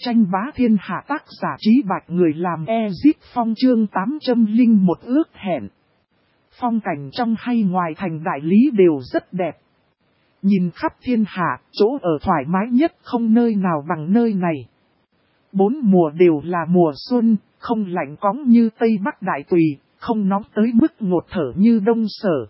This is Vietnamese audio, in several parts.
Tranh bá thiên hạ tác giả Trí Bạch người làm Ezip Phong chương 801 ước hẹn. Phong cảnh trong hay ngoài thành đại lý đều rất đẹp. Nhìn khắp thiên hạ, chỗ ở thoải mái nhất không nơi nào bằng nơi này. 4 mùa đều là mùa xuân, không lạnh cóng như Tây Bắc Đại Tùy, không nóng tới mức ngột thở như Đông Sở.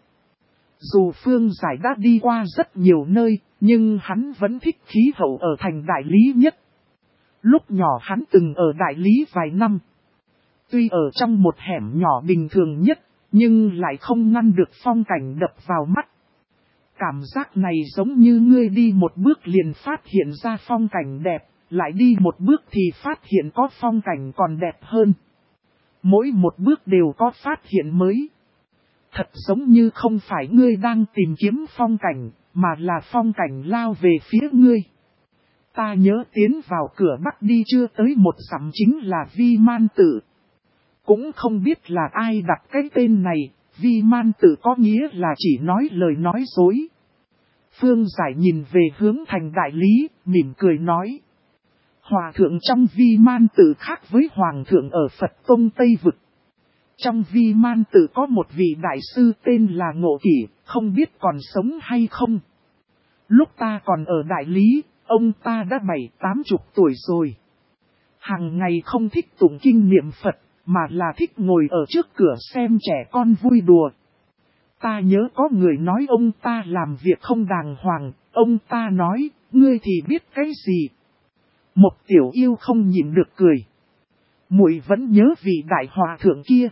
Dù Phương Giải đã đi qua rất nhiều nơi, nhưng hắn vẫn thích khí hậu ở thành đại lý nhất. Lúc nhỏ hắn từng ở đại lý vài năm. Tuy ở trong một hẻm nhỏ bình thường nhất, nhưng lại không ngăn được phong cảnh đập vào mắt. Cảm giác này giống như ngươi đi một bước liền phát hiện ra phong cảnh đẹp, lại đi một bước thì phát hiện có phong cảnh còn đẹp hơn. Mỗi một bước đều có phát hiện mới. Thật giống như không phải ngươi đang tìm kiếm phong cảnh, mà là phong cảnh lao về phía ngươi. Ta nhớ tiến vào cửa Bắc đi chưa tới một dặm chính là Vi Man Tự. Cũng không biết là ai đặt cái tên này, Vi Man Tự có nghĩa là chỉ nói lời nói dối. Phương Giải nhìn về hướng thành đại lý, mỉm cười nói. Hòa thượng trong Vi Man Tự khác với Hoàng thượng ở Phật Tông Tây Vực. Trong Vi Man Tự có một vị đại sư tên là Ngộ Kỷ, không biết còn sống hay không. Lúc ta còn ở đại lý, ông ta đã 70-80 tuổi rồi. Hàng ngày không thích tụng kinh niệm Phật, mà là thích ngồi ở trước cửa xem trẻ con vui đùa. Ta nhớ có người nói ông ta làm việc không đàng hoàng, ông ta nói, ngươi thì biết cái gì. Một tiểu yêu không nhịn được cười. Muội vẫn nhớ vị đại hòa thượng kia.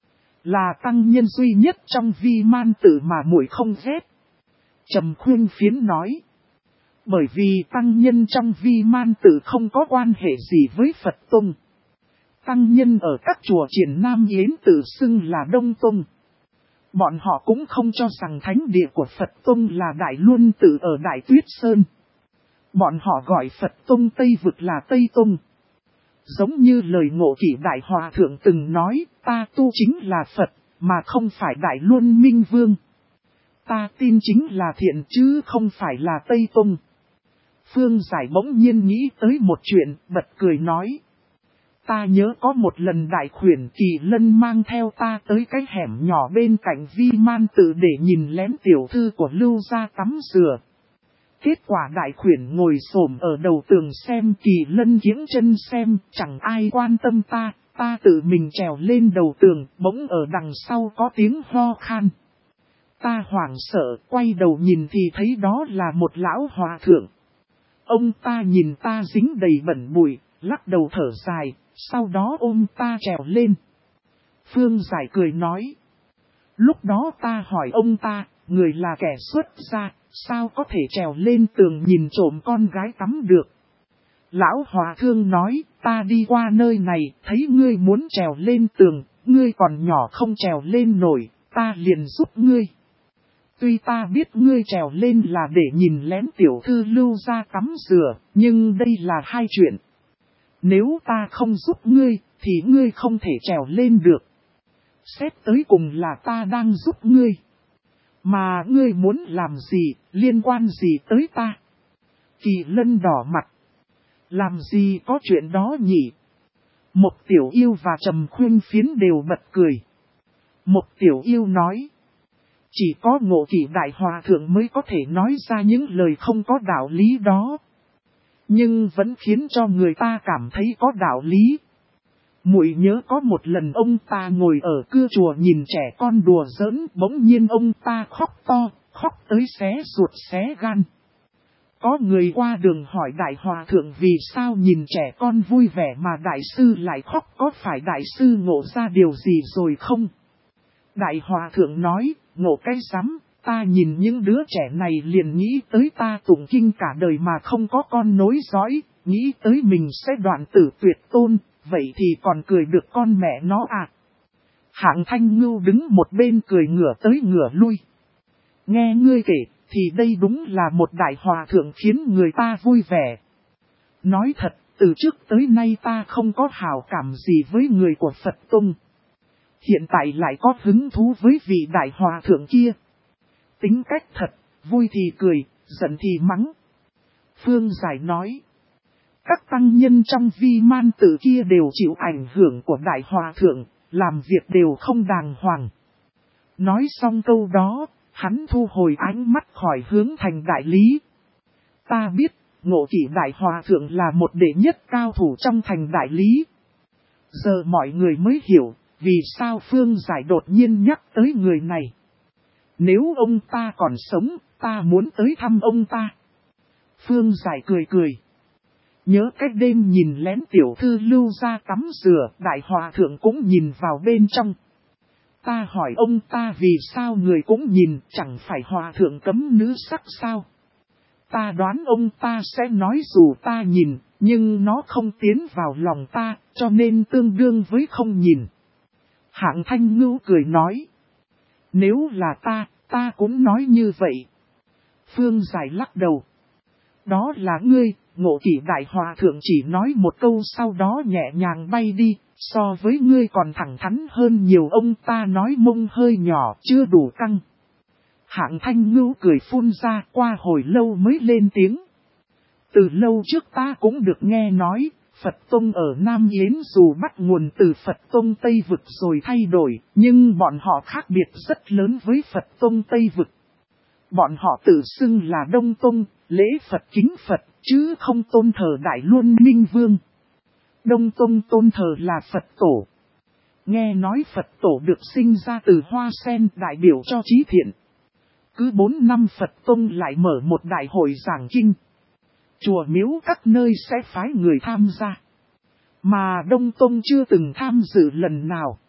Là tăng nhân duy nhất trong Vi Man Tự mà muội không ghét. Trầm Khuyên Phiến nói. Bởi vì tăng nhân trong Vi Man Tự không có quan hệ gì với Phật Tông. Tăng nhân ở các chùa Triển Nam Yến tự xưng là Đông Tông. Bọn họ cũng không cho rằng thánh địa của Phật Tông là Đại Luân Tự ở Đại Tuyết Sơn. Bọn họ gọi Phật Tông Tây Vực là Tây Tông. Giống như lời Ngộ Kỷ Đại Hòa Thượng từng nói, ta tu chính là Phật, mà không phải Đại Luân Minh Vương. Ta tin chính là thiện chứ không phải là Tây Tông. Phương Giải bỗng nhiên nghĩ tới một chuyện, bật cười nói. Ta nhớ có một lần Đại Khuyển Kỳ Lân mang theo ta tới cái hẻm nhỏ bên cạnh Vi Man Tự để nhìn lén tiểu thư của Lưu gia tắm rửa. Kết quả Đại Khuyển ngồi xổm ở đầu tường xem, Kỳ Lân kiễng chân xem, chẳng ai quan tâm ta, ta tự mình trèo lên đầu tường, bỗng ở đằng sau có tiếng ho khan. Ta hoảng sợ, quay đầu nhìn thì thấy đó là một lão hòa thượng. Ông ta nhìn ta dính đầy bẩn bụi, lắc đầu thở dài, sau đó ôm ta trèo lên. Phương Giải cười nói. Lúc đó ta hỏi ông ta, người là kẻ xuất gia, sao có thể trèo lên tường nhìn trộm con gái tắm được. Lão hòa thượng nói, ta đi qua nơi này, thấy ngươi muốn trèo lên tường, ngươi còn nhỏ không trèo lên nổi, ta liền giúp ngươi. Tuy ta biết ngươi trèo lên là để nhìn lén tiểu thư Lưu gia tắm rửa, nhưng đây là hai chuyện. Nếu ta không giúp ngươi, thì ngươi không thể trèo lên được. Xét tới cùng là ta đang giúp ngươi. Mà ngươi muốn làm gì, liên quan gì tới ta? Kỳ Lân đỏ mặt. Làm gì có chuyện đó nhỉ? Một tiểu yêu và Trầm Khuyên Phiến đều bật cười. Một tiểu yêu nói. Chỉ có Ngộ Kỷ Đại Hòa Thượng mới có thể nói ra những lời không có đạo lý đó. Nhưng vẫn khiến cho người ta cảm thấy có đạo lý. Muội nhớ có một lần ông ta ngồi ở cưa chùa nhìn trẻ con đùa giỡn, bỗng nhiên ông ta khóc to, khóc tới xé ruột xé gan. Có người qua đường hỏi Đại Hòa Thượng vì sao nhìn trẻ con vui vẻ mà Đại sư lại khóc, có phải Đại sư ngộ ra điều gì rồi không? Đại Hòa Thượng nói, ngộ cái rắm, ta nhìn những đứa trẻ này liền nghĩ tới ta tụng kinh cả đời mà không có con nối dõi, nghĩ tới mình sẽ đoạn tử tuyệt tôn, vậy thì còn cười được con mẹ nó à. Hạng Thanh Ngưu đứng một bên cười ngửa tới ngửa lui. Nghe ngươi kể, thì đây đúng là một đại hòa thượng khiến người ta vui vẻ. Nói thật, từ trước tới nay ta không có hảo cảm gì với người của Phật Tông. Hiện tại lại có hứng thú với vị đại hòa thượng kia. Tính cách thật, vui thì cười, giận thì mắng. Phương Giải nói. các tăng nhân trong vi man tự kia đều chịu ảnh hưởng của đại hòa thượng, làm việc đều không đàng hoàng. Nói xong câu đó, hắn thu hồi ánh mắt khỏi hướng thành đại lý. Ta biết, Ngộ Kỷ đại hòa thượng là một đệ nhất cao thủ trong thành đại lý. Giờ mọi người mới hiểu, vì sao Phương Giải đột nhiên nhắc tới người này. Nếu ông ta còn sống, ta muốn tới thăm ông ta. Phương Giải cười cười. Nhớ cách đêm nhìn lén tiểu thư Lưu ra tắm rửa, đại hòa thượng cũng nhìn vào bên trong. Ta hỏi ông ta vì sao người cũng nhìn, chẳng phải hòa thượng cấm nữ sắc sao? Ta đoán ông ta sẽ nói dù ta nhìn, nhưng nó không tiến vào lòng ta, cho nên tương đương với không nhìn. Hạng Thanh Ngưu cười nói. Nếu là ta cũng nói như vậy. Phương Giải lắc đầu. Đó là ngươi, Ngộ Kỷ đại hòa thượng chỉ nói một câu sau đó nhẹ nhàng bay đi, so với ngươi còn thẳng thắn hơn nhiều. Ông ta nói mông hơi nhỏ, chưa đủ căng. Hạng Thanh Ngưu cười phun ra, qua hồi lâu mới lên tiếng. Từ lâu trước ta cũng được nghe nói, Phật Tông ở Nam Yến dù bắt nguồn từ Phật Tông Tây Vực rồi thay đổi, nhưng bọn họ khác biệt rất lớn với Phật Tông Tây Vực. Bọn họ tự xưng là Đông Tông, lễ Phật kính Phật, chứ không tôn thờ Đại Luân Minh Vương. Đông Tông tôn thờ là Phật Tổ. Nghe nói Phật Tổ được sinh ra từ hoa sen, đại biểu cho trí thiện. Cứ 4 năm Phật Tông lại mở một đại hội giảng kinh. Chùa miếu các nơi sẽ phái người tham gia. Mà Đông Tông chưa từng tham dự lần nào.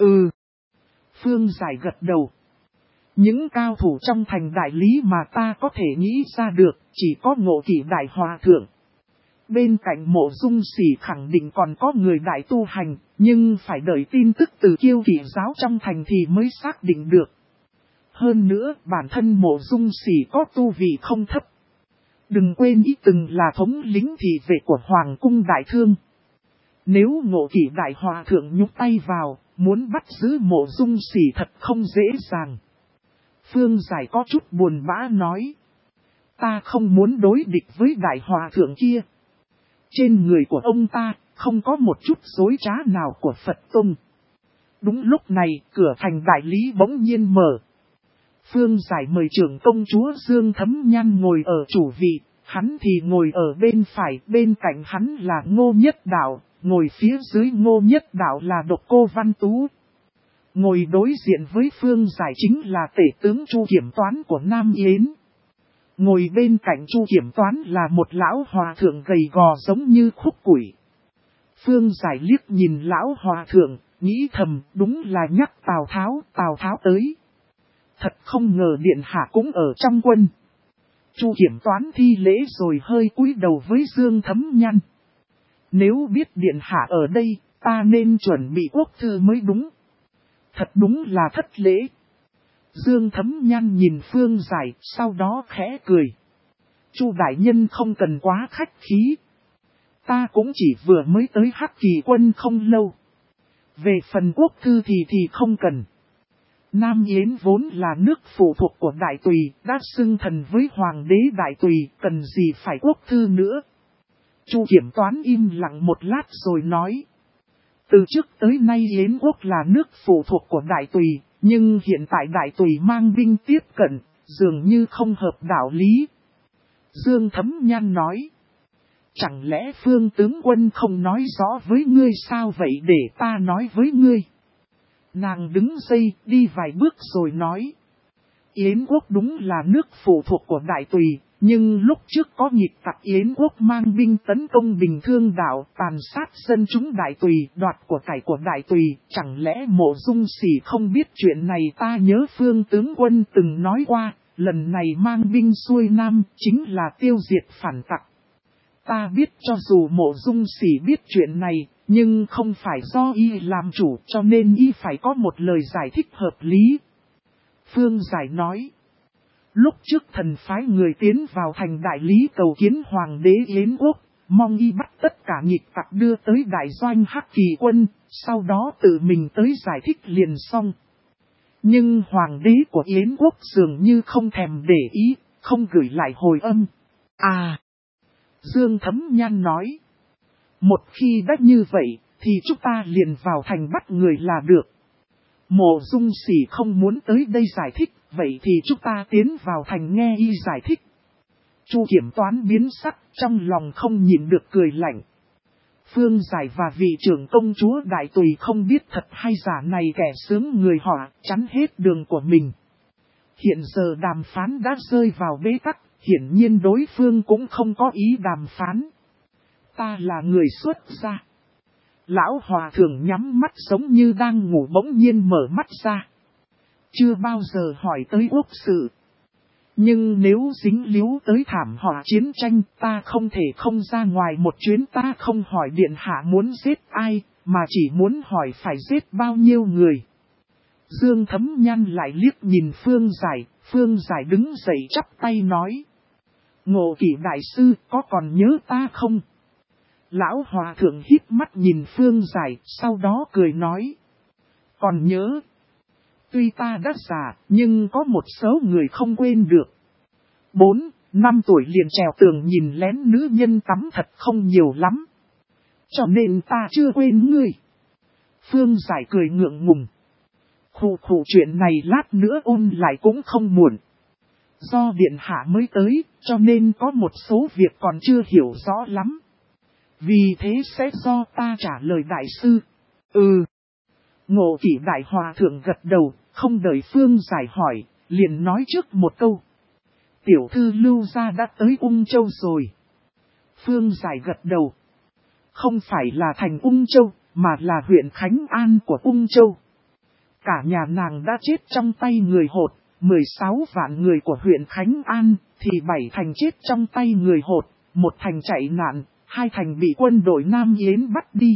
Phương Giải gật đầu. Những cao thủ trong thành đại lý mà ta có thể nghĩ ra được, chỉ có Ngộ Kỷ đại hòa thượng. Bên cạnh Mộ Dung Sỉ khẳng định còn có người đại tu hành, nhưng phải đợi tin tức từ Kiêu Kỵ giáo trong thành thì mới xác định được. Hơn nữa, bản thân Mộ Dung Sỉ có tu vị không thấp. Đừng quên ý từng là thống lĩnh thị vệ của Hoàng cung Đại Thương. Nếu Ngộ Kỷ đại hòa thượng nhúc tay vào, muốn bắt giữ Mộ Dung Sỉ thật không dễ dàng. Phương Giải có chút buồn bã nói. Ta không muốn đối địch với đại hòa thượng kia. Trên người của ông ta, không có một chút dối trá nào của Phật Tông. Đúng lúc này, cửa thành đại lý bỗng nhiên mở. Phương Giải mời trưởng công chúa Dương Thấm Nhan ngồi ở chủ vị, hắn thì ngồi ở bên phải, bên cạnh hắn là Ngô Nhất Đạo, ngồi phía dưới Ngô Nhất Đạo là Độc Cô Văn Tú. Ngồi đối diện với Phương Giải chính là tể tướng Chu Kiểm Toán của Nam Yến. Ngồi bên cạnh Chu Kiểm Toán là một lão hòa thượng gầy gò giống như khúc củi. Phương Giải liếc nhìn lão hòa thượng, nghĩ thầm đúng là nhắc Tào Tháo tới. Thật không ngờ điện hạ cũng ở trong quân. Chu Kiểm Toán thi lễ rồi hơi cúi đầu với Dương Thấm Nhan. Nếu biết điện hạ ở đây, ta nên chuẩn bị quốc thư mới đúng. Thật đúng là thất lễ. Dương Thấm Nhan nhìn Phương Giải, sau đó khẽ cười. Chu đại nhân không cần quá khách khí. Ta cũng chỉ vừa mới tới Hắc Kỳ quân không lâu. Về phần quốc thư thì không cần. Nam Yến vốn là nước phụ thuộc của Đại Tùy, đã xưng thần với Hoàng đế Đại Tùy, cần gì phải quốc thư nữa. Chu Kiểm Toán im lặng một lát rồi nói. Từ trước tới nay Yến quốc là nước phụ thuộc của Đại Tùy, nhưng hiện tại Đại Tùy mang binh tiếp cận, dường như không hợp đạo lý. Dương Thấm Nhan nói. Chẳng lẽ Phương tướng quân không nói rõ với ngươi sao vậy để ta nói với ngươi. Nàng đứng dậy đi vài bước rồi nói. Yến quốc đúng là nước phụ thuộc của Đại Tùy, nhưng lúc trước có nghịch tặc Yến quốc mang binh tấn công Bình Thương đảo, tàn sát dân chúng Đại Tùy, đoạt của cải của Đại Tùy. Chẳng lẽ Mộ Dung Sỉ không biết chuyện này? Ta nhớ Phương tướng quân từng nói qua, lần này mang binh xuôi Nam chính là tiêu diệt phản tặc. Ta biết cho dù Mộ Dung Sỉ biết chuyện này, nhưng không phải do y làm chủ, cho nên y phải có một lời giải thích hợp lý. Phương Giải nói. Lúc trước thần phái người tiến vào thành đại lý cầu kiến Hoàng đế Yến quốc, mong y bắt tất cả nghịch tặc đưa tới đại doanh Hắc Kỳ quân, sau đó tự mình tới giải thích liền xong. Nhưng Hoàng đế của Yến quốc dường như không thèm để ý, không gửi lại hồi âm. Dương Thấm Nhan nói. Một khi đã như vậy, thì chúng ta liền vào thành bắt người là được. Mộ Dung Sỉ không muốn tới đây giải thích, vậy thì chúng ta tiến vào thành nghe y giải thích. Chu Kiểm Toán biến sắc, trong lòng không nhịn được cười lạnh. Phương Giải và vị trưởng công chúa Đại Tùy không biết thật hay giả này kẻ sướng người họ, chắn hết đường của mình. Hiện giờ đàm phán đã rơi vào bế tắc, hiển nhiên đối phương cũng không có ý đàm phán. Ta là người xuất gia. Lão Hòa Thượng nhắm mắt giống như đang ngủ bỗng nhiên mở mắt ra. Chưa bao giờ hỏi tới quốc sự. Nhưng nếu dính líu tới thảm họa chiến tranh, ta không thể không ra ngoài một chuyến. Ta không hỏi điện hạ muốn giết ai, mà chỉ muốn hỏi phải giết bao nhiêu người. Dương Thấm Nhan lại liếc nhìn Phương Giải, Phương Giải đứng dậy chắp tay nói. Ngộ Kỷ đại sư có còn nhớ ta không? Lão Hòa Thượng híp mắt nhìn Phương Giải, sau đó cười nói. Còn nhớ. Tuy ta đã già, nhưng có một số người không quên được. 4, 5 tuổi liền trèo tường nhìn lén nữ nhân tắm thật không nhiều lắm. Cho nên ta chưa quên ngươi. Phương Giải cười ngượng ngùng. Khủ chuyện này lát nữa ôn lại cũng không muộn. Do điện hạ mới tới, cho nên có một số việc còn chưa hiểu rõ lắm. Vì thế sẽ do ta trả lời đại sư. Ngộ Kỷ đại hòa thượng gật đầu, không đợi Phương Giải hỏi, liền nói trước một câu. Tiểu thư Lưu gia đã tới Ung Châu rồi. Phương Giải gật đầu. Không phải là thành Ung Châu, mà là huyện Khánh An của Ung Châu. Cả nhà nàng đã chết trong tay người Hột, 16 vạn người của huyện Khánh An, thì 7 thành chết trong tay người Hột, 1 thành chạy nạn, 2 thành bị quân đội Nam Yến bắt đi.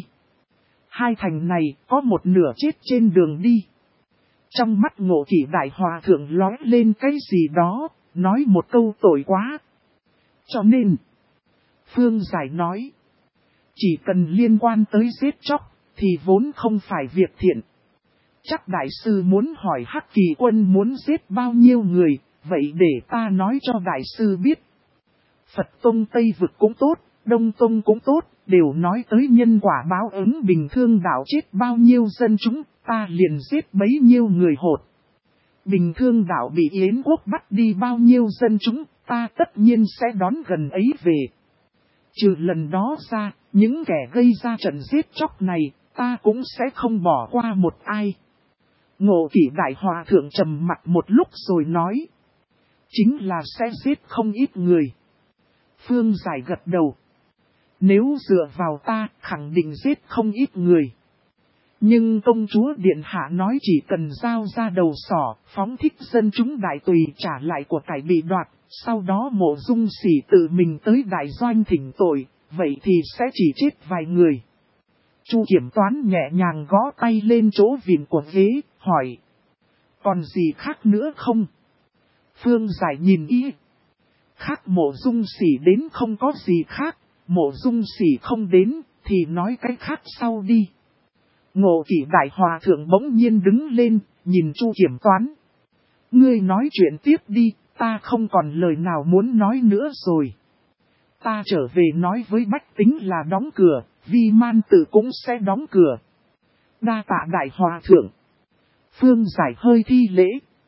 2 thành này có 1 nửa chết trên đường đi. Trong mắt Ngộ Kỷ đại hòa thượng lóe lên cái gì đó, nói một câu tội quá. Cho nên, Phương Giải nói, chỉ cần liên quan tới giết chóc, thì vốn không phải việc thiện. Chắc đại sư muốn hỏi Hắc Kỳ quân muốn giết bao nhiêu người, vậy để ta nói cho đại sư biết. Phật Tông Tây Vực cũng tốt, Đông Tông cũng tốt, đều nói tới nhân quả báo ứng Bình Thương Đạo chết bao nhiêu dân chúng, ta liền giết bấy nhiêu người Hột. Bình Thương Đạo bị Yến Quốc bắt đi bao nhiêu dân chúng, ta tất nhiên sẽ đón gần ấy về. Trừ lần đó ra, những kẻ gây ra trận giết chóc này, ta cũng sẽ không bỏ qua một ai. Ngộ Kỷ đại hòa thượng trầm mặt một lúc rồi nói. Chính là sẽ giết không ít người. Phương Giải gật đầu. Nếu dựa vào ta, khẳng định giết không ít người. Nhưng công chúa Điện Hạ nói chỉ cần giao ra đầu sỏ, phóng thích dân chúng Đại Tùy trả lại của cải bị đoạt, sau đó Mộ Dung Sỉ tự mình tới đại doanh thỉnh tội, vậy thì sẽ chỉ chết vài người. Chu Kiểm Toán nhẹ nhàng gõ tay lên chỗ vịn của ghế, hỏi. Còn gì khác nữa không? Phương Giải nhìn ý. Khác Mộ Dung Sỉ đến không có gì khác, Mộ Dung Sỉ không đến, thì nói cái khác sau đi. Ngộ Kỷ đại hòa thượng bỗng nhiên đứng lên, nhìn Chu Kiểm Toán. Ngươi nói chuyện tiếp đi, ta không còn lời nào muốn nói nữa rồi. Ta trở về nói với bách tính là đóng cửa, Vi Man Tự cũng sẽ đóng cửa. Đa tạ đại hòa thượng. Phương Giải hơi thi lễ.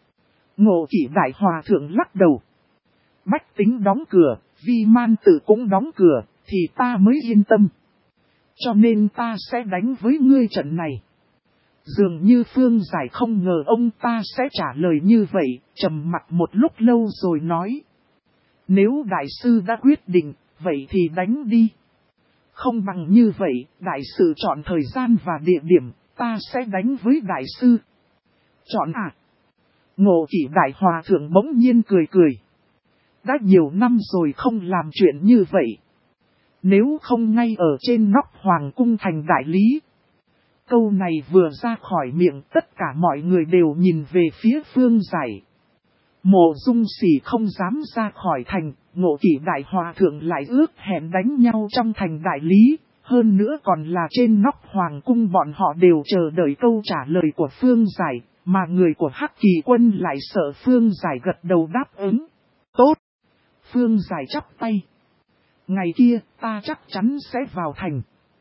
Ngộ Kỷ đại hòa thượng lắc đầu. Bách tính đóng cửa, Vi Man Tự cũng đóng cửa, thì ta mới yên tâm. Cho nên ta sẽ đánh với ngươi trận này. Dường như Phương Giải không ngờ ông ta sẽ trả lời như vậy, trầm mặc một lúc lâu rồi nói. Nếu đại sư đã quyết định, vậy thì đánh đi. Không bằng như vậy, đại sư chọn thời gian và địa điểm, ta sẽ đánh với đại sư. Chọn à? Ngộ Kỷ đại hòa thượng bỗng nhiên cười cười. Đã nhiều năm rồi không làm chuyện như vậy. Nếu không ngay ở trên nóc Hoàng cung thành đại lý. Câu này vừa ra khỏi miệng tất cả mọi người đều nhìn về phía Phương Giải. Mộ Dung Sỉ không dám ra khỏi thành, Ngộ Kỷ đại hòa thượng lại ước hẹn đánh nhau trong thành đại lý. Hơn nữa còn là trên nóc Hoàng cung bọn họ đều chờ đợi câu trả lời của Phương Giải, mà người của Hắc Kỳ quân lại sợ Phương Giải gật đầu đáp ứng. Tốt! Phương Giải chắp tay. Ngày kia ta chắc chắn sẽ vào thành.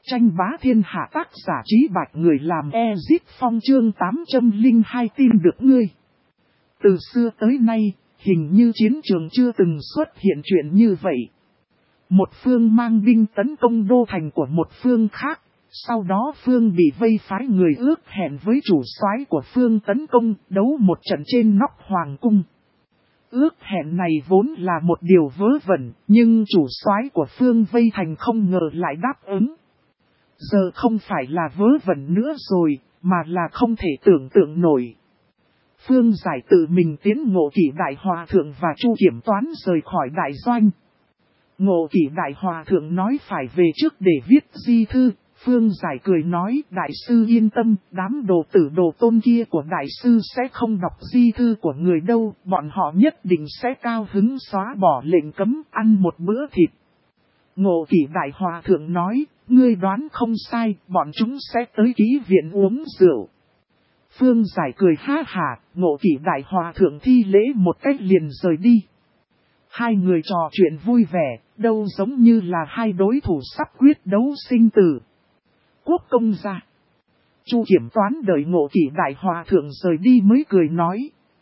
Tranh bá thiên hạ tác giả Trí Bạch người làm Ezit Phong chương 802 tin được ngươi. Từ xưa tới nay, hình như chiến trường chưa từng xuất hiện chuyện như vậy. Một phương mang binh tấn công đô thành của một phương khác, sau đó phương bị vây phái người ước hẹn với chủ soái của phương tấn công đấu một trận trên nóc hoàng cung. Ước hẹn này vốn là một điều vớ vẩn, nhưng chủ soái của phương vây thành không ngờ lại đáp ứng. Giờ không phải là vớ vẩn nữa rồi, mà là không thể tưởng tượng nổi. Phương Giải tự mình tiến Ngộ Kỷ Đại Hòa Thượng và Chu Kiểm Toán rời khỏi đại doanh. Ngộ Kỷ Đại Hòa Thượng nói phải về trước để viết di thư. Phương Giải cười nói, đại sư yên tâm, đám đồ tử đồ tôn kia của đại sư sẽ không đọc di thư của người đâu, bọn họ nhất định sẽ cao hứng xóa bỏ lệnh cấm ăn một bữa thịt. Ngộ Kỷ Đại Hòa Thượng nói, ngươi đoán không sai, bọn chúng sẽ tới ký viện uống rượu. Phương Giải cười ha hả, Ngộ Kỷ Đại Hòa Thượng thi lễ một cách liền rời đi. Hai người trò chuyện vui vẻ, đâu giống như là hai đối thủ sắp quyết đấu sinh tử. Quốc công gia. Chu Kiểm Toán đợi Ngộ Kỷ Đại Hòa Thượng rời đi mới cười nói.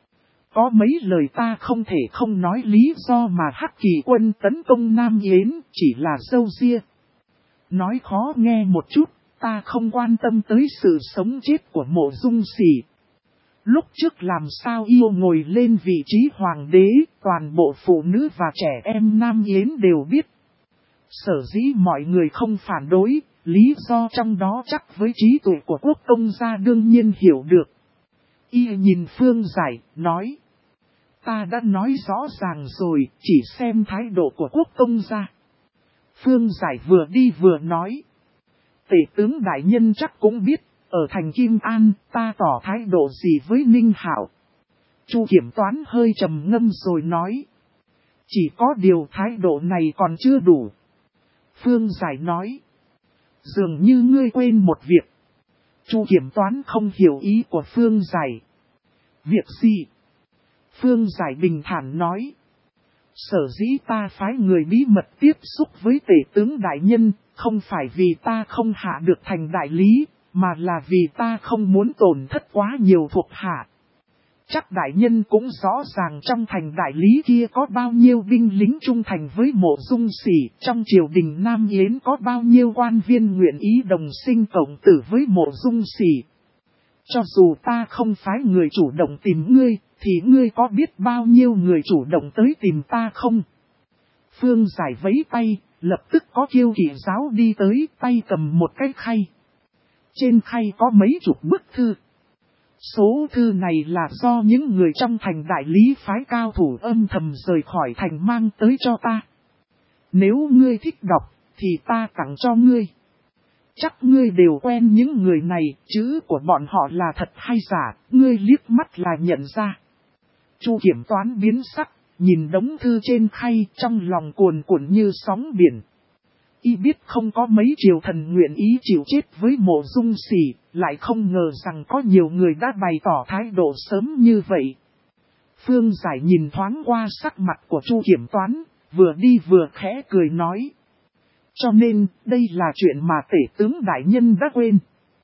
Có mấy lời ta không thể không nói, lý do mà Hắc Kỳ quân tấn công Nam Yến chỉ là râu ria. Nói khó nghe một chút, ta không quan tâm tới sự sống chết của Mộ Dung Sỉ. Lúc trước làm sao yêu ngồi lên vị trí hoàng đế, toàn bộ phụ nữ và trẻ em Nam Yến đều biết. Sở dĩ mọi người không phản đối, lý do trong đó chắc với trí tuệ của quốc công gia đương nhiên hiểu được. Y nhìn Phương Giải, nói. Ta đã nói rõ ràng rồi, chỉ xem thái độ của quốc công gia. Phương Giải vừa đi vừa nói. Tể tướng đại nhân chắc cũng biết, ở thành Kim An, ta tỏ thái độ gì với Ninh Hạo. Chu Kiểm Toán hơi trầm ngâm rồi nói. Chỉ có điều thái độ này còn chưa đủ. Phương Giải nói. Dường như ngươi quên một việc. Chu Kiểm Toán không hiểu ý của Phương Giải. Việc gì? Phương Giải bình thản nói. Sở dĩ ta phái người bí mật tiếp xúc với tể tướng đại nhân, không phải vì ta không hạ được thành đại lý, mà là vì ta không muốn tổn thất quá nhiều thuộc hạ. Chắc đại nhân cũng rõ ràng trong thành đại lý kia có bao nhiêu binh lính trung thành với Mộ Dung Sỉ, trong triều đình Nam Yến có bao nhiêu quan viên nguyện ý đồng sinh cộng tử với Mộ Dung Sỉ. Cho dù ta không phái người chủ động tìm ngươi, thì ngươi có biết bao nhiêu người chủ động tới tìm ta không? Phương Giải vẫy tay, lập tức có Kiêu Kỵ giáo đi tới, tay cầm một cái khay. Trên khay có mấy chục bức thư. Số thư này là do những người trong thành đại lý phái cao thủ âm thầm rời khỏi thành mang tới cho ta. Nếu ngươi thích đọc, thì ta tặng cho ngươi. Chắc ngươi đều quen những người này, chữ của bọn họ là thật hay giả, ngươi liếc mắt là nhận ra. Chu Kiểm Toán biến sắc, nhìn đống thư trên khay trong lòng cuồn cuộn như sóng biển. Y biết không có mấy triều thần nguyện ý chịu chết với Mộ Dung Sỉ, lại không ngờ rằng có nhiều người đã bày tỏ thái độ sớm như vậy. Phương Giải nhìn thoáng qua sắc mặt của Chu Kiểm Toán, vừa đi vừa khẽ cười nói. Cho nên, đây là chuyện mà tể tướng đại nhân đã quên.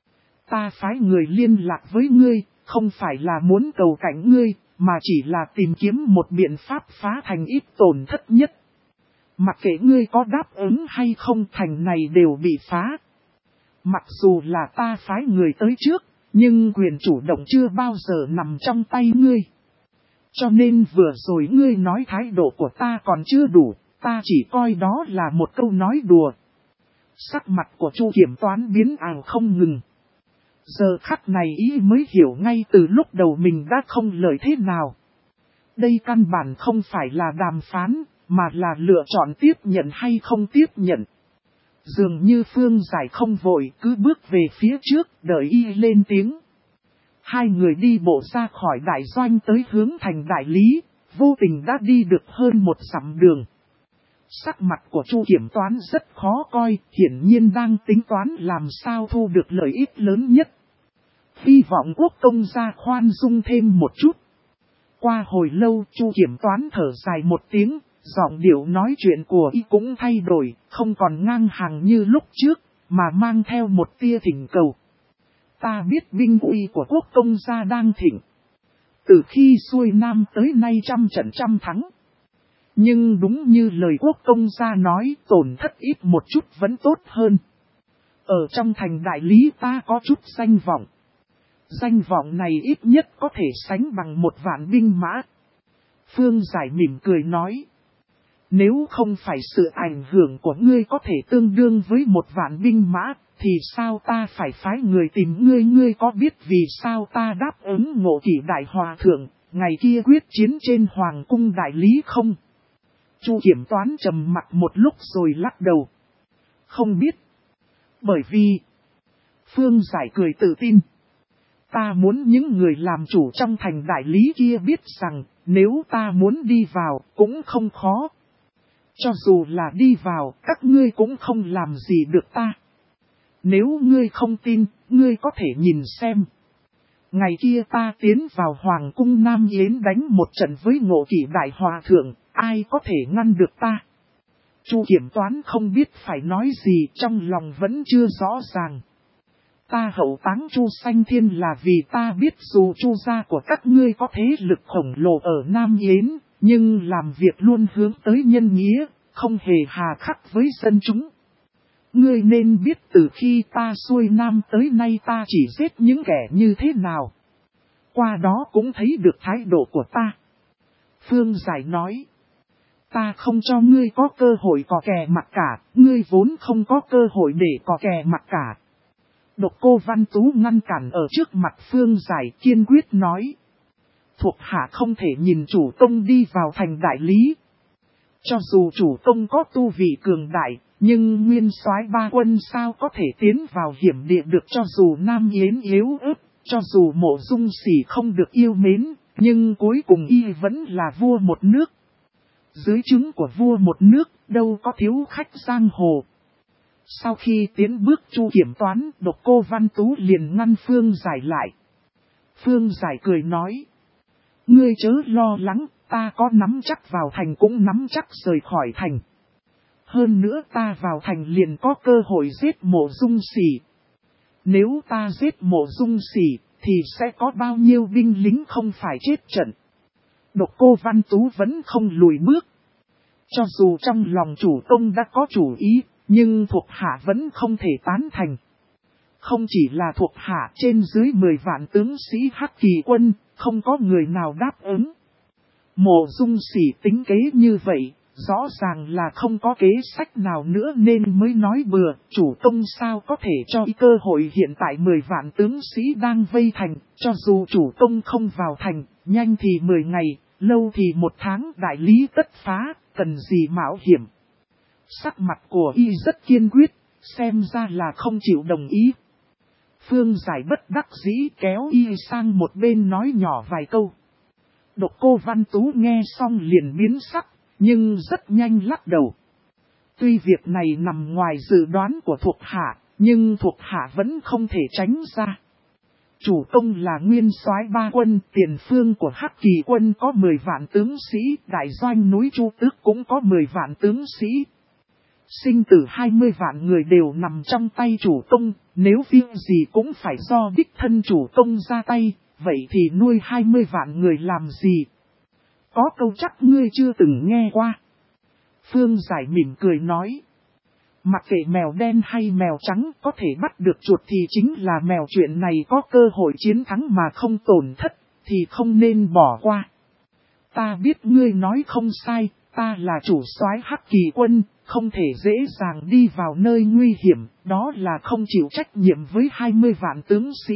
Ta phái người liên lạc với ngươi, không phải là muốn cầu cảnh ngươi, mà chỉ là tìm kiếm một biện pháp phá thành ít tổn thất nhất. Mặc kệ ngươi có đáp ứng hay không, thành này đều bị phá. Mặc dù là ta phái người tới trước, nhưng quyền chủ động chưa bao giờ nằm trong tay ngươi. Cho nên vừa rồi ngươi nói thái độ của ta còn chưa đủ, ta chỉ coi đó là một câu nói đùa. Sắc mặt của Chu Kiểm Toán biến ảo không ngừng. Giờ khắc này ý mới hiểu ngay từ lúc đầu mình đã không lợi thế nào. Đây căn bản không phải là đàm phán, mà là lựa chọn tiếp nhận hay không tiếp nhận. Dường như Phương Giải không vội, cứ bước về phía trước, đợi y lên tiếng. Hai người đi bộ ra khỏi đại doanh tới hướng thành đại lý, vô tình đã đi được hơn một dặm đường. Sắc mặt của Chu Kiểm Toán rất khó coi, hiển nhiên đang tính toán làm sao thu được lợi ích lớn nhất. Hy vọng quốc công gia khoan dung thêm một chút. Qua hồi lâu Chu Kiểm Toán thở dài một tiếng, giọng điệu nói chuyện của y cũng thay đổi, không còn ngang hàng như lúc trước, mà mang theo một tia thỉnh cầu. Ta biết binh uy của quốc công gia đang thịnh. Từ khi xuôi nam tới nay trăm trận trăm thắng. Nhưng đúng như lời quốc công gia nói, tổn thất ít một chút vẫn tốt hơn. Ở trong thành đại lý ta có chút danh vọng. Danh vọng này ít nhất có thể sánh bằng 1.000 binh mã. Phương Giải mỉm cười nói. Nếu không phải sự ảnh hưởng của ngươi có thể tương đương với 1.000 binh mã, thì sao ta phải phái người tìm ngươi? Ngươi có biết vì sao ta đáp ứng Ngộ Kỷ đại hòa thượng, ngày kia quyết chiến trên hoàng cung đại lý không? Chu kiểm toán trầm mặc một lúc rồi lắc đầu. Không biết. Bởi vì... Phương Giải cười tự tin. Ta muốn những người làm chủ trong thành đại lý kia biết rằng, nếu ta muốn đi vào, cũng không khó. Cho dù là đi vào, các ngươi cũng không làm gì được ta. Nếu ngươi không tin, ngươi có thể nhìn xem. Ngày kia ta tiến vào Hoàng cung Nam Yến đánh một trận với Ngộ Kỷ đại hòa thượng, ai có thể ngăn được ta? Chu kiểm toán không biết phải nói gì, trong lòng vẫn chưa rõ ràng. Ta hậu táng Chu Sanh Thiên là vì ta biết dù Chu gia của các ngươi có thế lực khổng lồ ở Nam Yến, nhưng làm việc luôn hướng tới nhân nghĩa, không hề hà khắc với dân chúng. Ngươi nên biết từ khi ta xuôi Nam tới nay ta chỉ giết những kẻ như thế nào. Qua đó cũng thấy được thái độ của ta. Phương Giải nói. Ta không cho ngươi có cơ hội cò kè mặc cả, ngươi vốn không có cơ hội để cò kè mặc cả. Độc Cô Văn Tú ngăn cản ở trước mặt Phương Giải kiên quyết nói. Thuộc hạ không thể nhìn chủ công đi vào thành đại lý. Cho dù chủ công có tu vị cường đại, nhưng nguyên soái ba quân sao có thể tiến vào hiểm địa được? Cho dù Nam Yến yếu ớt, cho dù Mộ Dung Sỉ không được yêu mến, nhưng cuối cùng y vẫn là vua một nước. Dưới trướng của vua một nước, đâu có thiếu khách giang hồ. Sau khi tiến bước Chu kiểm toán, Độc Cô Văn Tú liền ngăn Phương Giải lại. Phương Giải cười nói. Ngươi chớ lo lắng, ta có nắm chắc vào thành cũng nắm chắc rời khỏi thành. Hơn nữa ta vào thành liền có cơ hội giết Mộ Dung Sỉ. Nếu ta giết Mộ Dung Sỉ, thì sẽ có bao nhiêu binh lính không phải chết trận. Độc Cô Văn Tú vẫn không lùi bước. Cho dù trong lòng chủ công đã có chủ ý, nhưng thuộc hạ vẫn không thể tán thành. Không chỉ là thuộc hạ, trên dưới 10 vạn tướng sĩ Hắc Kỳ quân, không có người nào đáp ứng. Mộ Dung Sỉ tính kế như vậy, rõ ràng là không có kế sách nào nữa nên mới nói bừa. Chủ công sao có thể cho ý cơ hội? Hiện tại 10 vạn tướng sĩ đang vây thành, cho dù chủ công không vào thành, nhanh thì 10 ngày, lâu thì 1 tháng đại lý tất phá, cần gì mạo hiểm. Sắc mặt của y rất kiên quyết, xem ra là không chịu đồng ý. Phương Giải bất đắc dĩ kéo y sang một bên nói nhỏ vài câu. Độc Cô Văn Tú nghe xong liền biến sắc, nhưng rất nhanh lắc đầu. Tuy việc này nằm ngoài dự đoán của thuộc hạ, nhưng thuộc hạ vẫn không thể tránh ra. Chủ công là nguyên soái ba quân, tiền phương của Hắc Kỳ quân có 10 vạn tướng sĩ, đại doanh núi Chu Tước cũng có 10 vạn tướng sĩ. Sinh tử 20 vạn người đều nằm trong tay chủ công, nếu việc gì cũng phải do đích thân chủ công ra tay, vậy thì nuôi 20 vạn người làm gì? Có câu chắc ngươi chưa từng nghe qua. Phương Giải mỉm cười nói. Mặc kệ mèo đen hay mèo trắng, có thể bắt được chuột thì chính là mèo. Chuyện này có cơ hội chiến thắng mà không tổn thất, thì không nên bỏ qua. Ta biết ngươi nói không sai, ta là chủ soái Hắc Kỳ quân, không thể dễ dàng đi vào nơi nguy hiểm, đó là không chịu trách nhiệm với 20 vạn tướng sĩ.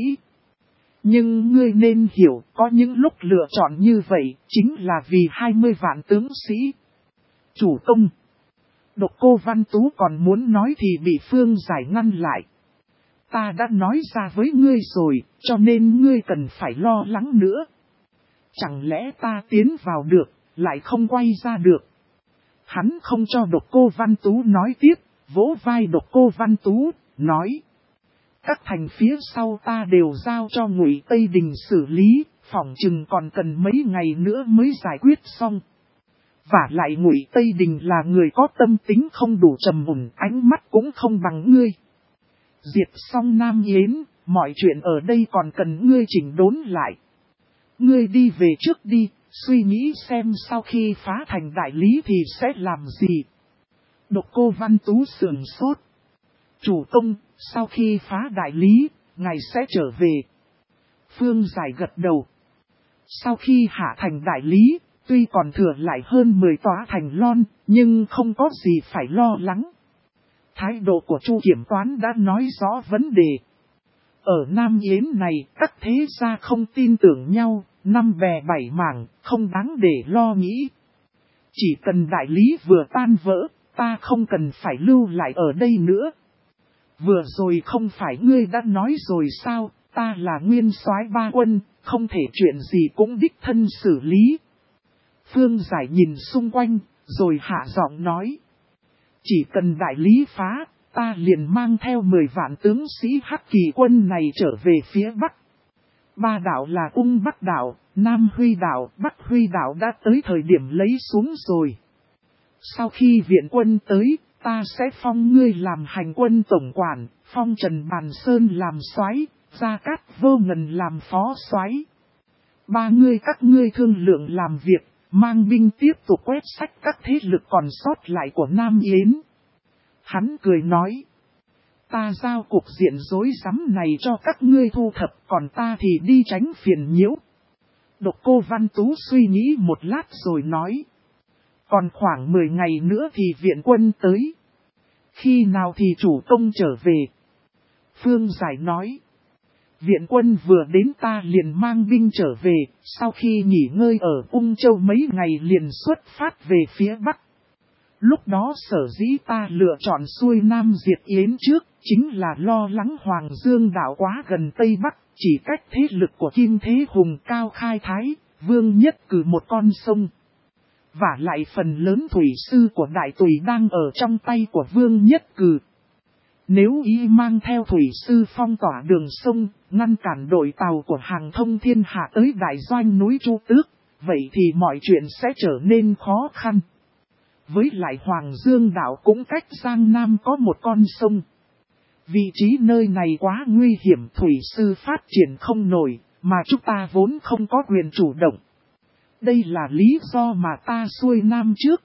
Nhưng ngươi nên hiểu, có những lúc lựa chọn như vậy, chính là vì 20 vạn tướng sĩ. Chủ công. Độc Cô Văn Tú còn muốn nói thì bị Phương Giải ngăn lại. Ta đã nói ra với ngươi rồi, cho nên ngươi cần phải lo lắng nữa. Chẳng lẽ ta tiến vào được, lại không quay ra được? Hắn không cho Độc Cô Văn Tú nói tiếp, vỗ vai Độc Cô Văn Tú, nói. Các thành phía sau ta đều giao cho Ngụy Tây Đình xử lý, phỏng chừng còn cần mấy ngày nữa mới giải quyết xong. Vả lại Ngụy Tây Đình là người có tâm tính không đủ trầm mùn, ánh mắt cũng không bằng ngươi. Diệt xong Nam Yến, mọi chuyện ở đây còn cần ngươi chỉnh đốn lại. Ngươi đi về trước đi, suy nghĩ xem sau khi phá thành đại lý thì sẽ làm gì. Độc Cô Văn Tú sườn sốt. Chủ công, sau khi phá đại lý, ngài sẽ trở về. Phương Giải gật đầu. Sau khi hạ thành đại lý, tuy còn thừa lại hơn 10 tòa thành lon, nhưng không có gì phải lo lắng. Thái độ của Chu kiểm toán đã nói rõ vấn đề. Ở Nam Yến này, các thế gia không tin tưởng nhau, năm bè bảy mảng, không đáng để lo nghĩ. Chỉ cần đại lý vừa tan vỡ, ta không cần phải lưu lại ở đây nữa. Vừa rồi không phải ngươi đã nói rồi sao, ta là nguyên soái ba quân, không thể chuyện gì cũng đích thân xử lý. Phương Giải nhìn xung quanh, rồi hạ giọng nói. Chỉ cần đại lý phá, ta liền mang theo 10 vạn tướng sĩ Hắc Kỳ quân này trở về phía Bắc. Ba đảo là Ung Bắc đảo, Nam Huy đảo, Bắc Huy đảo đã tới thời điểm lấy xuống rồi. Sau khi viện quân tới, ta sẽ phong ngươi làm hành quân tổng quản, phong Trần Bàn Sơn làm soái, Gia Cát Vô Ngần làm phó soái. Ba ngươi các ngươi thương lượng làm việc, mang binh tiếp tục quét sạch các thế lực còn sót lại của Nam Yến. Hắn cười nói, ta giao cục diện rối rắm này cho các ngươi thu thập, còn ta thì đi tránh phiền nhiễu. Độc Cô Văn Tú suy nghĩ một lát rồi nói, còn khoảng 10 ngày nữa thì viện quân tới. Khi nào thì chủ công trở về? Phương Giải nói, viện quân vừa đến ta liền mang binh trở về, sau khi nghỉ ngơi ở Ung Châu mấy ngày liền xuất phát về phía Bắc. Lúc đó sở dĩ ta lựa chọn xuôi Nam diệt Yến trước, chính là lo lắng Hoàng Dương đảo quá gần Tây Bắc, chỉ cách thế lực của Kim Thế Hùng Cao Khai Thái, Vương Nhất Cử một con sông. Và lại phần lớn thủy sư của Đại Tùy đang ở trong tay của Vương Nhất Cử. Nếu y mang theo thủy sư phong tỏa đường sông, ngăn cản đội tàu của hàng thông thiên hạ tới đại doanh núi Chu Tước, vậy thì mọi chuyện sẽ trở nên khó khăn. Với lại Hoàng Dương đảo cũng cách Giang Nam có một con sông. Vị trí nơi này quá nguy hiểm, thủy sư phát triển không nổi, mà chúng ta vốn không có quyền chủ động. Đây là lý do mà ta xuôi Nam trước.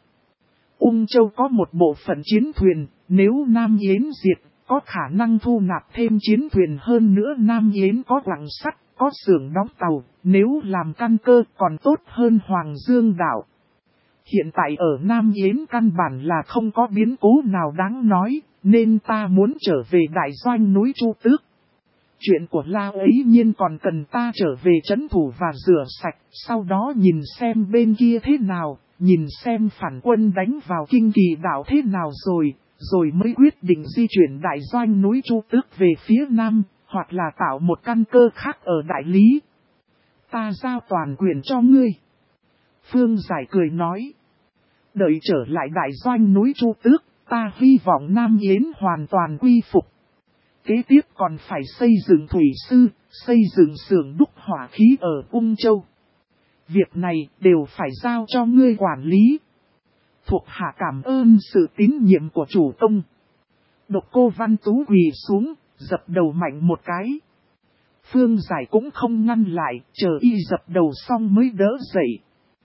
Ung Châu có một bộ phận chiến thuyền, nếu Nam Yến diệt, có khả năng thu nạp thêm chiến thuyền hơn nữa. Nam Yến có quặng sắt, có xưởng đóng tàu, nếu làm căn cơ còn tốt hơn Hoàng Dương đảo. Hiện tại ở Nam Yến căn bản là không có biến cố nào đáng nói, nên ta muốn trở về đại doanh núi Chu Tước. Chuyện của La ấy nhiên còn cần ta trở về trấn thủ và rửa sạch, sau đó nhìn xem bên kia thế nào, nhìn xem phản quân đánh vào Kinh Kỳ đảo thế nào rồi mới quyết định di chuyển đại doanh núi Chu Tước về phía Nam, hoặc là tạo một căn cơ khác ở đại lý. Ta giao toàn quyền cho ngươi. Phương Giải cười nói, đợi trở lại đại doanh núi Chu Tước, ta hy vọng Nam Yến hoàn toàn quy phục. Kế tiếp còn phải xây dựng thủy sư, xây dựng xưởng đúc hỏa khí ở Ung Châu. Việc này đều phải giao cho ngươi quản lý. Thuộc hạ cảm ơn sự tín nhiệm của chủ công. Độc Cô Văn Tú quỳ xuống, dập đầu mạnh một cái. Phương Giải cũng không ngăn lại, chờ y dập đầu xong mới đỡ dậy.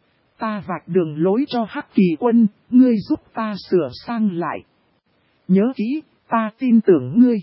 Ta vạch đường lối cho Hắc Kỳ quân, ngươi giúp ta sửa sang lại. Nhớ kỹ, ta tin tưởng ngươi.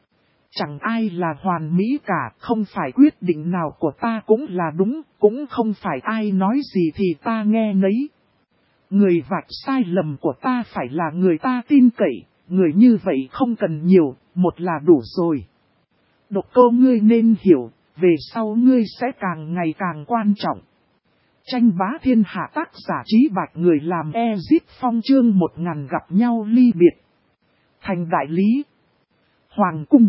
Chẳng ai là hoàn mỹ cả, không phải quyết định nào của ta cũng là đúng, cũng không phải ai nói gì thì ta nghe nấy. Người vạch sai lầm của ta phải là người ta tin cậy, người như vậy không cần nhiều, một là đủ rồi. Độc Cô ngươi nên hiểu, về sau ngươi sẽ càng ngày càng quan trọng. Tranh bá thiên hạ tác giả Trí Bạch người làm Ezip Phong chương 1000 gặp nhau ly biệt. Thành đại lý. Hoàng cung.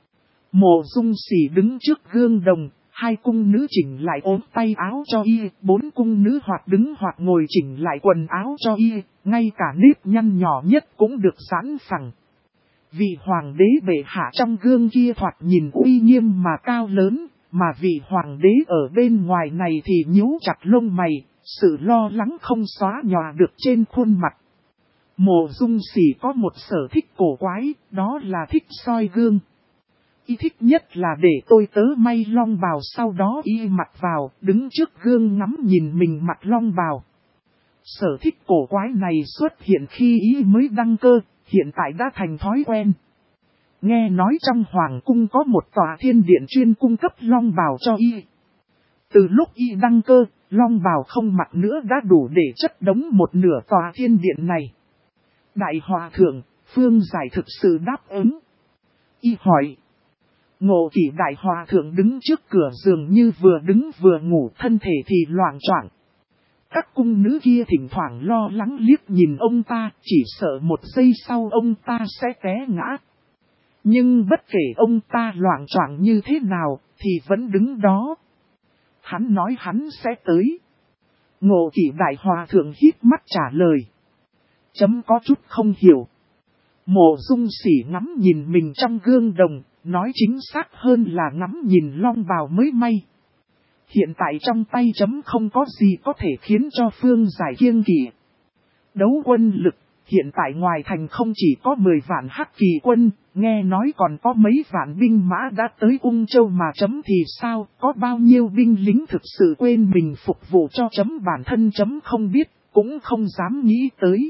Mộ Dung Sỉ đứng trước gương đồng, hai cung nữ chỉnh lại ốm tay áo cho y, bốn cung nữ hoặc đứng hoặc ngồi chỉnh lại quần áo cho y, ngay cả nếp nhăn nhỏ nhất cũng được giãn phẳng. Vị hoàng đế bệ hạ trong gương kia thoạt nhìn uy nghiêm mà cao lớn, mà vị hoàng đế ở bên ngoài này thì nhíu chặt lông mày, sự lo lắng không xóa nhòa được trên khuôn mặt. Mộ Dung Sỉ có một sở thích cổ quái, đó là thích soi gương. Y thích nhất là để tôi tớ may long bào, sau đó y mặc vào, đứng trước gương ngắm nhìn mình mặc long bào. Sở thích cổ quái này xuất hiện khi y mới đăng cơ, hiện tại đã thành thói quen. Nghe nói trong hoàng cung có một tòa thiên điện chuyên cung cấp long bào cho y. Từ lúc y đăng cơ, long bào không mặc nữa đã đủ để chất đống một nửa tòa thiên điện này. Đại hòa thượng, Phương Giải thực sự đáp ứng. Y hỏi. Ngộ Kỷ đại hòa thượng đứng trước cửa giường như vừa đứng vừa ngủ, thân thể thì loạng choạng. Các cung nữ kia thỉnh thoảng lo lắng liếc nhìn ông ta, chỉ sợ một giây sau ông ta sẽ té ngã. Nhưng bất kể ông ta loạng choạng như thế nào, thì vẫn đứng đó. Hắn nói hắn sẽ tới. Ngộ Kỷ đại hòa thượng hít mắt trả lời. Chấm có chút không hiểu. Mộ Dung Sỉ ngắm nhìn mình trong gương đồng, nói chính xác hơn là ngắm nhìn long bào mới may. Hiện tại trong tay chấm không có gì có thể khiến cho Phương Giải kiêng kỵ. Đấu quân lực, hiện tại ngoài thành không chỉ có 10 vạn hắc kỳ quân, nghe nói còn có mấy vạn binh mã đã tới Ung Châu mà chấm thì sao, có bao nhiêu binh lính thực sự quên mình phục vụ cho chấm, bản thân chấm không biết, cũng không dám nghĩ tới.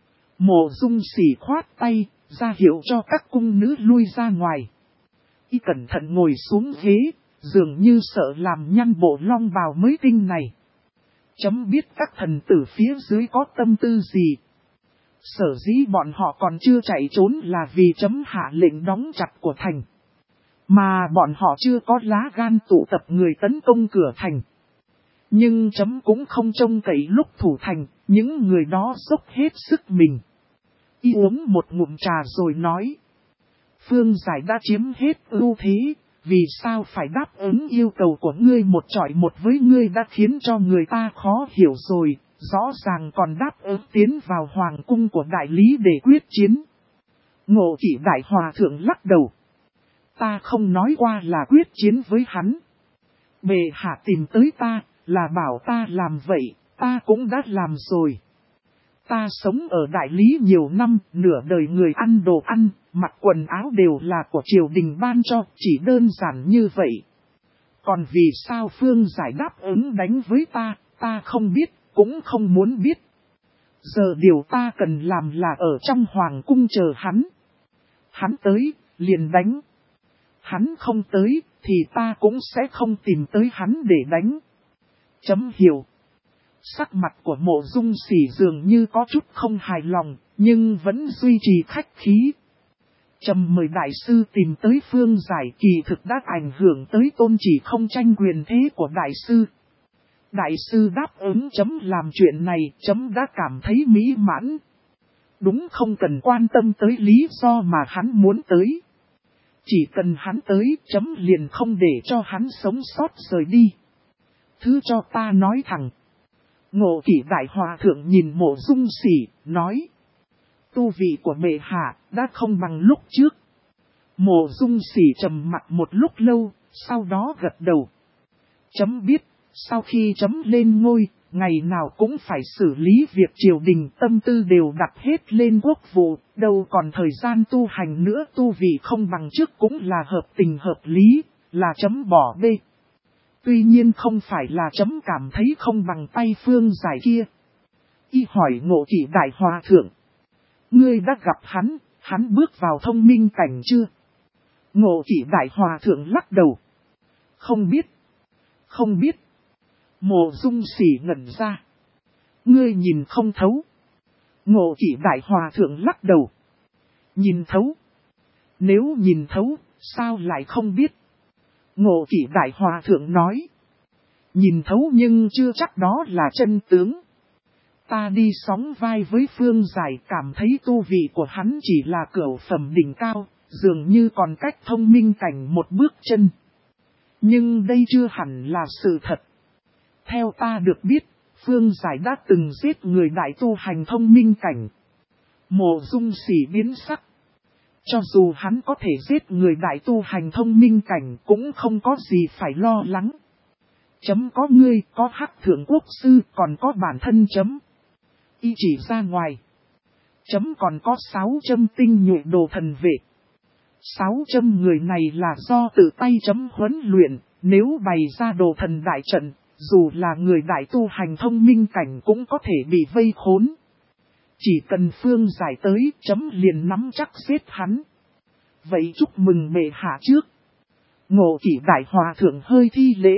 Mộ Dung Sỉ khoát tay, ra hiệu cho các cung nữ lui ra ngoài. Y cẩn thận ngồi xuống ghế, dường như sợ làm nhăn bộ long bào mới tinh này. Chấm biết các thần tử phía dưới có tâm tư gì. Sở dĩ bọn họ còn chưa chạy trốn là vì chấm hạ lệnh đóng chặt của thành. Mà bọn họ chưa có lá gan tụ tập người tấn công cửa thành. Nhưng chấm cũng không trông cậy lúc thủ thành, những người đó dốc hết sức mình. Y uống một ngụm trà rồi nói. Phương Giải đã chiếm hết ưu thế, vì sao phải đáp ứng yêu cầu của ngươi một chọi một với ngươi đã khiến cho người ta khó hiểu rồi, rõ ràng còn đáp ứng tiến vào hoàng cung của đại lý để quyết chiến. Ngộ Kỷ đại hòa thượng lắc đầu. Ta không nói qua là quyết chiến với hắn. Bệ hạ tìm tới ta, là bảo ta làm vậy, ta cũng đã làm rồi. Ta sống ở đại lý nhiều năm, nửa đời người ăn đồ ăn, mặc quần áo đều là của triều đình ban cho, chỉ đơn giản như vậy. Còn vì sao Phương Giải đáp ứng đánh với ta không biết, cũng không muốn biết. Giờ điều ta cần làm là ở trong hoàng cung chờ hắn. Hắn tới, liền đánh. Hắn không tới, thì ta cũng sẽ không tìm tới hắn để đánh. Chấm hiểu. Sắc mặt của Mộ Dung Sỉ dường như có chút không hài lòng, nhưng vẫn duy trì khách khí. Trầm mời đại sư tìm tới Phương Giải kỳ thực đã ảnh hưởng tới tôn chỉ không tranh quyền thế của đại sư. Đại sư đáp ứng chấm làm chuyện này, chấm đã cảm thấy mỹ mãn. Đúng không cần quan tâm tới lý do mà hắn muốn tới. Chỉ cần hắn tới, chấm liền không để cho hắn sống sót rời đi. Thứ cho ta nói thẳng. Ngộ Kỷ đại hòa thượng nhìn Mộ Dung Sỉ, nói. Tu vị của bệ hạ đã không bằng lúc trước. Mộ Dung Sỉ trầm mặt một lúc lâu, sau đó gật đầu. Chấm biết, sau khi chấm lên ngôi, ngày nào cũng phải xử lý việc triều đình, tâm tư đều đặt hết lên quốc vụ, đâu còn thời gian tu hành nữa. Tu vị không bằng trước cũng là hợp tình hợp lý, là chấm bỏ bê. Tuy nhiên không phải là chấm cảm thấy không bằng tay Phương Giải kia. Y hỏi Ngộ Kỷ đại hòa thượng. Ngươi đã gặp hắn bước vào thông minh cảnh chưa? Ngộ Kỷ đại hòa thượng lắc đầu. Không biết. Mộ Dung Sỉ ngẩn ra. Ngươi nhìn không thấu. Ngộ Kỷ đại hòa thượng lắc đầu. Nhìn thấu. Nếu nhìn thấu, sao lại không biết? Ngộ Kỷ đại hòa thượng nói. Nhìn thấu nhưng chưa chắc đó là chân tướng. Ta đi sóng vai với Phương Giải cảm thấy tu vị của hắn chỉ là cửu phẩm đỉnh cao, dường như còn cách thông minh cảnh một bước chân. Nhưng đây chưa hẳn là sự thật. Theo ta được biết, Phương Giải đã từng giết người đại tu hành thông minh cảnh. Mộ Dung Sỉ biến sắc. Cho dù hắn có thể giết người đại tu hành thông minh cảnh cũng không có gì phải lo lắng. Chấm có ngươi, có Hắc Thượng Quốc Sư, còn có bản thân chấm. Y chỉ ra ngoài. Chấm còn có 6 châm tinh nhuệ đồ thần vệ. 600 người này là do tự tay chấm huấn luyện, nếu bày ra đồ thần đại trận, dù là người đại tu hành thông minh cảnh cũng có thể bị vây khốn. Chỉ cần Phương Giải tới, chấm liền nắm chắc giết hắn. Vậy chúc mừng bệ hạ trước. Ngộ Kỷ Đại Hòa Thượng hơi thi lễ.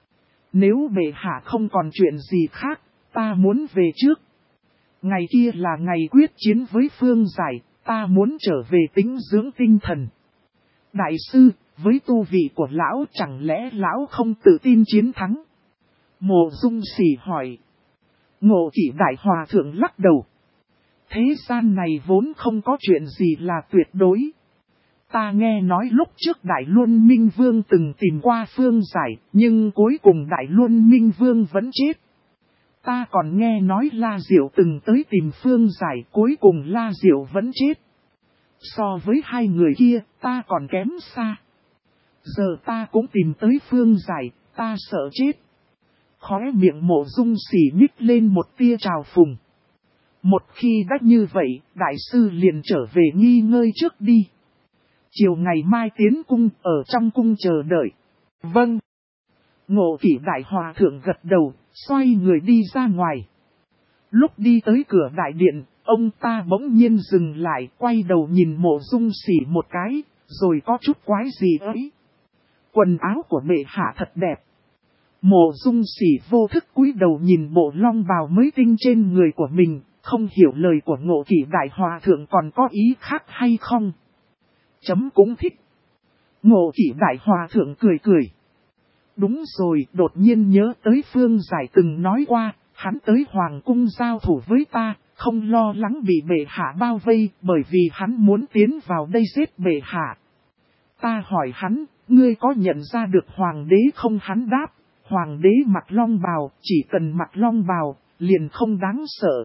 Nếu bệ hạ không còn chuyện gì khác, ta muốn về trước. Ngày kia là ngày quyết chiến với Phương Giải, ta muốn trở về tĩnh dưỡng tinh thần. Đại sư, với tu vị của lão chẳng lẽ lão không tự tin chiến thắng? Mộ Dung Sỉ hỏi. Ngộ Kỷ Đại Hòa Thượng lắc đầu. Thế gian này vốn không có chuyện gì là tuyệt đối. Ta nghe nói lúc trước Đại Luân Minh Vương từng tìm qua Phương Giải, nhưng cuối cùng Đại Luân Minh Vương vẫn chết. Ta còn nghe nói La Diệu từng tới tìm Phương Giải, cuối cùng La Diệu vẫn chết. So với hai người kia, ta còn kém xa. Giờ ta cũng tìm tới Phương Giải, ta sợ chết. Khóe miệng Mộ Dung Sỉ nhích lên một tia trào phùng. Một khi đã như vậy, đại sư liền trở về nghỉ ngơi trước đi. Chiều ngày mai tiến cung, ở trong cung chờ đợi. Vâng. Ngộ Kỷ Đại Hòa Thượng gật đầu, xoay người đi ra ngoài. Lúc đi tới cửa đại điện, ông ta bỗng nhiên dừng lại, quay đầu nhìn Mộ Dung Sỉ một cái, rồi có chút quái gì ấy. Quần áo của bệ hạ thật đẹp. Mộ Dung Sỉ vô thức cúi đầu nhìn bộ long bào mới tinh trên người của mình, không hiểu lời của Ngộ Kỷ Đại Hòa Thượng còn có ý khác hay không. Chấm cũng thích. Ngộ Kỷ Đại Hòa Thượng cười cười. Đúng rồi, đột nhiên nhớ tới Phương Giải từng nói qua, hắn tới Hoàng cung giao thủ với ta, không lo lắng bị bệ hạ bao vây, bởi vì hắn muốn tiến vào đây giết bệ hạ. Ta hỏi hắn, ngươi có nhận ra được Hoàng đế không? Hắn đáp, Hoàng đế mặc long bào, chỉ cần mặc long bào, liền không đáng sợ.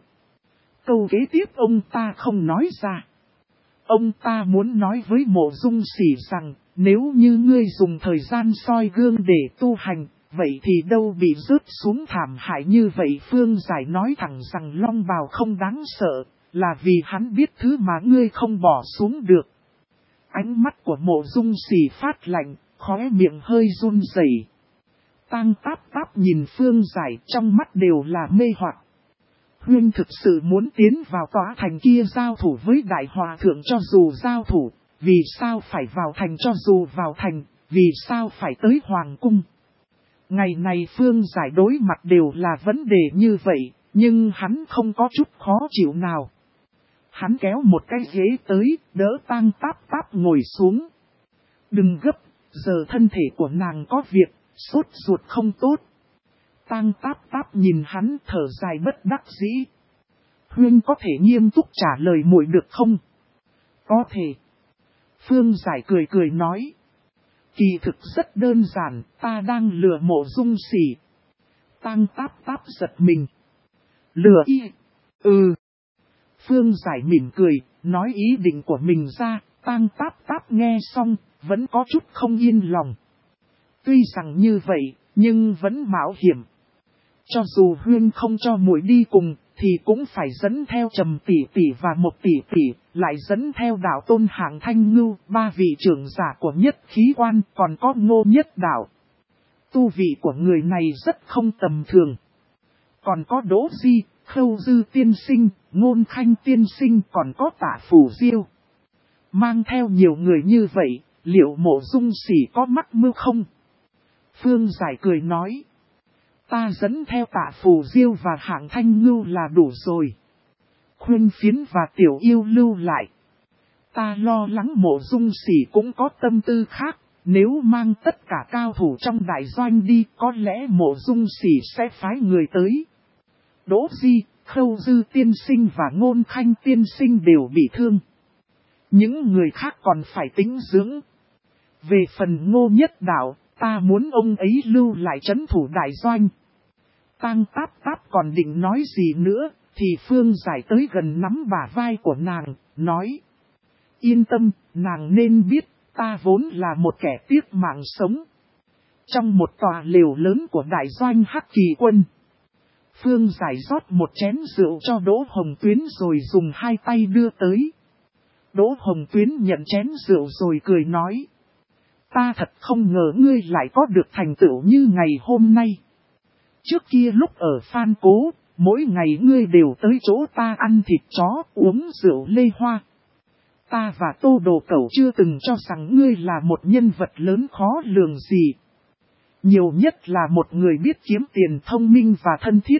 Câu kế tiếp ông ta không nói ra. Ông ta muốn nói với Mộ Dung Sỉ rằng, nếu như ngươi dùng thời gian soi gương để tu hành, vậy thì đâu bị rớt xuống thảm hại như vậy. Phương Giải nói thẳng rằng long bào không đáng sợ, là vì hắn biết thứ mà ngươi không bỏ xuống được. Ánh mắt của Mộ Dung Sỉ phát lạnh, khóe miệng hơi run rẩy. Tang Táp Táp nhìn Phương Giải, trong mắt đều là mê hoặc. Huynh thực sự muốn tiến vào tòa thành kia giao thủ với Đại Hòa Thượng? Cho dù giao thủ, vì sao phải vào thành? Cho dù vào thành, vì sao phải tới Hoàng cung? Ngày này Phương Giải đối mặt đều là vấn đề như vậy, nhưng hắn không có chút khó chịu nào. Hắn kéo một cái ghế tới, đỡ Tang Táp Táp ngồi xuống. Đừng gấp, giờ thân thể của nàng có việc, sốt ruột không tốt. Tang Táp Táp nhìn hắn thở dài bất đắc dĩ. Huynh có thể nghiêm túc trả lời muội được không? Có thể. Phương Giải cười cười nói. Kỳ thực rất đơn giản, ta đang lừa Mộ Dung Sỉ. Tang Táp Táp giật mình. Lừa y? Ừ. Phương Giải mỉm cười, nói ý định của mình ra. Tang Táp Táp nghe xong, vẫn có chút không yên lòng. Tuy rằng như vậy, nhưng vẫn mạo hiểm. Cho dù Huynh không cho muội đi cùng, thì cũng phải dẫn theo Trầm tỷ tỷ và Mộc tỷ tỷ, lại dẫn theo Đạo Tôn Hạng Thanh Ngưu, ba vị trưởng giả của Nhất Khí Quan, còn có Ngô Nhất Đạo. Tu vị của người này rất không tầm thường. Còn có Đỗ Di, Khâu Dư tiên sinh, Ngôn Khanh tiên sinh, còn có Tả Phủ Diêu. Mang theo nhiều người như vậy, liệu Mộ Dung Sỉ có mắc mưu không? Phương Giải cười nói. Ta dẫn theo Tạ Phù Diêu và Hạng Thanh Ngưu là đủ rồi. Khuyên Phiến và Tiểu Yêu lưu lại. Ta lo lắng Mộ Dung Sỉ cũng có tâm tư khác. Nếu mang tất cả cao thủ trong đại doanh đi, có lẽ Mộ Dung Sỉ sẽ phái người tới. Đỗ Di, Khâu Dư tiên sinh và Ngôn Khanh tiên sinh đều bị thương. Những người khác còn phải tĩnh dưỡng. Về phần Ngô Nhất Đạo, ta muốn ông ấy lưu lại trấn thủ đại doanh. Tang Táp Táp còn định nói gì nữa, thì Phương Giải tới gần nắm bả vai của nàng, nói. Yên tâm, nàng nên biết, ta vốn là một kẻ tiếc mạng sống. Trong một tòa lều lớn của đại doanh Hắc Kỳ Quân, Phương Giải rót một chén rượu cho Đỗ Hồng Tuyến rồi dùng hai tay đưa tới. Đỗ Hồng Tuyến nhận chén rượu rồi cười nói. Ta thật không ngờ ngươi lại có được thành tựu như ngày hôm nay. Trước kia lúc ở Phan Cố, mỗi ngày ngươi đều tới chỗ ta ăn thịt chó, uống rượu lê hoa. Ta và Tô Đồ Cẩu chưa từng cho rằng ngươi là một nhân vật lớn khó lường gì. Nhiều nhất là một người biết kiếm tiền, thông minh và thân thiết.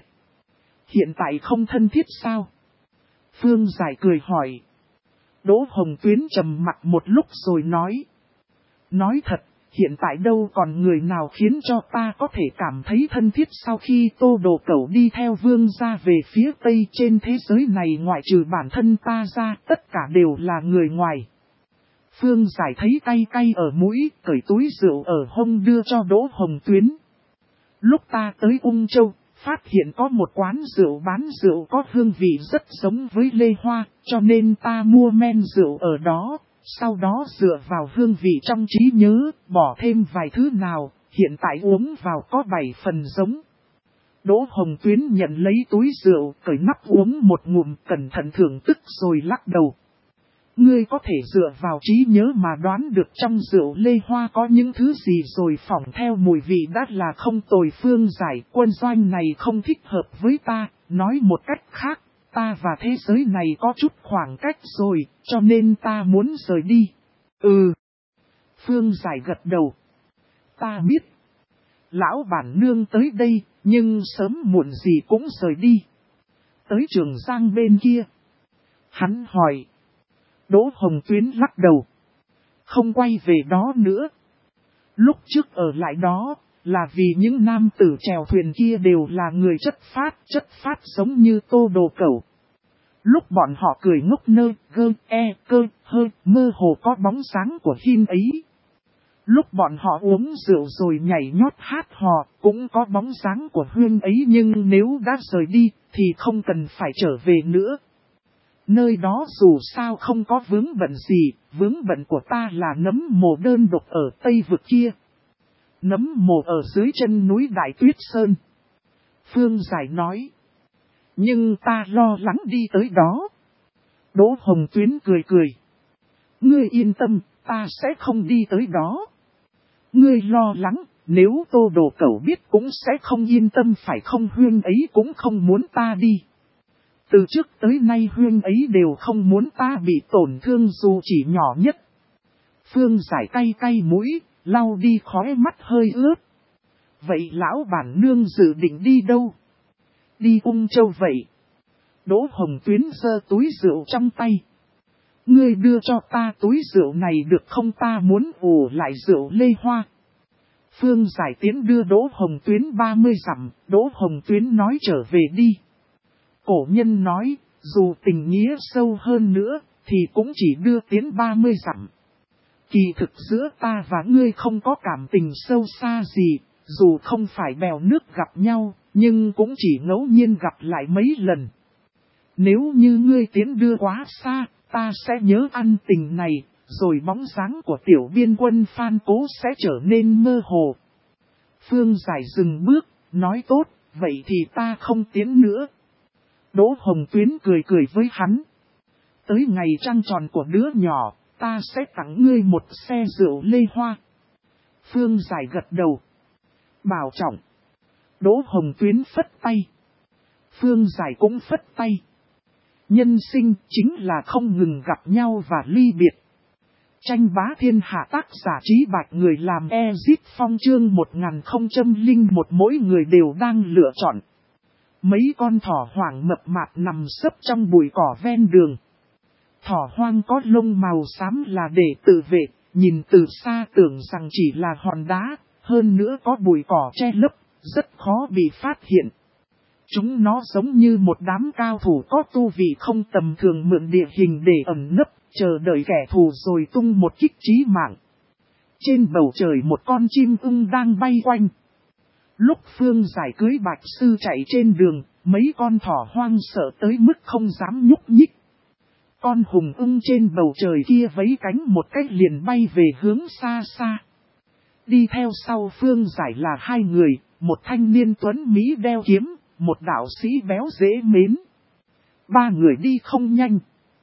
Hiện tại không thân thiết sao? Phương Giải cười hỏi. Đỗ Hồng Tuyến trầm mặc một lúc rồi nói. Nói thật, hiện tại đâu còn người nào khiến cho ta có thể cảm thấy thân thiết sau khi Tô Đồ Cẩu đi theo Vương gia về phía Tây. Trên thế giới này ngoại trừ bản thân ta ra, tất cả đều là người ngoài. Phương Giải thấy cay cay ở mũi, cởi túi rượu ở hông đưa cho Đỗ Hồng Tuyến. Lúc ta tới Ung Châu, phát hiện có một quán rượu bán rượu có hương vị rất giống với lê hoa, cho nên ta mua men rượu ở đó, sau đó dựa vào hương vị trong trí nhớ, bỏ thêm vài thứ nào, hiện tại uống vào có 7 phần giống. Đỗ Hồng Tuyến nhận lấy túi rượu, cởi nắp uống một ngụm, cẩn thận thưởng thức rồi lắc đầu. Ngươi có thể dựa vào trí nhớ mà đoán được trong rượu lê hoa có những thứ gì rồi phỏng theo mùi vị đã là không tồi. Phương Giải, quân doanh này không thích hợp với ta, nói một cách khác, ta và thế giới này có chút khoảng cách rồi, cho nên ta muốn rời đi. Ừ. Phương Giải gật đầu. Ta biết. Lão bản nương tới đây, nhưng sớm muộn gì cũng rời đi. Tới Trường Giang bên kia. Hắn hỏi. Đỗ Hồng Tuyến lắc đầu. Không quay về đó nữa. Lúc trước ở lại đó, là vì những nam tử chèo thuyền kia đều là người chất phát giống như Tô Đồ Cẩu. Lúc bọn họ cười ngốc nơ, cơ, mơ hồ có bóng sáng của Hin ấy. Lúc bọn họ uống rượu rồi nhảy nhót hát hò, cũng có bóng sáng của Huyên ấy, nhưng nếu đã rời đi, thì không cần phải trở về nữa. Nơi đó dù sao không có vướng bận gì, vướng bận của ta là nấm mồ đơn độc ở Tây vực kia. Nấm mồ ở dưới chân núi Đại Tuyết Sơn. Phương Giải nói. Nhưng ta lo lắng đi tới đó. Đỗ Hồng Tuyến cười. Ngươi yên tâm, ta sẽ không đi tới đó. Ngươi lo lắng, nếu Tô Đồ Cẩu biết cũng sẽ không yên tâm phải không? Huyên ấy cũng không muốn ta đi. Từ trước tới nay Huyên ấy đều không muốn ta bị tổn thương dù chỉ nhỏ nhất. Phương Giải cay mũi, lau đi khóe mắt hơi ướt. Vậy lão bản nương dự định đi đâu? Đi Ung Châu vậy. Đỗ Hồng Tuyến giơ túi rượu trong tay. Ngươi đưa cho ta túi rượu này được không, ta muốn ủ lại rượu lê hoa. Phương Giải tiến đưa Đỗ Hồng Tuyến 30 dặm, Đỗ Hồng Tuyến nói trở về đi. Cổ nhân nói, dù tình nghĩa sâu hơn nữa, thì cũng chỉ đưa tiến 30 dặm. Kỳ thực giữa ta và ngươi không có cảm tình sâu xa gì, dù không phải bèo nước gặp nhau, nhưng cũng chỉ ngẫu nhiên gặp lại mấy lần. Nếu như ngươi tiến đưa quá xa, ta sẽ nhớ ăn tình này, rồi bóng dáng của tiểu biên quân Phan Cố sẽ trở nên mơ hồ. Phương Giải dừng bước, nói tốt, vậy thì ta không tiến nữa. Đỗ Hồng Tuyến cười với hắn. Tới ngày trăng tròn của đứa nhỏ, ta sẽ tặng ngươi một xe rượu lê hoa. Phương Giải gật đầu. Bảo trọng. Đỗ Hồng Tuyến phất tay. Phương Giải cũng phất tay. Nhân sinh chính là không ngừng gặp nhau và ly biệt. Tranh bá thiên hạ, tác giả Trí Bạch, người làm Ezit Phong, chương 1001. Mỗi người đều đang lựa chọn. Mấy con thỏ hoang mập mạp nằm sấp trong bụi cỏ ven đường. Thỏ hoang có lông màu xám là để tự vệ, nhìn từ xa tưởng rằng chỉ là hòn đá, hơn nữa có bụi cỏ che lấp, rất khó bị phát hiện. Chúng nó giống như một đám cao thủ có tu vị không tầm thường, mượn địa hình để ẩn nấp, chờ đợi kẻ thù rồi tung một kích chí mạng. Trên bầu trời một con chim ưng đang bay quanh. Lúc Phương Giải cưới Bạch Sư chạy trên đường, mấy con thỏ hoang sợ tới mức không dám nhúc nhích. Con hùng ưng trên bầu trời kia vẫy cánh một cách liền bay về hướng xa xa. Đi theo sau Phương Giải là hai người, một thanh niên tuấn Mỹ đeo kiếm, một đạo sĩ béo dễ mến. Ba người đi không nhanh.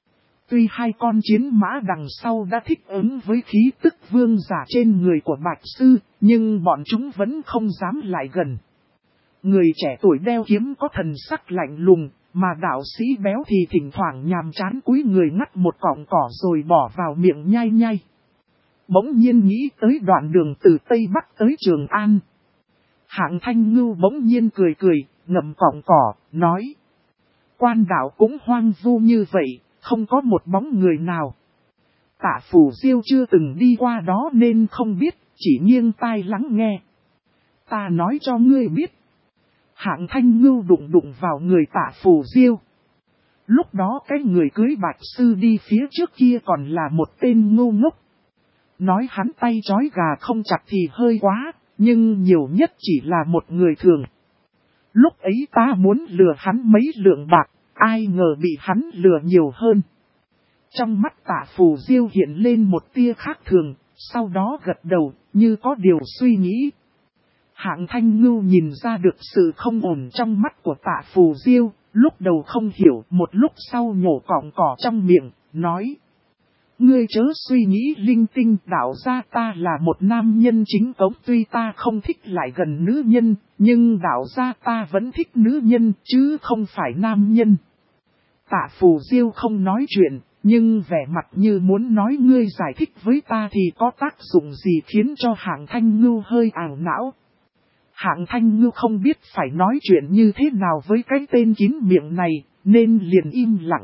Tuy hai con chiến mã đằng sau đã thích ứng với khí tức vương giả trên người của Bạch Sư, nhưng bọn chúng vẫn không dám lại gần. Người trẻ tuổi đeo kiếm có thần sắc lạnh lùng, mà đạo sĩ béo thì thỉnh thoảng nhàm chán cúi người ngắt một cọng cỏ rồi bỏ vào miệng nhai nhai. Bỗng nhiên nghĩ tới đoạn đường từ Tây Bắc tới Trường An. Hạng Thanh Ngưu bỗng nhiên cười cười, ngậm cọng cỏ, nói. Quan đảo cũng hoang vu như vậy, không có một bóng người nào. Tạ Phù Diêu chưa từng đi qua đó nên không biết, chỉ nghiêng tai lắng nghe. Ta nói cho ngươi biết. Hạng Thanh Ngưu đụng đụng vào người Tạ Phù Diêu. Lúc đó cái người cưới Bạch Sư đi phía trước kia còn là một tên ngu ngốc. Nói hắn tay trói gà không chặt thì hơi quá, nhưng nhiều nhất chỉ là một người thường. Lúc ấy ta muốn lừa hắn mấy lượng bạc, ai ngờ bị hắn lừa nhiều hơn. Trong mắt Tạ Phù Diêu hiện lên một tia khác thường, sau đó gật đầu, như có điều suy nghĩ. Hạng Thanh Ngưu nhìn ra được sự không ổn trong mắt của Tạ Phù Diêu, lúc đầu không hiểu, một lúc sau nhổ cọng cỏ trong miệng, nói. Ngươi chớ suy nghĩ linh tinh, đạo gia ta là một nam nhân chính cống, tuy ta không thích lại gần nữ nhân, nhưng đạo gia ta vẫn thích nữ nhân, chứ không phải nam nhân. Tạ Phù Diêu không nói chuyện, nhưng vẻ mặt như muốn nói ngươi giải thích với ta thì có tác dụng gì khiến cho Hạng Thanh Ngưu hơi ảo não. Hạng Thanh Ngưu không biết phải nói chuyện như thế nào với cái tên kín miệng này, nên liền im lặng.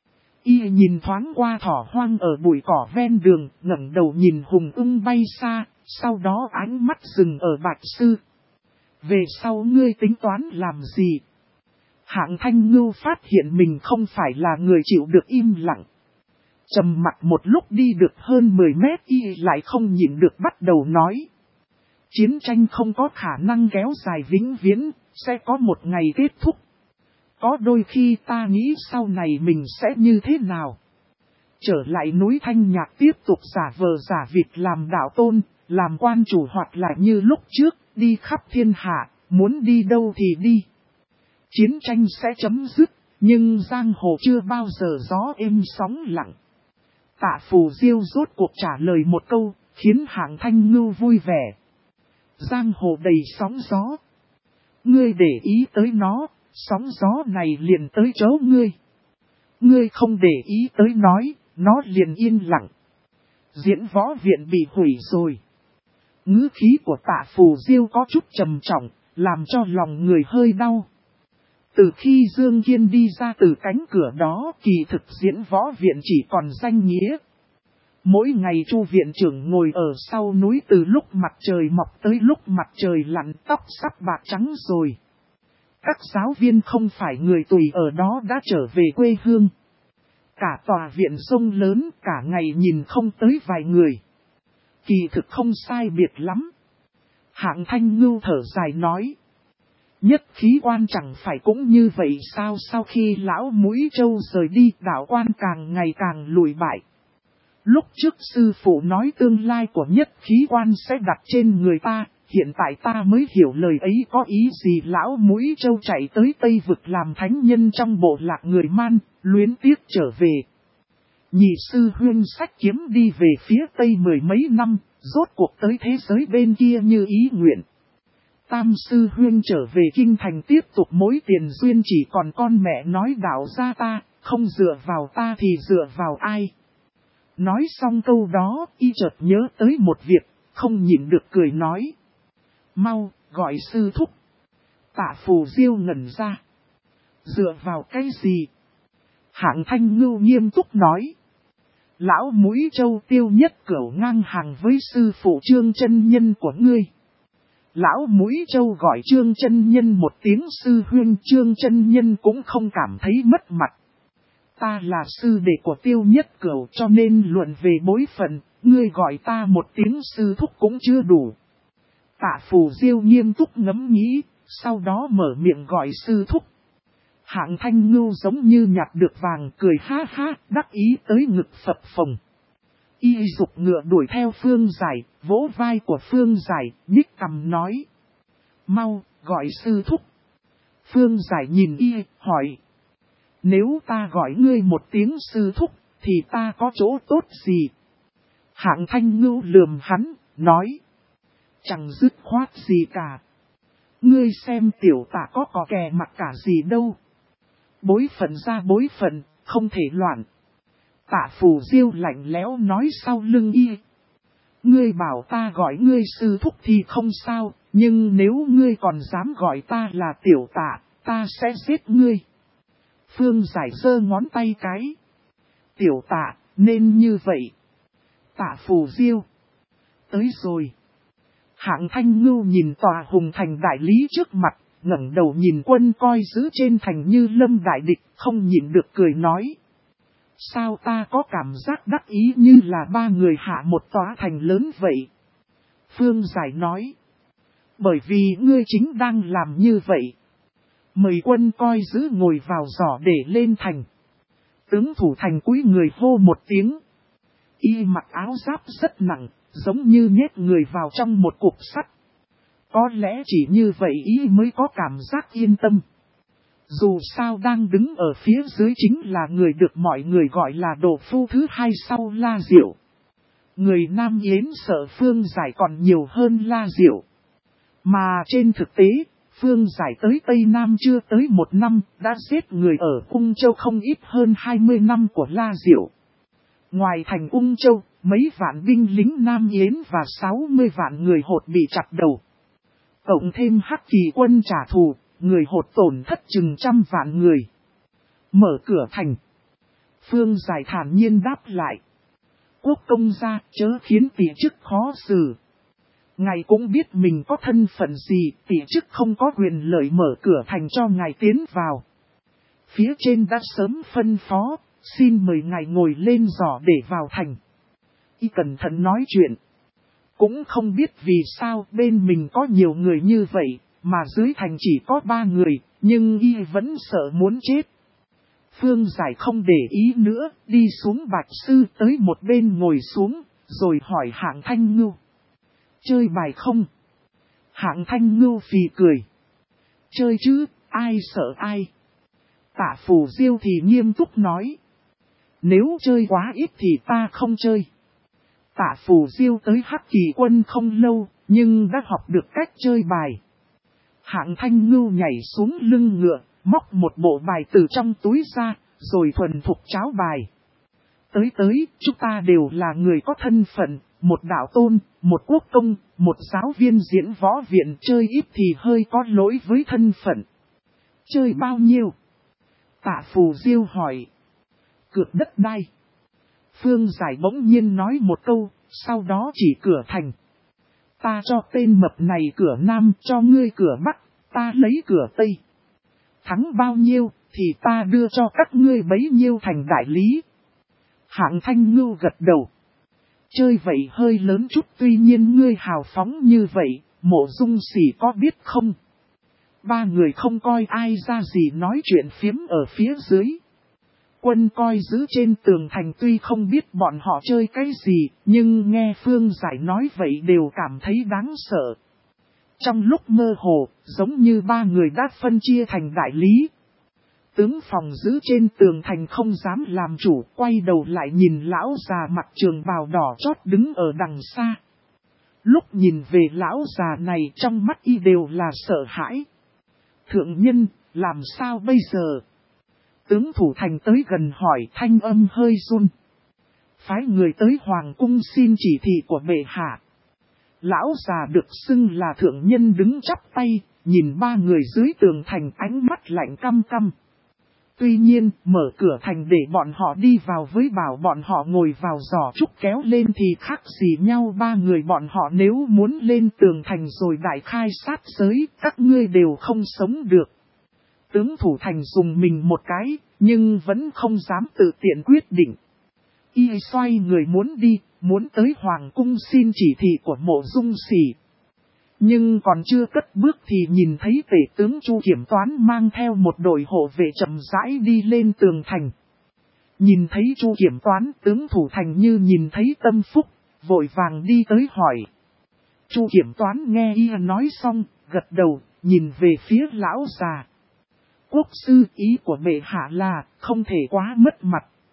Y nhìn thoáng qua thỏ hoang ở bụi cỏ ven đường, ngẩng đầu nhìn hùng ưng bay xa, sau đó ánh mắt dừng ở Bạch Sư. Về sau ngươi tính toán làm gì? Hạng Thanh Ngưu phát hiện mình không phải là người chịu được im lặng. Trầm mặt một lúc đi được hơn 10 mét Y lại không nhịn được bắt đầu nói. Chiến tranh không có khả năng kéo dài vĩnh viễn, sẽ có một ngày kết thúc. Có đôi khi ta nghĩ sau này mình sẽ như thế nào? Trở lại núi Thanh Nhạc tiếp tục giả vờ giả vịt làm đạo tôn, làm quan chủ hoặc là như lúc trước, đi khắp thiên hạ, muốn đi đâu thì đi. Chiến tranh sẽ chấm dứt, nhưng giang hồ chưa bao giờ gió êm sóng lặng. Tạ Phù Diêu rốt cuộc trả lời một câu, khiến Hạng Thanh Ngưu vui vẻ. Giang hồ đầy sóng gió. Ngươi để ý tới nó, sóng gió này liền tới chỗ ngươi. Ngươi không để ý tới nó liền yên lặng. Diễn võ viện bị hủy rồi. Ngữ khí của Tạ Phù Diêu có chút trầm trọng, làm cho lòng người hơi đau. Từ khi Dương Kiên đi ra từ cánh cửa đó, kỳ thực diễn võ viện chỉ còn danh nghĩa. Mỗi ngày Chu viện trưởng ngồi ở sau núi từ lúc mặt trời mọc tới lúc mặt trời lặn, tóc sắp bạc trắng rồi. Các giáo viên không phải người tùy ở đó đã trở về quê hương. Cả tòa viện sông lớn cả ngày nhìn không tới vài người. Kỳ thực không sai biệt lắm. Hạng Thanh Ngưu thở dài nói. Nhất khí quan chẳng phải cũng như vậy sao? Sau khi lão Mũi Châu rời đi, đạo quan càng ngày càng lùi bại. Lúc trước sư phụ nói tương lai của nhất khí quan sẽ đặt trên người ta, hiện tại ta mới hiểu lời ấy có ý gì. Lão Mũi Châu chạy tới Tây Vực làm thánh nhân trong bộ lạc người Man, luyến tiếc trở về. Nhị sư huyên sách kiếm đi về phía Tây 10 mấy năm, rốt cuộc tới thế giới bên kia như ý nguyện. Tam sư huyên trở về kinh thành tiếp tục mối tiền duyên, chỉ còn con mẹ nói đạo gia ta, không dựa vào ta thì dựa vào ai. Nói xong câu đó, y chợt nhớ tới một việc, không nhịn được cười nói. Mau, gọi sư thúc. Tạ Phù Diêu ngẩn ra. Dựa vào cái gì? Hạng Thanh Ngưu nghiêm túc nói. Lão Mũi Châu Tiêu Nhất Cửu ngang hàng với sư phụ Trương chân nhân của ngươi. Lão Mũi Châu gọi Trương chân nhân một tiếng sư huyên, Trương chân nhân cũng không cảm thấy mất mặt. Ta là sư đệ của Tiêu Nhất Cửu, cho nên luận về bối phận, ngươi gọi ta một tiếng sư thúc cũng chưa đủ. Tạ Phù Diêu nghiêm túc ngẫm nghĩ, sau đó mở miệng gọi sư thúc. Hạng Thanh Ngưu giống như nhặt được vàng, cười ha ha, đắc ý tới ngực phập phồng. Y dục ngựa đuổi theo Phương Giải, vỗ vai của Phương Giải, nhích cằm nói. Mau, gọi sư thúc. Phương Giải nhìn Y, hỏi. Nếu ta gọi ngươi một tiếng sư thúc, thì ta có chỗ tốt gì? Hạng Thanh Ngưu lườm hắn, nói. Chẳng dứt khoát gì cả. Ngươi xem tiểu Tạ có kè mặt cả gì đâu. Bối phận ra bối phận, không thể loạn. Tạ Phù Diêu lạnh lẽo nói sau lưng y. Ngươi bảo ta gọi ngươi sư thúc thì không sao, nhưng nếu ngươi còn dám gọi ta là tiểu Tạ, ta sẽ giết ngươi. Phương Giải giơ ngón tay cái. Tiểu Tạ, nên như vậy. Tạ Phù Diêu. Tới rồi. Hạng Thanh Ngưu nhìn tòa hùng thành đại lý trước mặt, ngẩng đầu nhìn quân coi giữ trên thành như lâm đại địch, không nhịn được cười nói. Sao ta có cảm giác đắc ý như là ba người hạ một tòa thành lớn vậy? Phương Giải nói. Bởi vì ngươi chính đang làm như vậy. Mời quân coi giữ ngồi vào giỏ để lên thành. Tướng thủ thành cúi người hô một tiếng. Y mặc áo giáp rất nặng, giống như nhét người vào trong một cục sắt. Có lẽ chỉ như vậy y mới có cảm giác yên tâm. Dù sao đang đứng ở phía dưới chính là người được mọi người gọi là đồ phu thứ hai sau La Diệu. Người Nam Yến sợ Phương Giải còn nhiều hơn La Diệu. Mà trên thực tế, Phương Giải tới Tây Nam chưa tới 1 năm, đã giết người ở Ung Châu không ít hơn 20 năm của La Diệu. Ngoài thành Ung Châu, mấy vạn binh lính Nam Yến và 60 vạn người Hột bị chặt đầu. Cộng thêm Hắc Kỳ quân trả thù, người Hột tổn thất chừng 100 vạn người. Mở cửa thành. Phương Giải thản nhiên đáp lại. Quốc công gia chớ khiến tỷ chức khó xử. Ngài cũng biết mình có thân phận gì, tỷ chức không có quyền lợi mở cửa thành cho ngài tiến vào. Phía trên đã sớm phân phó, xin mời ngài ngồi lên giỏ để vào thành. Y cẩn thận nói chuyện. Cũng không biết vì sao bên mình có nhiều người như vậy, mà dưới thành chỉ có 3 người, nhưng y vẫn sợ muốn chết. Phương Giải không để ý nữa, đi xuống Bạch Sư tới một bên ngồi xuống, rồi hỏi Hạng Thanh Ngưu. Chơi bài không? Hạng Thanh Ngưu phì cười. Chơi chứ, ai sợ ai? Tạ Phù Diêu thì nghiêm túc nói. Nếu chơi quá ít thì ta không chơi. Tạ Phù Diêu tới Hắc Kỳ quân không lâu, nhưng đã học được cách chơi bài. Hạng Thanh Ngưu nhảy xuống lưng ngựa, móc một bộ bài từ trong túi ra, rồi thuần thục tráo bài. Tới, chúng ta đều là người có thân phận, một đạo tôn, một quốc công, một giáo viên diễn võ viện, chơi ít thì hơi có lỗi với thân phận. Chơi bao nhiêu? Tạ Phù Diêu hỏi. Cược đất đai. Phương Giải bỗng nhiên nói một câu, sau đó chỉ cửa thành. Ta cho tên mập này cửa Nam, cho ngươi cửa Bắc, ta lấy cửa Tây. Thắng bao nhiêu, thì ta đưa cho các ngươi bấy nhiêu thành đại lý. Hạng Thanh Ngưu gật đầu. Chơi vậy hơi lớn chút, tuy nhiên ngươi hào phóng như vậy, Mộ Dung Sỉ có biết không? 3 người không coi ai ra gì nói chuyện phiếm ở phía dưới. Quân coi giữ trên tường thành tuy không biết bọn họ chơi cái gì, nhưng nghe Phương Giải nói vậy đều cảm thấy đáng sợ. Trong lúc mơ hồ, giống như 3 người đã phân chia thành đại lý. Tướng phòng giữ trên tường thành không dám làm chủ, quay đầu lại nhìn lão già mặc trường bào đỏ chót đứng ở đằng xa. Lúc nhìn về lão già này trong mắt y đều là sợ hãi. Thượng nhân, làm sao bây giờ? Tướng thủ thành tới gần hỏi, thanh âm hơi run. Phái người tới hoàng cung xin chỉ thị của bệ hạ. Lão già được xưng là thượng nhân đứng chắp tay, nhìn 3 người dưới tường thành ánh mắt lạnh căm căm. Tuy nhiên, mở cửa thành để bọn họ đi vào với bảo bọn họ ngồi vào giỏ trúc kéo lên thì khác gì nhau. 3 người bọn họ nếu muốn lên tường thành rồi đại khai sát giới, các ngươi đều không sống được. Tướng thủ thành dùng mình một cái, nhưng vẫn không dám tự tiện quyết định. Y xoay người muốn đi, muốn tới hoàng cung xin chỉ thị của Mộ Dung Sỉ. Nhưng còn chưa cất bước thì nhìn thấy tể tướng Chu Kiểm Toán mang theo một đội hộ vệ chậm rãi đi lên tường thành. Nhìn thấy Chu Kiểm Toán, tướng thủ thành như nhìn thấy tâm phúc, vội vàng đi tới hỏi. Chu Kiểm Toán nghe y nói xong, gật đầu, nhìn về phía lão già. Quốc sư, ý của bệ hạ là không thể quá mất mặt.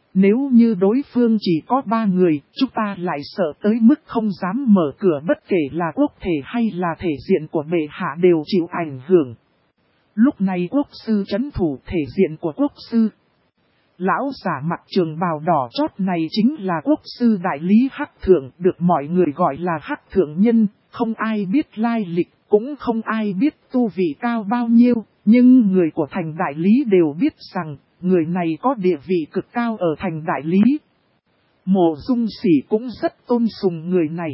Nếu như đối phương chỉ có 3 người, chúng ta lại sợ tới mức không dám mở cửa, bất kể là quốc thể hay là thể diện của bệ hạ đều chịu ảnh hưởng. Lúc này quốc sư trấn thủ thể diện của quốc sư. Lão giả mặc trường bào đỏ chót này chính là quốc sư đại lý Hắc Thượng, được mọi người gọi là Hắc Thượng Nhân, không ai biết lai lịch, cũng không ai biết tu vị cao bao nhiêu, nhưng người của thành đại lý đều biết rằng, người này có địa vị cực cao ở thành đại lý. Mộ Dung Sỉ cũng rất tôn sùng người này.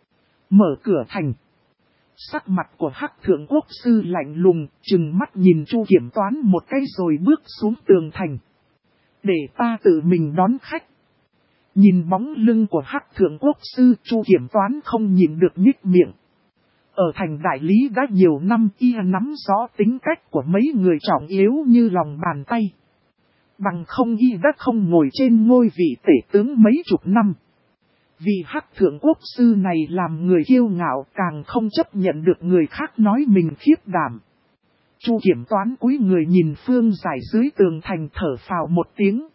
Mở cửa thành. Sắc mặt của Hắc Thượng quốc sư lạnh lùng, trừng mắt nhìn Chu Kiểm Toán một cái rồi bước xuống tường thành. Để ta tự mình đón khách. Nhìn bóng lưng của Hắc Thượng quốc sư, Chu Kiểm Toán không nhìn được nhếch miệng. Ở thành đại lý đã nhiều năm, y nắm rõ tính cách của mấy người trọng yếu như lòng bàn tay. Bằng không y đã không ngồi trên ngôi vị tể tướng mấy chục năm. Vì Hắc Thượng quốc sư này làm người kiêu ngạo, càng không chấp nhận được người khác nói mình khiếp đảm. Chu Kiểm Toán cúi người nhìn phương giải dưới tường thành, thở phào một tiếng.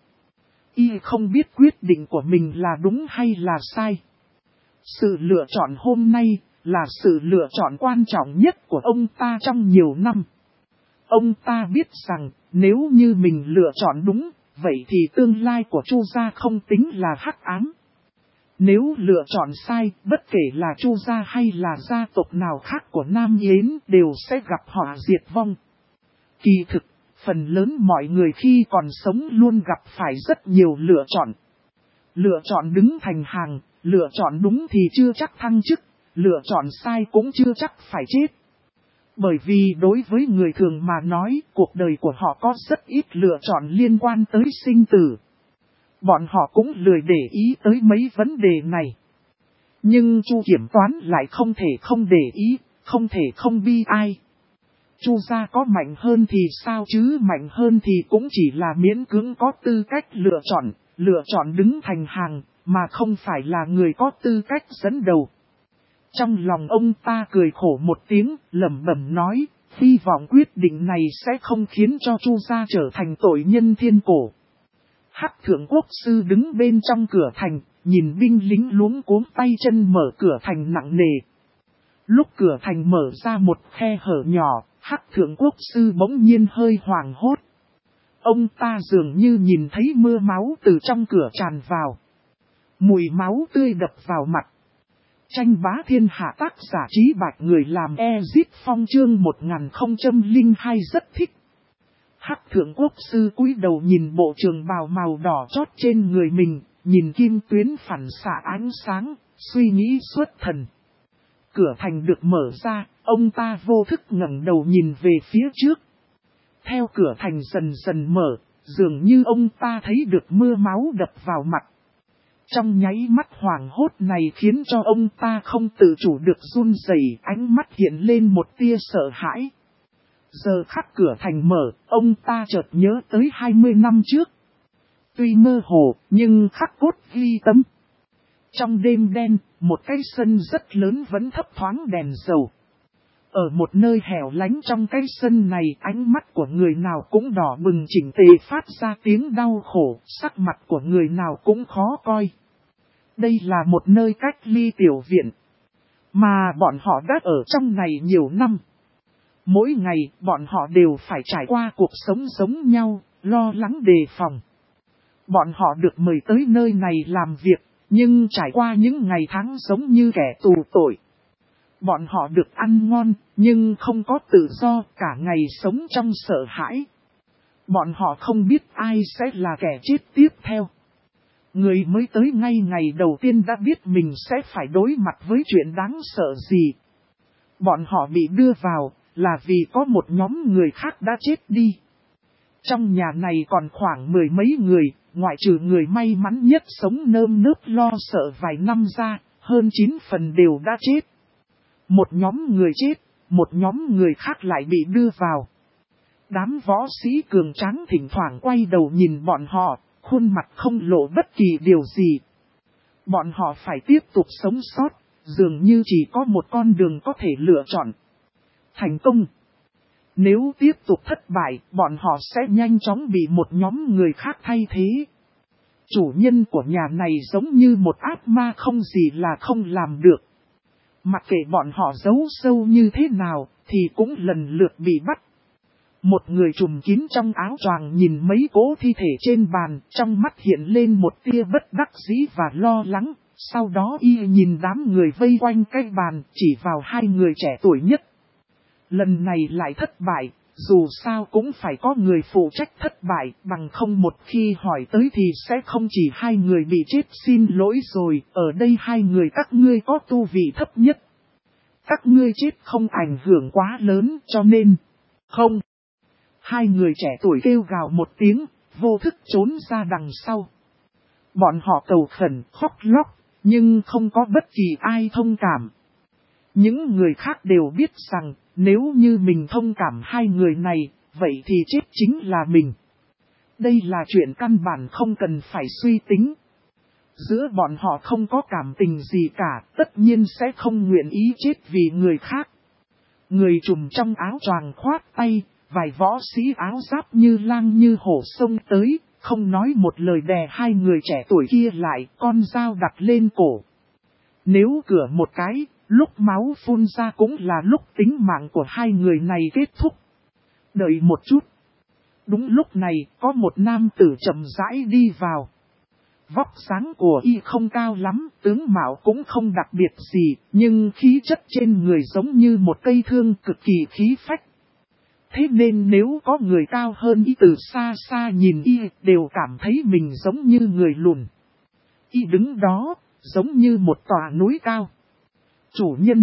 Y không biết quyết định của mình là đúng hay là sai. Sự lựa chọn hôm nay là sự lựa chọn quan trọng nhất của ông ta trong nhiều năm. Ông ta biết rằng nếu như mình lựa chọn đúng, vậy thì tương lai của Chu gia không tính là hắc ám. Nếu lựa chọn sai, bất kể là Chu gia hay là gia tộc nào khác của Nam Yến đều sẽ gặp họa diệt vong. Kỳ thực, phần lớn mọi người khi còn sống luôn gặp phải rất nhiều lựa chọn. Lựa chọn đứng thành hàng, lựa chọn đúng thì chưa chắc thăng chức, lựa chọn sai cũng chưa chắc phải chết. Bởi vì đối với người thường mà nói, cuộc đời của họ có rất ít lựa chọn liên quan tới sinh tử. Bọn họ cũng lười để ý tới mấy vấn đề này. Nhưng Chu Kiểm Toán lại không thể không để ý, không thể không bi ai. Chu gia có mạnh hơn thì sao chứ, mạnh hơn thì cũng chỉ là miễn cưỡng có tư cách lựa chọn đứng thành hàng, mà không phải là người có tư cách dẫn đầu. Trong lòng ông ta cười khổ một tiếng, lẩm bẩm nói, hy vọng quyết định này sẽ không khiến cho Chu gia trở thành tội nhân thiên cổ. Hắc Thượng quốc sư đứng bên trong cửa thành, nhìn binh lính luống cuống tay chân mở cửa thành nặng nề. Lúc cửa thành mở ra một khe hở nhỏ, Hắc Thượng quốc sư bỗng nhiên hơi hoảng hốt. Ông ta dường như nhìn thấy mưa máu từ trong cửa tràn vào. Mùi máu tươi đập vào mặt. Tranh bá thiên hạ tác giả Trí Bạch, người làm Ezit Phong chương 1002 rất thích. Hắc Thượng quốc sư cúi đầu nhìn bộ trường bào màu đỏ chót trên người mình, nhìn kim tuyến phản xạ ánh sáng, suy nghĩ xuất thần. Cửa thành được mở ra, ông ta vô thức ngẩng đầu nhìn về phía trước. Theo cửa thành dần dần mở, dường như ông ta thấy được mưa máu đập vào mặt. Trong nháy mắt hoảng hốt này khiến cho ông ta không tự chủ được run rẩy, ánh mắt hiện lên một tia sợ hãi. Giờ khắc cửa thành mở, ông ta chợt nhớ tới 20 năm trước. Tuy mơ hồ, nhưng khắc cốt ghi tâm. Trong đêm đen, một cái sân rất lớn vẫn thấp thoáng đèn dầu. Ở một nơi hẻo lánh trong cái sân này, ánh mắt của người nào cũng đỏ bừng chỉnh tề phát ra tiếng đau khổ, sắc mặt của người nào cũng khó coi. Đây là một nơi cách ly tiểu viện, mà bọn họ đã ở trong này nhiều năm. Mỗi ngày, bọn họ đều phải trải qua cuộc sống giống nhau, lo lắng đề phòng. Bọn họ được mời tới nơi này làm việc, nhưng trải qua những ngày tháng giống như kẻ tù tội. Bọn họ được ăn ngon, nhưng không có tự do, cả ngày sống trong sợ hãi. Bọn họ không biết ai sẽ là kẻ chết tiếp theo. Người mới tới ngay ngày đầu tiên đã biết mình sẽ phải đối mặt với chuyện đáng sợ gì. Bọn họ bị đưa vào, là vì có một nhóm người khác đã chết đi. Trong nhà này còn khoảng 10 mấy người, ngoại trừ người may mắn nhất sống nơm nớp lo sợ vài năm ra, hơn 9 phần đều đã chết. Một nhóm người chết, một nhóm người khác lại bị đưa vào. Đám võ sĩ cường tráng thỉnh thoảng quay đầu nhìn bọn họ, khuôn mặt không lộ bất kỳ điều gì. Bọn họ phải tiếp tục sống sót, dường như chỉ có một con đường có thể lựa chọn. Thành công. Nếu tiếp tục thất bại, bọn họ sẽ nhanh chóng bị một nhóm người khác thay thế. Chủ nhân của nhà này giống như một ác ma không gì là không làm được. Mặc kệ bọn họ giấu sâu như thế nào, thì cũng lần lượt bị bắt. Một người trùm kín trong áo choàng nhìn mấy cỗ thi thể trên bàn, trong mắt hiện lên một tia bất đắc dĩ và lo lắng. Sau đó y nhìn đám người vây quanh cái bàn, chỉ vào hai người trẻ tuổi nhất. Lần này lại thất bại, dù sao cũng phải có người phụ trách thất bại, bằng không một khi hỏi tới thì sẽ không chỉ hai người bị chết. Xin lỗi rồi, ở đây hai người các ngươi có tu vị thấp nhất. Các ngươi chết không ảnh hưởng quá lớn cho nên, không. Hai người trẻ tuổi kêu gào một tiếng, vô thức trốn ra đằng sau. Bọn họ cầu khẩn, khóc lóc, nhưng không có bất kỳ ai thông cảm. Những người khác đều biết rằng, nếu như mình thông cảm hai người này, vậy thì chết chính là mình. Đây là chuyện căn bản không cần phải suy tính. Giữa bọn họ không có cảm tình gì cả, tất nhiên sẽ không nguyện ý chết vì người khác. Người trùm trong áo choàng khoát tay, vài võ sĩ áo giáp như lang như hổ xông tới, không nói một lời đè hai người trẻ tuổi kia lại, con dao đặt lên cổ. Nếu cửa một cái, lúc máu phun ra cũng là lúc tính mạng của hai người này kết thúc. Đợi một chút. Đúng lúc này, có một nam tử chậm rãi đi vào. Vóc dáng của y không cao lắm, tướng mạo cũng không đặc biệt gì, nhưng khí chất trên người giống như một cây thương cực kỳ khí phách. Thế nên nếu có người cao hơn y từ xa xa nhìn y, đều cảm thấy mình giống như người lùn. Y đứng đó, giống như một tòa núi cao. Chủ nhân.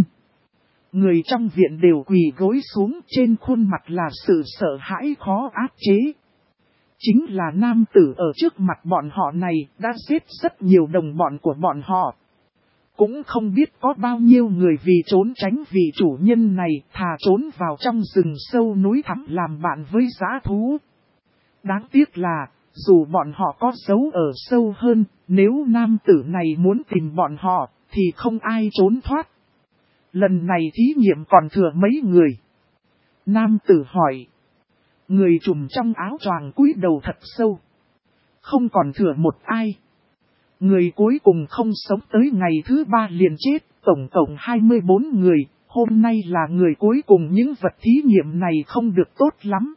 Người trong viện đều quỳ gối xuống, trên khuôn mặt là sự sợ hãi khó áp chế. Chính là nam tử ở trước mặt bọn họ này đã giết rất nhiều đồng bọn của bọn họ. Cũng không biết có bao nhiêu người vì trốn tránh vị chủ nhân này thà trốn vào trong rừng sâu núi thẳm làm bạn với dã thú. Đáng tiếc là, dù bọn họ có giấu ở sâu hơn, nếu nam tử này muốn tìm bọn họ, thì không ai trốn thoát. Lần này thí nghiệm còn thừa mấy người. Nam tử hỏi. Người trùm trong áo choàng cúi đầu thật sâu. Không còn thừa một ai. Người cuối cùng không sống tới ngày thứ 3 liền chết, tổng cộng 24 người, hôm nay là người cuối cùng. Những vật thí nghiệm này không được tốt lắm.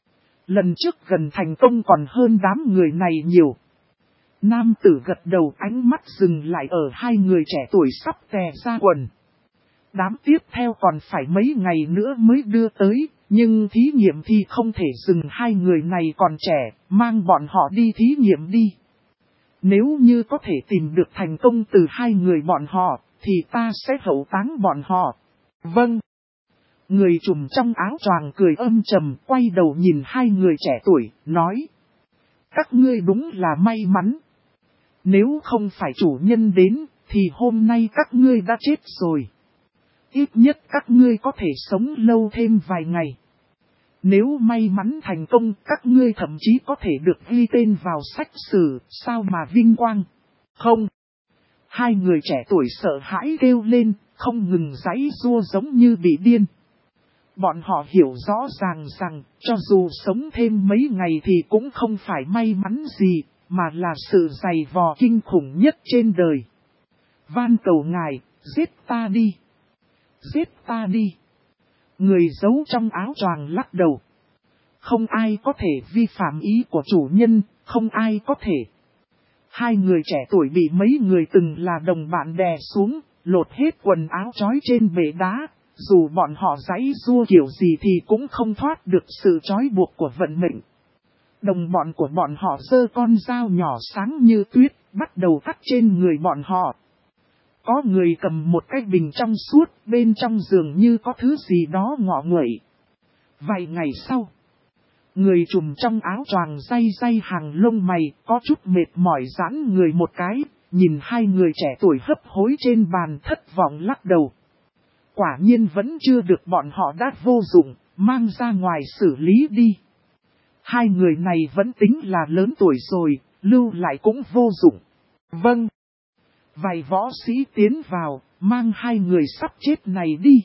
Lần trước gần thành công còn hơn đám người này nhiều. Nam tử gật đầu, ánh mắt dừng lại ở hai người trẻ tuổi sắp tè ra quần. Đám tiếp theo còn phải mấy ngày nữa mới đưa tới, nhưng thí nghiệm thì không thể dừng. Hai người này còn trẻ, mang bọn họ đi thí nghiệm đi. Nếu như có thể tìm được thành công từ hai người bọn họ, thì ta sẽ hậu táng bọn họ. Vâng. Người trùm trong áo choàng cười âm trầm, quay đầu nhìn hai người trẻ tuổi, nói. Các ngươi đúng là may mắn. Nếu không phải chủ nhân đến, thì hôm nay các ngươi đã chết rồi. Ít nhất các ngươi có thể sống lâu thêm vài ngày. Nếu may mắn thành công, các ngươi thậm chí có thể được ghi tên vào sách sử, sao mà vinh quang. Không. Hai người trẻ tuổi sợ hãi kêu lên, không ngừng giãy giụa giống như bị điên. Bọn họ hiểu rõ ràng rằng, cho dù sống thêm mấy ngày thì cũng không phải may mắn gì, mà là sự dày vò kinh khủng nhất trên đời. Van cầu ngài, giết ta đi. Giết ta đi. Người giấu trong áo choàng lắc đầu. Không ai có thể vi phạm ý của chủ nhân, không ai có thể. Hai người trẻ tuổi bị mấy người từng là đồng bạn đè xuống, lột hết quần áo trói trên bệ đá. Dù bọn họ giãy giụa kiểu gì thì cũng không thoát được sự trói buộc của vận mệnh. Đồng bọn của bọn họ giơ con dao nhỏ sáng như tuyết, bắt đầu cắt trên người bọn họ. Có người cầm một cái bình trong suốt, bên trong dường như có thứ gì đó ngọ nguậy. Vài ngày sau, người trùm trong áo choàng day day hàng lông mày, có chút mệt mỏi giãn người một cái, nhìn hai người trẻ tuổi hấp hối trên bàn thất vọng lắc đầu. Quả nhiên vẫn chưa được bọn họ đã vô dụng, mang ra ngoài xử lý đi. Hai người này vẫn tính là lớn tuổi rồi, lưu lại cũng vô dụng. Vâng. Vài võ sĩ tiến vào, mang hai người sắp chết này đi.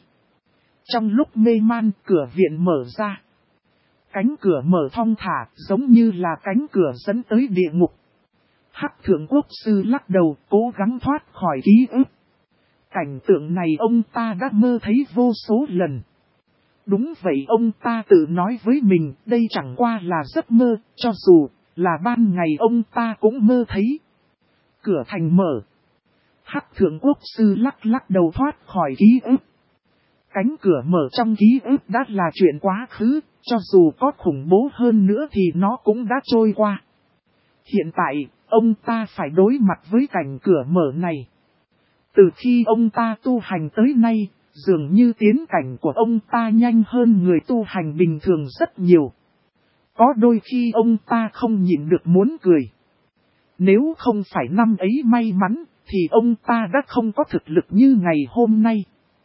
Trong lúc mê man, cửa viện mở ra. Cánh cửa mở thong thả, giống như là cánh cửa dẫn tới địa ngục. Hắc thượng quốc sư lắc đầu cố gắng thoát khỏi ký ức. Cảnh tượng này ông ta đã mơ thấy vô số lần. Đúng vậy, ông ta tự nói với mình đây chẳng qua là giấc mơ, cho dù là ban ngày ông ta cũng mơ thấy. Cửa thành mở. Hắc thượng quốc sư lắc đầu thoát khỏi ký ức. Cánh cửa mở trong ký ức đã là chuyện quá khứ, cho dù có khủng bố hơn nữa thì nó cũng đã trôi qua. Hiện tại, ông ta phải đối mặt với cảnh cửa mở này. Từ khi ông ta tu hành tới nay, dường như tiến cảnh của ông ta nhanh hơn người tu hành bình thường rất nhiều. Có đôi khi ông ta không nhịn được muốn cười. Nếu không phải năm ấy may mắn, thì ông ta đã không có thực lực như ngày hôm nay.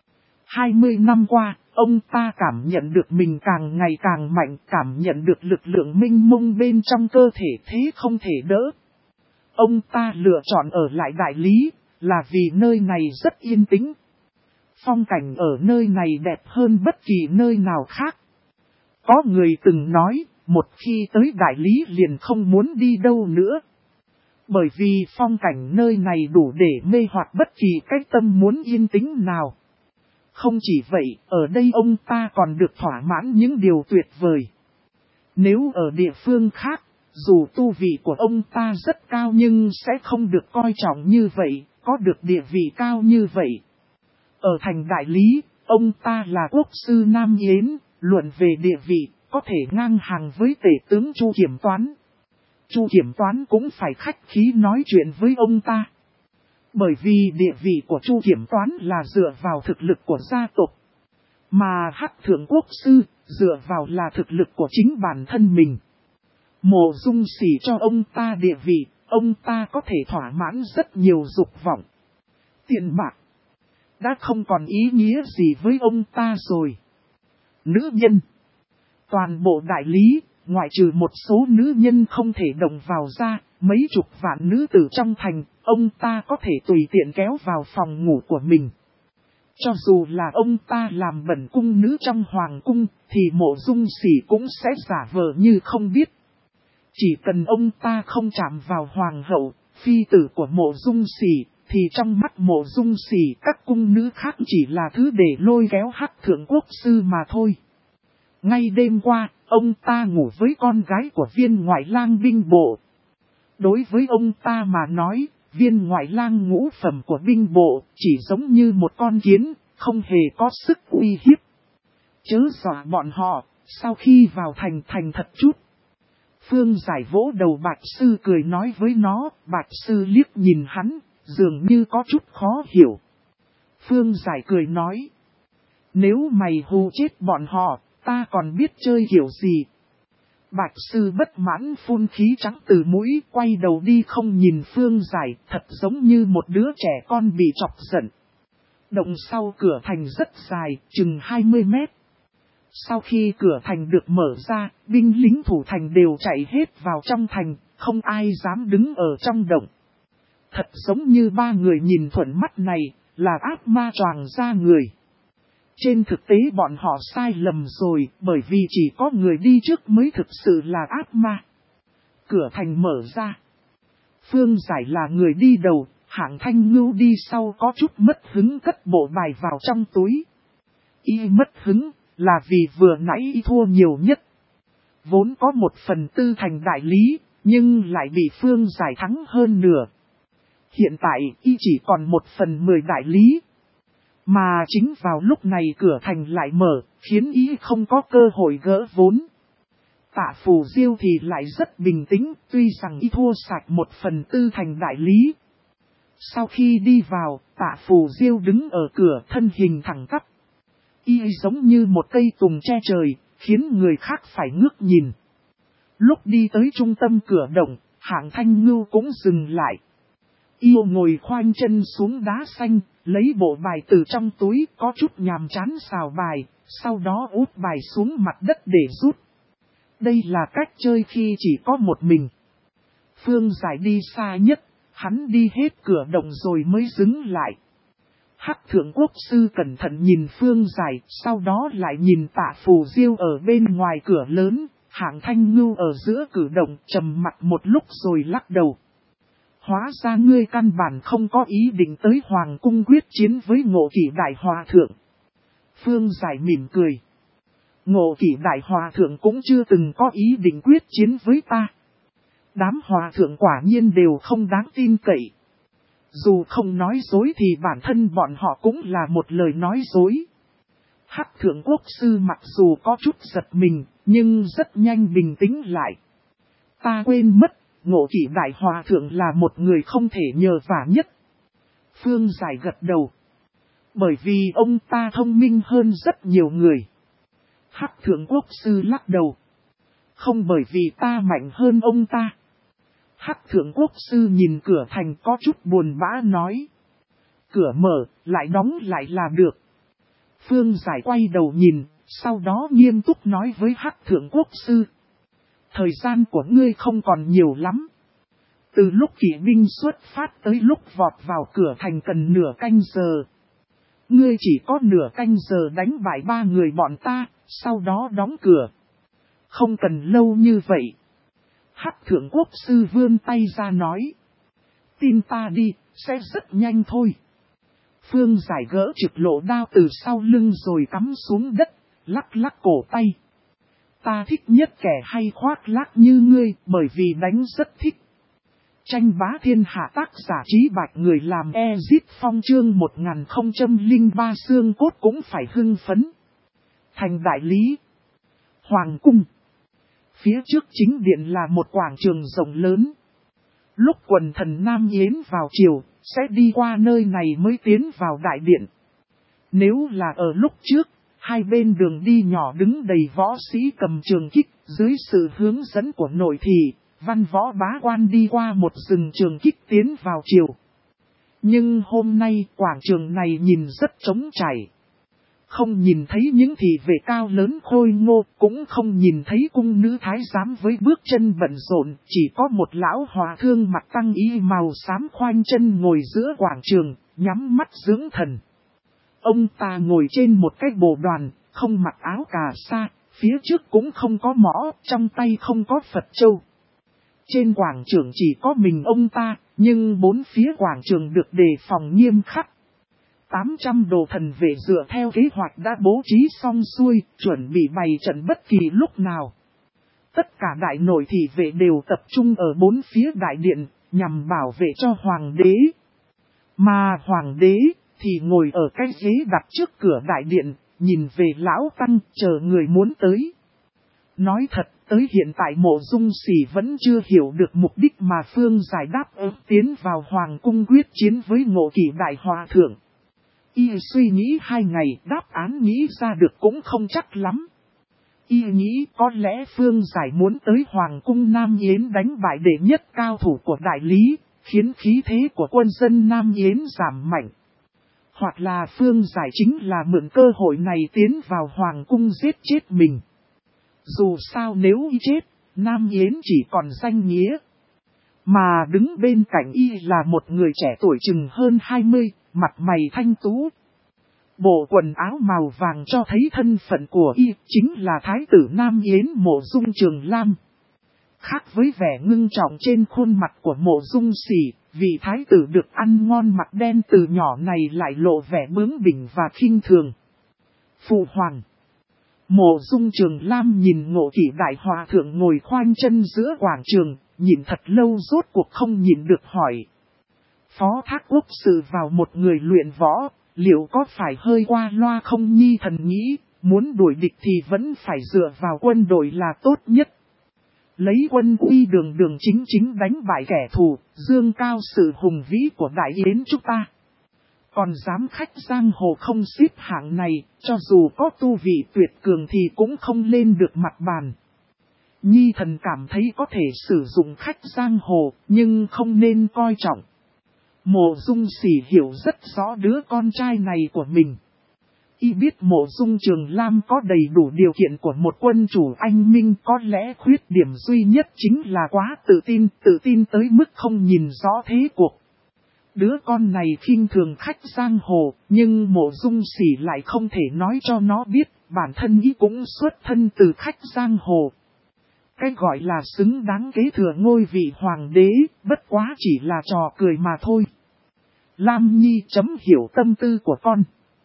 20 năm qua, ông ta cảm nhận được mình càng ngày càng mạnh, cảm nhận được lực lượng mênh mông bên trong cơ thể thế không thể đỡ. Ông ta lựa chọn ở lại Đại Lý, là vì nơi này rất yên tĩnh. Phong cảnh ở nơi này đẹp hơn bất kỳ nơi nào khác. Có người từng nói, một khi tới Đại Lý liền không muốn đi đâu nữa. Bởi vì phong cảnh nơi này đủ để mê hoặc bất kỳ cái tâm muốn yên tĩnh nào. Không chỉ vậy, ở đây ông ta còn được thỏa mãn những điều tuyệt vời. Nếu ở địa phương khác, dù tu vị của ông ta rất cao nhưng sẽ không được coi trọng như vậy, có được địa vị cao như vậy. Ở thành Đại Lý, ông ta là quốc sư Nam Yến, luận về địa vị, có thể ngang hàng với tể tướng Chu Kiểm Toán. Chu Kiểm Toán cũng phải khách khí nói chuyện với ông ta. Bởi vì địa vị của Chu Kiểm Toán là dựa vào thực lực của gia tộc. Mà Hắc thượng quốc sư dựa vào là thực lực của chính bản thân mình. Mộ Dung Sỉ cho ông ta địa vị, ông ta có thể thỏa mãn rất nhiều dục vọng. Tiền bạc đã không còn ý nghĩa gì với ông ta rồi. Nữ nhân. Toàn bộ Đại Lý, ngoại trừ một số nữ nhân không thể đồng vào ra, mấy chục vạn nữ tử trong thành, ông ta có thể tùy tiện kéo vào phòng ngủ của mình. Cho dù là ông ta làm bẩn cung nữ trong hoàng cung, thì Mộ Dung Sỉ cũng sẽ giả vờ như không biết. Chỉ cần ông ta không chạm vào hoàng hậu, phi tử của Mộ Dung Sỉ, thì trong mắt Mộ Dung Sỉ các cung nữ khác chỉ là thứ để lôi kéo Hắc thượng quốc sư mà thôi. Ngay đêm qua, ông ta ngủ với con gái của viên ngoại lang binh bộ. Đối với ông ta mà nói, viên ngoại lang ngũ phẩm của binh bộ chỉ giống như một con kiến, không hề có sức uy hiếp. Chớ dọa bọn họ, sau khi vào thành thật chút. Phương Giải vỗ đầu Bạch Sư cười nói với nó, Bạch Sư liếc nhìn hắn, dường như có chút khó hiểu. Phương Giải cười nói, nếu mày hù chết bọn họ, ta còn biết chơi kiểu gì. Bạch Sư bất mãn phun khí trắng từ mũi, quay đầu đi không nhìn Phương Giải, thật giống như một đứa trẻ con bị chọc giận. Động sau cửa thành rất dài, chừng 20 mét. Sau khi cửa thành được mở ra, binh lính thủ thành đều chạy hết vào trong thành, không ai dám đứng ở trong động. Thật giống như ba người nhìn thuận mắt này, là ác ma choàng ra người. Trên thực tế bọn họ sai lầm rồi, bởi vì chỉ có người đi trước mới thực sự là ác ma. Cửa thành mở ra. Phương Giải là người đi đầu, Hạng Thanh Ngưu đi sau có chút mất hứng cất bộ bài vào trong túi. Y mất hứng, là vì vừa nãy y thua nhiều nhất. Vốn có 1/4 thành Đại Lý, nhưng lại bị Phương Giải thắng hơn nửa. Hiện tại y chỉ còn 1/10 Đại Lý. Mà chính vào lúc này cửa thành lại mở, khiến y không có cơ hội gỡ vốn. Tạ Phù Diêu thì lại rất bình tĩnh, tuy rằng y thua sạch 1/4 thành Đại Lý. Sau khi đi vào, Tạ Phù Diêu đứng ở cửa thân hình thẳng tắp. Y giống như một cây tùng che trời, khiến người khác phải ngước nhìn. Lúc đi tới trung tâm cửa động, Hạng Thanh Ngưu cũng dừng lại. Y ngồi khoanh chân xuống đá xanh, lấy bộ bài từ trong túi có chút nhàm chán xào bài, sau đó úp bài xuống mặt đất để rút. Đây là cách chơi khi chỉ có một mình. Phương Giải đi xa nhất, hắn đi hết cửa động rồi mới dừng lại. Hắc thượng quốc sư cẩn thận nhìn Phương Giải, sau đó lại nhìn Tạ Phù Diêu ở bên ngoài cửa lớn, Hạng Thanh Ngưu ở giữa cử động trầm mặt một lúc rồi lắc đầu. Hóa ra ngươi căn bản không có ý định tới Hoàng cung quyết chiến với Ngộ Kỷ Đại Hòa Thượng. Phương Giải mỉm cười. Ngộ Kỷ Đại Hòa Thượng cũng chưa từng có ý định quyết chiến với ta. Đám Hòa Thượng quả nhiên đều không đáng tin cậy. Dù không nói dối thì bản thân bọn họ cũng là một lời nói dối. Hắc Thượng Quốc Sư mặc dù có chút giật mình, nhưng rất nhanh bình tĩnh lại. Ta quên mất, Ngộ Kỷ Đại Hòa Thượng là một người không thể nhờ vả nhất. Phương Giải gật đầu. Bởi vì ông ta thông minh hơn rất nhiều người. Hắc Thượng Quốc Sư lắc đầu. Không bởi vì ta mạnh hơn ông ta. Hắc Thượng Quốc Sư nhìn cửa thành có chút buồn bã nói. Cửa mở, lại đóng lại là được. Phương Giải quay đầu nhìn, sau đó nghiêm túc nói với Hắc Thượng Quốc Sư. Thời gian của ngươi không còn nhiều lắm. Từ lúc kỵ binh xuất phát tới lúc vọt vào cửa thành cần nửa canh giờ. Ngươi chỉ có nửa canh giờ đánh bại 3 người bọn ta, sau đó đóng cửa. Không cần lâu như vậy. Hắc Thượng Quốc Sư vươn tay ra nói. Tin ta đi, sẽ rất nhanh thôi. Phương Giải gỡ trực lộ đao từ sau lưng rồi cắm xuống đất, lắc lắc cổ tay. Ta thích nhất kẻ hay khoác lác như ngươi, bởi vì đánh rất thích. Tranh bá thiên hạ tác giả Trí Bạch người làm Ezit Phong chương 1003 xương cốt cũng phải hưng phấn. Thành đại lý. Hoàng cung. Phía trước chính điện là một quảng trường rộng lớn. Lúc quần thần Nam Yến vào chiều, sẽ đi qua nơi này mới tiến vào đại điện. Nếu là ở lúc trước, hai bên đường đi nhỏ đứng đầy võ sĩ cầm trường kích, dưới sự hướng dẫn của nội thị, văn võ bá quan đi qua một rừng trường kích tiến vào chiều. Nhưng hôm nay quảng trường này nhìn rất trống trải. Không nhìn thấy những thị vệ cao lớn khôi ngô, cũng không nhìn thấy cung nữ thái giám với bước chân bận rộn, chỉ có một lão hòa thương mặc tăng y màu xám khoanh chân ngồi giữa quảng trường, nhắm mắt dưỡng thần. Ông ta ngồi trên một cái bồ đoàn, không mặc áo cà sa, phía trước cũng không có mõ, trong tay không có Phật châu. Trên quảng trường chỉ có mình ông ta, nhưng bốn phía quảng trường được đề phòng nghiêm khắc. 800 đồ thần vệ dựa theo kế hoạch đã bố trí xong xuôi, chuẩn bị bày trận bất kỳ lúc nào. Tất cả đại nội thị vệ đều tập trung ở bốn phía đại điện, nhằm bảo vệ cho hoàng đế. Mà hoàng đế thì ngồi ở cái ghế đặt trước cửa đại điện, nhìn về lão tăng chờ người muốn tới. Nói thật, tới hiện tại Mộ Dung Sỉ vẫn chưa hiểu được mục đích mà Phương Giải đáp ứng tiến vào hoàng cung quyết chiến với Ngộ Kỷ Đại Hòa Thượng. Y suy nghĩ 2 ngày, đáp án nghĩ ra được cũng không chắc lắm. Y nghĩ có lẽ Phương Giải muốn tới Hoàng cung Nam Yến đánh bại đệ nhất cao thủ của đại lý, khiến khí thế của quân dân Nam Yến giảm mạnh. Hoặc là Phương Giải chính là mượn cơ hội này tiến vào Hoàng cung giết chết mình. Dù sao nếu Y chết, Nam Yến chỉ còn danh nghĩa. Mà đứng bên cạnh Y là một người trẻ tuổi chừng hơn 20, mặt mày thanh tú. Bộ quần áo màu vàng cho thấy thân phận của Y chính là Thái tử Nam Yến Mộ Dung Trường Lam. Khác với vẻ ngưng trọng trên khuôn mặt của Mộ Dung Sỉ, vị Thái tử được ăn ngon mặc đen từ nhỏ này lại lộ vẻ bướng bỉnh và khinh thường. Phụ hoàng. Mộ Dung Trường Lam nhìn Ngộ Kỷ Đại Hòa Thượng ngồi khoanh chân giữa quảng trường, nhìn thật lâu rốt cuộc không nhìn được hỏi. Phó thác quốc sự vào một người luyện võ, liệu có phải hơi qua loa không nhi thần nghĩ, muốn đuổi địch thì vẫn phải dựa vào quân đội là tốt nhất. Lấy quân uy đường đường chính chính đánh bại kẻ thù, dương cao sự hùng vĩ của Đại Yến chúng ta. Còn dám khách giang hồ không xếp hạng này, cho dù có tu vị tuyệt cường thì cũng không lên được mặt bàn. Nhi thần cảm thấy có thể sử dụng khách giang hồ, nhưng không nên coi trọng. Mộ Dung Sỉ hiểu rất rõ đứa con trai này của mình. Y biết Mộ Dung Trường Lam có đầy đủ điều kiện của một quân chủ anh minh, có lẽ khuyết điểm duy nhất chính là quá tự tin tới mức không nhìn rõ thế cuộc. Đứa con này khinh thường khách giang hồ, nhưng Mộ Dung Sỉ lại không thể nói cho nó biết, bản thân Y cũng xuất thân từ khách giang hồ. cái gọi là xứng đáng kế thừa ngôi vị hoàng đế, bất quá chỉ là trò cười mà thôi. Lam Nhi chấm hiểu tâm tư của con.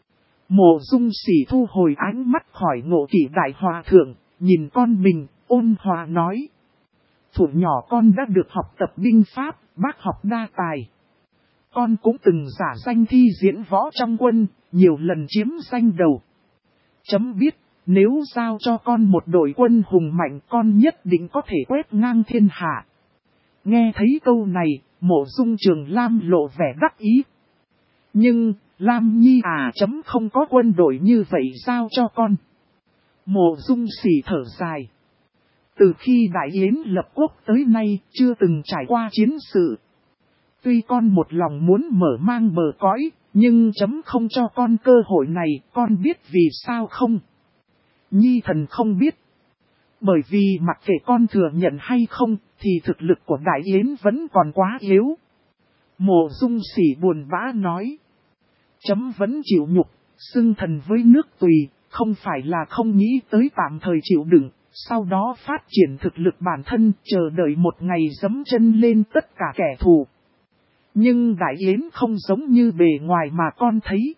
Mộ Dung Sỉ thu hồi ánh mắt khỏi Ngộ Kỷ đại hòa thượng, nhìn con mình, ôn hòa nói. Thuở nhỏ con đã được học tập binh pháp, bác học đa tài. Con cũng từng giả danh thi diễn võ trong quân, nhiều lần chiếm danh đầu. Chấm biết, nếu giao cho con một đội quân hùng mạnh, con nhất định có thể quét ngang thiên hạ. Nghe thấy câu này, Mộ Dung Trường Lam lộ vẻ đắc ý. Nhưng, Lam Nhi chấm không có quân đội như vậy giao cho con. Mộ Dung Sỉ thở dài. Từ khi Đại Yến lập quốc tới nay, chưa từng trải qua chiến sự. Tuy con một lòng muốn mở mang bờ cõi, nhưng chấm không cho con cơ hội này, con biết vì sao không? Nhi thần không biết. Bởi vì mặc kệ con thừa nhận hay không, thì thực lực của Đại Yến vẫn còn quá yếu. Mộ Dung Sỉ buồn bã nói. Chấm vẫn chịu nhục, xưng thần với nước Tùy, không phải là không nghĩ tới tạm thời chịu đựng, sau đó phát triển thực lực bản thân, chờ đợi một ngày giẫm chân lên tất cả kẻ thù. Nhưng Đại Yến không giống như bề ngoài mà con thấy.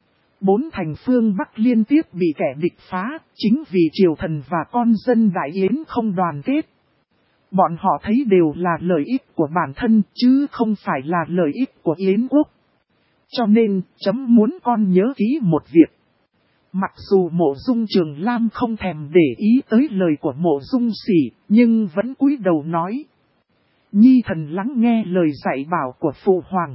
4 thành phương Bắc liên tiếp bị kẻ địch phá, chính vì triều thần và con dân Đại Yến không đoàn kết. Bọn họ thấy đều là lợi ích của bản thân, chứ không phải là lợi ích của Yến quốc. Cho nên, chấm muốn con nhớ kỹ một việc. Mặc dù Mộ Dung Trường Lam không thèm để ý tới lời của Mộ Dung Sỉ, nhưng vẫn cúi đầu nói. Nhi thần lắng nghe lời dạy bảo của Phụ Hoàng.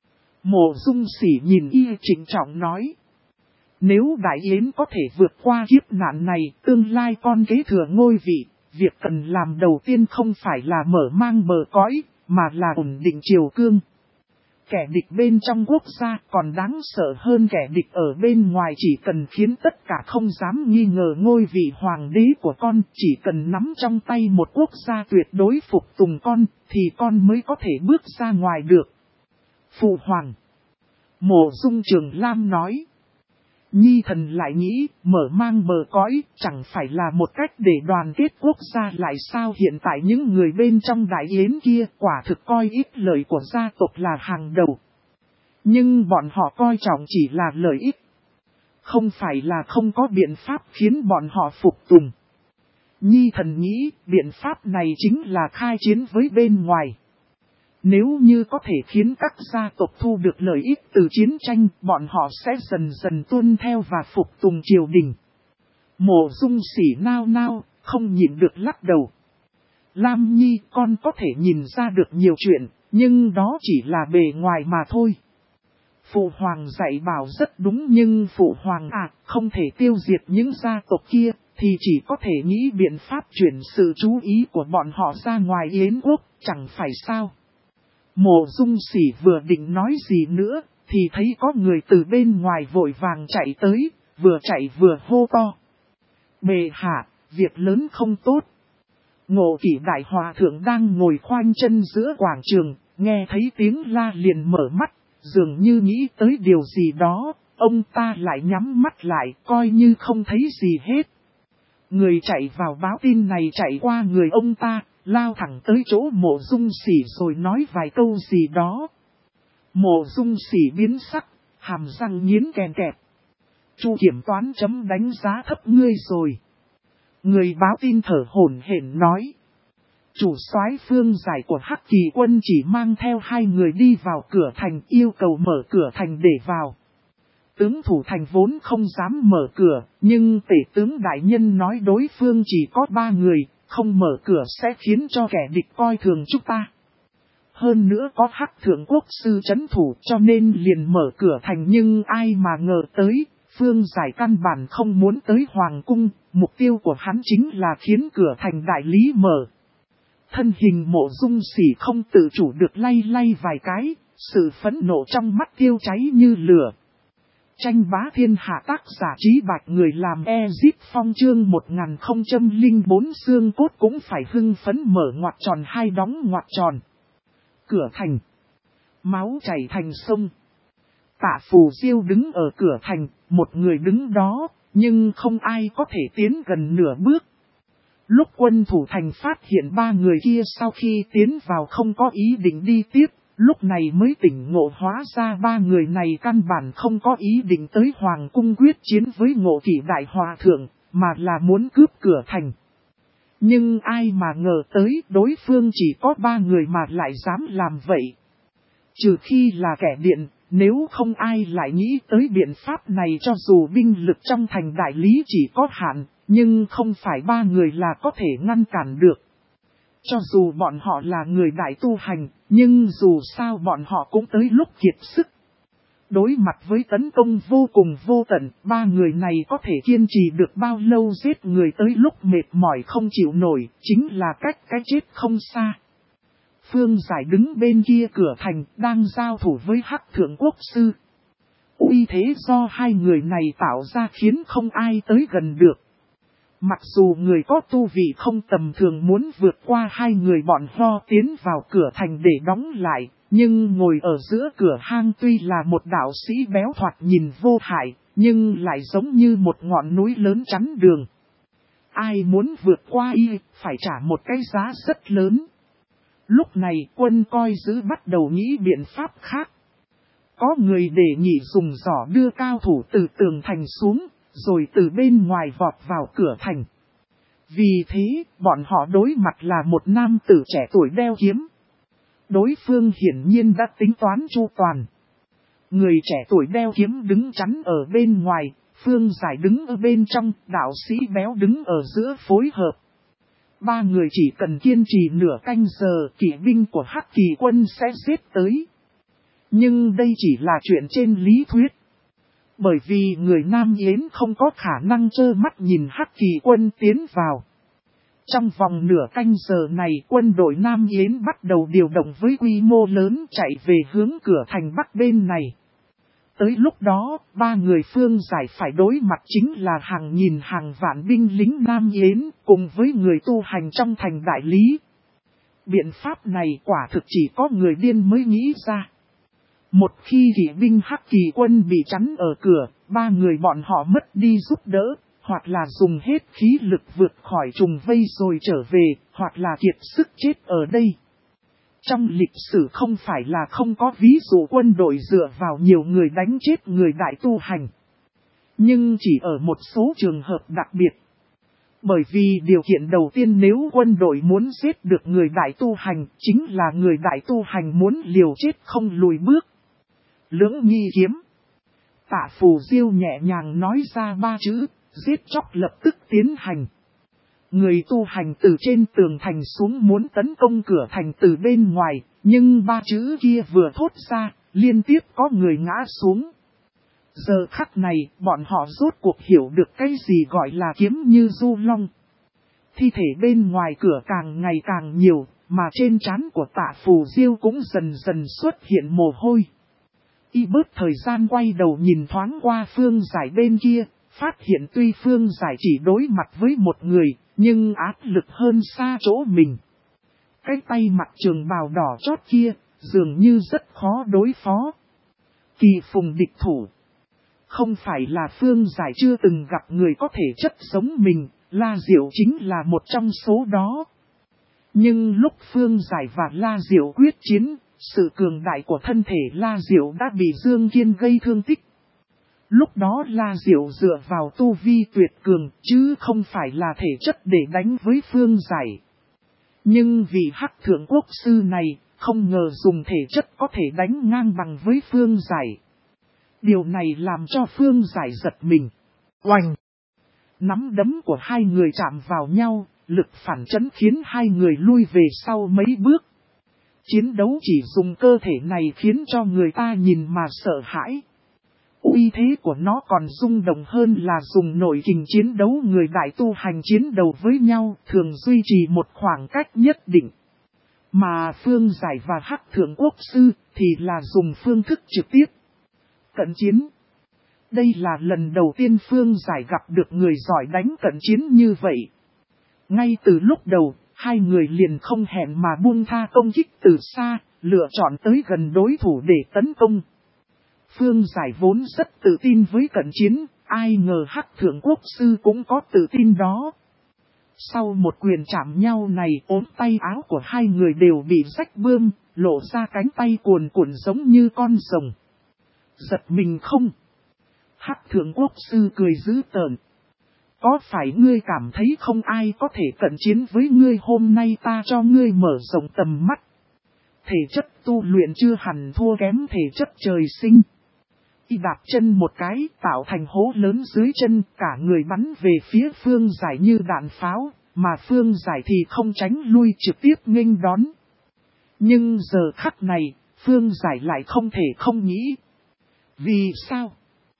Mộ Dung Sỉ nhìn y trịnh trọng nói. Nếu Đại Yến có thể vượt qua kiếp nạn này, tương lai con kế thừa ngôi vị, việc cần làm đầu tiên không phải là mở mang bờ cõi, mà là ổn định triều cương. Kẻ địch bên trong quốc gia còn đáng sợ hơn kẻ địch ở bên ngoài, chỉ cần khiến tất cả không dám nghi ngờ ngôi vị hoàng đế của con, chỉ cần nắm trong tay một quốc gia tuyệt đối phục tùng con, thì con mới có thể bước ra ngoài được. Phụ Hoàng. Mộ Dung Trường Lam nói. Nhi thần lại nghĩ, mở mang bờ cõi, chẳng phải là một cách để đoàn kết quốc gia lại sao? Hiện tại những người bên trong Đại Yến kia quả thực coi ít lợi của gia tộc là hàng đầu. Nhưng bọn họ coi trọng chỉ là lợi ích. Không phải là không có biện pháp khiến bọn họ phục tùng. Nhi thần nghĩ, biện pháp này chính là khai chiến với bên ngoài. Nếu như có thể khiến các gia tộc thu được lợi ích từ chiến tranh, bọn họ sẽ dần dần tuân theo và phục tùng triều đình. Mộ Dung Sỉ nao nao, không nhịn được lắc đầu. Lam Nhi, con có thể nhìn ra được nhiều chuyện, nhưng đó chỉ là bề ngoài mà thôi. Phụ Hoàng dạy bảo rất đúng, nhưng Phụ Hoàng không thể tiêu diệt những gia tộc kia, thì chỉ có thể nghĩ biện pháp chuyển sự chú ý của bọn họ ra ngoài Yến quốc, chẳng phải sao? Mộ Dung Sỉ vừa định nói gì nữa, thì thấy có người từ bên ngoài vội vàng chạy tới, vừa chạy vừa hô to. Bệ hạ, việc lớn không tốt. Ngộ Kỷ đại hòa thượng đang ngồi khoanh chân giữa quảng trường, nghe thấy tiếng la liền mở mắt, dường như nghĩ tới điều gì đó, ông ta lại nhắm mắt lại, coi như không thấy gì hết. Người chạy vào báo tin này chạy qua người ông ta, lao thẳng tới chỗ Mộ Dung Sỉ rồi nói vài câu gì đó. Mộ Dung Sỉ biến sắc, hàm răng nghiến kèn kẹt. Chu kiểm toán chấm đánh giá thấp ngươi rồi. Người báo tin thở hổn hển nói. Chủ soái Phương Giải của Hắc Kỳ quân chỉ mang theo 2 người đi vào cửa thành, yêu cầu mở cửa thành để vào. Tướng thủ thành vốn không dám mở cửa, nhưng tể tướng đại nhân nói đối phương chỉ có 3 người, không mở cửa sẽ khiến cho kẻ địch coi thường chúng ta. Hơn nữa có Hắc thượng quốc sư trấn thủ, cho nên liền mở cửa thành, nhưng ai mà ngờ tới, Phương Giải căn bản không muốn tới Hoàng cung, mục tiêu của hắn chính là khiến cửa thành đại lý mở. Thân hình Mộ Dung Sỉ không tự chủ được lay lay vài cái, sự phẫn nộ trong mắt thiêu cháy như lửa. Tranh bá thiên hạ, tác giả Trí Bạch, người làm Ezip Phong, chương 1004, xương cốt cũng phải hưng phấn mở ngoặc tròn hai đóng ngoặc tròn. Cửa thành. Máu chảy thành sông. Tạ Phù Diêu đứng ở cửa thành, một người đứng đó, nhưng không ai có thể tiến gần nửa bước. Lúc quân thủ thành phát hiện ba người kia sau khi tiến vào không có ý định đi tiếp, lúc này mới tỉnh ngộ hóa ra ba người này căn bản không có ý định tới Hoàng cung quyết chiến với Ngộ Kỷ Đại Hòa Thượng, mà là muốn cướp cửa thành. Nhưng ai mà ngờ tới đối phương chỉ có ba người mà lại dám làm vậy. Trừ khi là kẻ điện, nếu không ai lại nghĩ tới biện pháp này cho dù binh lực trong thành đại lý chỉ có hạn, nhưng không phải ba người là có thể ngăn cản được. Cho dù bọn họ là người đại tu hành, nhưng dù sao bọn họ cũng tới lúc kiệt sức. Đối mặt với tấn công vô cùng vô tận, ba người này có thể kiên trì được bao lâu giết người tới lúc mệt mỏi không chịu nổi, chính là cách cái chết không xa. Phương Giải đứng bên kia cửa thành, đang giao thủ với Hắc Thượng Quốc Sư. Uy thế do hai người này tạo ra khiến không ai tới gần được. Mặc dù người có tu vị không tầm thường muốn vượt qua hai người bọn ho tiến vào cửa thành để đóng lại, nhưng ngồi ở giữa cửa hang tuy là một đạo sĩ béo thoạt nhìn vô hại, nhưng lại giống như một ngọn núi lớn chắn đường. Ai muốn vượt qua y, phải trả một cái giá rất lớn. Lúc này quân coi giữ bắt đầu nghĩ biện pháp khác. Có người đề nghị dùng giỏ đưa cao thủ từ tường thành xuống, rồi từ bên ngoài vọt vào cửa thành. Vì thế, bọn họ đối mặt là một nam tử trẻ tuổi đeo kiếm. Đối phương hiển nhiên đã tính toán chu toàn. Người trẻ tuổi đeo kiếm đứng chắn ở bên ngoài, Phương Giải đứng ở bên trong, đạo sĩ béo đứng ở giữa phối hợp. Ba người chỉ cần kiên trì nửa canh giờ, kỵ binh của Hắc Kỳ quân sẽ giết tới. Nhưng đây chỉ là chuyện trên lý thuyết. Bởi vì người Nam Yến không có khả năng trơ mắt nhìn Hắc Kỳ quân tiến vào. Trong vòng nửa canh giờ này quân đội Nam Yến bắt đầu điều động với quy mô lớn chạy về hướng cửa thành bắc bên này. Tới lúc đó, ba người Phương Giải phải đối mặt chính là hàng nghìn hàng vạn binh lính Nam Yến cùng với người tu hành trong thành đại lý. Biện pháp này quả thực chỉ có người điên mới nghĩ ra. Một khi kỵ binh Hắc Kỳ quân bị chắn ở cửa, ba người bọn họ mất đi giúp đỡ, hoặc là dùng hết khí lực vượt khỏi trùng vây rồi trở về, hoặc là kiệt sức chết ở đây. Trong lịch sử không phải là không có ví dụ quân đội dựa vào nhiều người đánh chết người đại tu hành. Nhưng chỉ ở một số trường hợp đặc biệt. Bởi vì điều kiện đầu tiên nếu quân đội muốn giết được người đại tu hành, chính là người đại tu hành muốn liều chết không lùi bước. Lưỡng nghi kiếm. Tạ Phù Diêu nhẹ nhàng nói ra ba chữ, giết chóc lập tức tiến hành. Người tu hành từ trên tường thành xuống muốn tấn công cửa thành từ bên ngoài, nhưng ba chữ kia vừa thốt ra, liên tiếp có người ngã xuống. Giờ khắc này, bọn họ rốt cuộc hiểu được cái gì gọi là kiếm như du long. Thi thể bên ngoài cửa càng ngày càng nhiều, mà trên trán của Tạ Phù Diêu cũng dần dần xuất hiện mồ hôi. Y bớt thời gian quay đầu nhìn thoáng qua Phương Giải bên kia, phát hiện tuy Phương Giải chỉ đối mặt với một người, nhưng áp lực hơn xa chỗ mình. Cái tay mặc trường bào đỏ chót kia, dường như rất khó đối phó. Kỳ phùng địch thủ. Không phải là Phương Giải chưa từng gặp người có thể chất giống mình, La Diệu chính là một trong số đó. Nhưng lúc Phương Giải và La Diệu quyết chiến, sự cường đại của thân thể La Diệu đã bị Dương Kiên gây thương tích. Lúc đó La Diệu dựa vào tu vi tuyệt cường chứ không phải là thể chất để đánh với Phương Giải. Nhưng vì Hắc Thượng Quốc Sư này không ngờ dùng thể chất có thể đánh ngang bằng với Phương Giải. Điều này làm cho Phương Giải giật mình. Oanh! Nắm đấm của hai người chạm vào nhau, lực phản chấn khiến hai người lui về sau mấy bước. Chiến đấu chỉ dùng cơ thể này khiến cho người ta nhìn mà sợ hãi. Uy thế của nó còn rung động hơn là dùng nội kình chiến đấu người đại tu hành chiến đấu với nhau thường duy trì một khoảng cách nhất định. Mà Phương Giải và Hắc Thượng Quốc Sư thì là dùng phương thức trực tiếp. Cận chiến. Đây là lần đầu tiên Phương Giải gặp được người giỏi đánh cận chiến như vậy. Ngay từ lúc đầu, hai người liền không hẹn mà buông tha công kích từ xa, lựa chọn tới gần đối thủ để tấn công. Phương Giải vốn rất tự tin với cận chiến, ai ngờ Hắc Thượng Quốc Sư cũng có tự tin đó. Sau một quyền chạm nhau này, ốm tay áo của hai người đều bị rách bươm, lộ ra cánh tay cuồn cuộn giống như con rồng. Giật mình không? Hắc thượng quốc sư cười dữ tợn. Có phải ngươi cảm thấy không ai có thể cận chiến với ngươi, hôm nay ta cho ngươi mở rộng tầm mắt. Thể chất tu luyện chưa hẳn thua kém thể chất trời sinh. Y đạp chân một cái tạo thành hố lớn dưới chân, cả người bắn về phía Phương Giải như đạn pháo, mà Phương Giải thì không tránh lui trực tiếp nghênh đón. Nhưng giờ khắc này, Phương Giải lại không thể không nghĩ. Vì sao?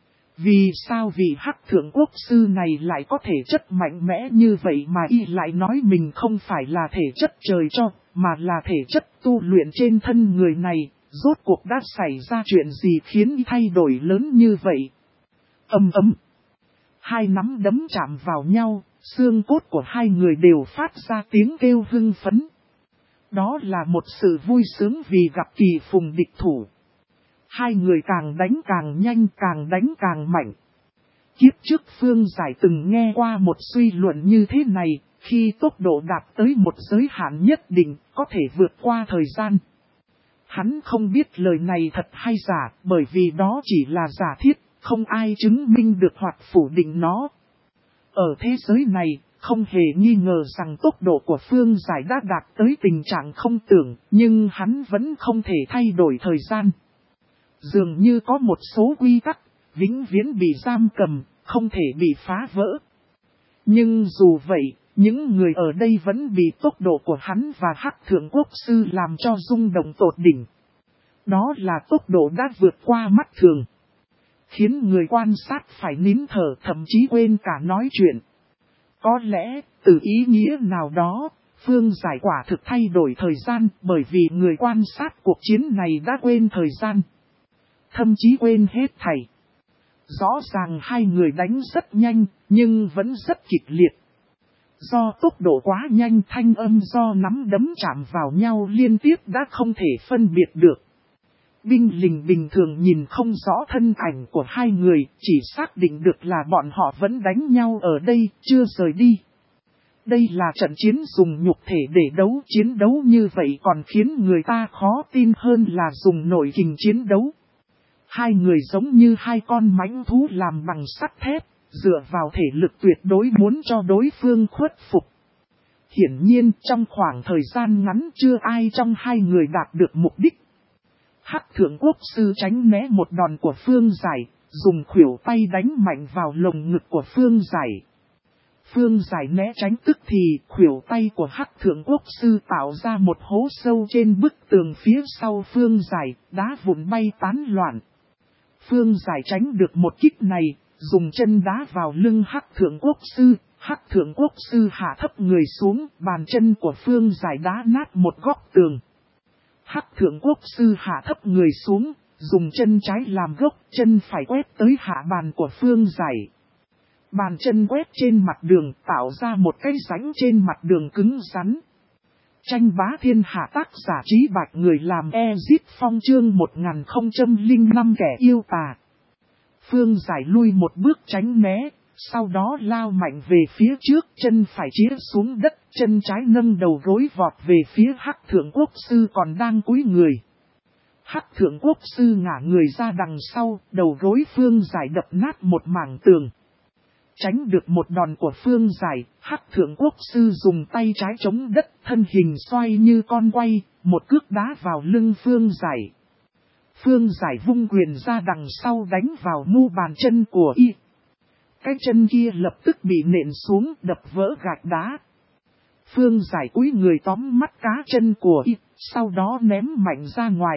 Vì sao vị Hắc thượng quốc sư này lại có thể chất mạnh mẽ như vậy mà y lại nói mình không phải là thể chất trời cho, mà là thể chất tu luyện trên thân người này, rốt cuộc đã xảy ra chuyện gì khiến y thay đổi lớn như vậy? Ầm ầm. Hai nắm đấm chạm vào nhau, xương cốt của hai người đều phát ra tiếng kêu hưng phấn. Đó là một sự vui sướng vì gặp kỳ phùng địch thủ. Hai người càng đánh càng nhanh, càng đánh càng mạnh. Kiếp trước Phương Giải từng nghe qua một suy luận như thế này, khi tốc độ đạt tới một giới hạn nhất định, có thể vượt qua thời gian. Hắn không biết lời này thật hay giả, bởi vì đó chỉ là giả thiết, không ai chứng minh được hoặc phủ định nó. Ở thế giới này, không hề nghi ngờ rằng tốc độ của Phương Giải đã đạt tới tình trạng không tưởng, nhưng hắn vẫn không thể thay đổi thời gian. Dường như có một số quy tắc, vĩnh viễn bị giam cầm, không thể bị phá vỡ. Nhưng dù vậy, những người ở đây vẫn bị tốc độ của hắn và Hắc thượng quốc sư làm cho rung động tột đỉnh. Đó là tốc độ đã vượt qua mắt thường, khiến người quan sát phải nín thở, thậm chí quên cả nói chuyện. Có lẽ, từ ý nghĩa nào đó, Phương Giải quả thực thay đổi thời gian, bởi vì người quan sát cuộc chiến này đã quên thời gian. Thậm chí quên hết thảy. Rõ ràng hai người đánh rất nhanh, nhưng vẫn rất kịch liệt. Do tốc độ quá nhanh, thanh âm do nắm đấm chạm vào nhau liên tiếp đã không thể phân biệt được. Binh lính bình thường nhìn không rõ thân ảnh của hai người, chỉ xác định được là bọn họ vẫn đánh nhau ở đây, chưa rời đi. Đây là trận chiến dùng nhục thể để chiến đấu như vậy còn khiến người ta khó tin hơn là dùng nội kình chiến đấu. Hai người giống như hai con mãnh thú làm bằng sắt thép, dựa vào thể lực tuyệt đối muốn cho đối phương khuất phục. Hiển nhiên trong khoảng thời gian ngắn chưa ai trong hai người đạt được mục đích. Hắc thượng quốc sư tránh né một đòn của Phương Giải, dùng khuỷu tay đánh mạnh vào lồng ngực của Phương Giải. Phương Giải né tránh tức thì khuỷu tay của Hắc thượng quốc sư tạo ra một hố sâu trên bức tường phía sau Phương Giải, đá vụn bay tán loạn. Phương Giải tránh được một kích này, dùng chân đá vào lưng Hắc thượng quốc sư. Hắc thượng quốc sư hạ thấp người xuống, bàn chân của Phương Giải đá nát một góc tường. Hắc thượng quốc sư hạ thấp người xuống, dùng chân trái làm gốc, chân phải quét tới hạ bàn của Phương Giải. Bàn chân quét trên mặt đường tạo ra một cái rãnh trên mặt đường cứng rắn. Tranh bá thiên hạ tác giả Trí Bạch, người làm Ezit Phong chương 1005 kẻ yêu tà. Phương Giải lui một bước tránh né, sau đó lao mạnh về phía trước, chân phải chĩa xuống đất, chân trái nâng đầu gối vọt về phía Hắc thượng quốc sư còn đang cúi người. Hắc thượng quốc sư ngả người ra đằng sau, đầu gối Phương Giải đập nát một mảng tường. Tránh được một đòn của Phương Giải, Hắc thượng quốc sư dùng tay trái chống đất, thân hình xoay như con quay, một cước đá vào lưng Phương Giải. Phương Giải vung quyền ra đằng sau đánh vào mu bàn chân của y. Cái chân kia lập tức bị nện xuống, đập vỡ gạch đá. Phương Giải cúi người tóm mắt cá chân của y, sau đó ném mạnh ra ngoài.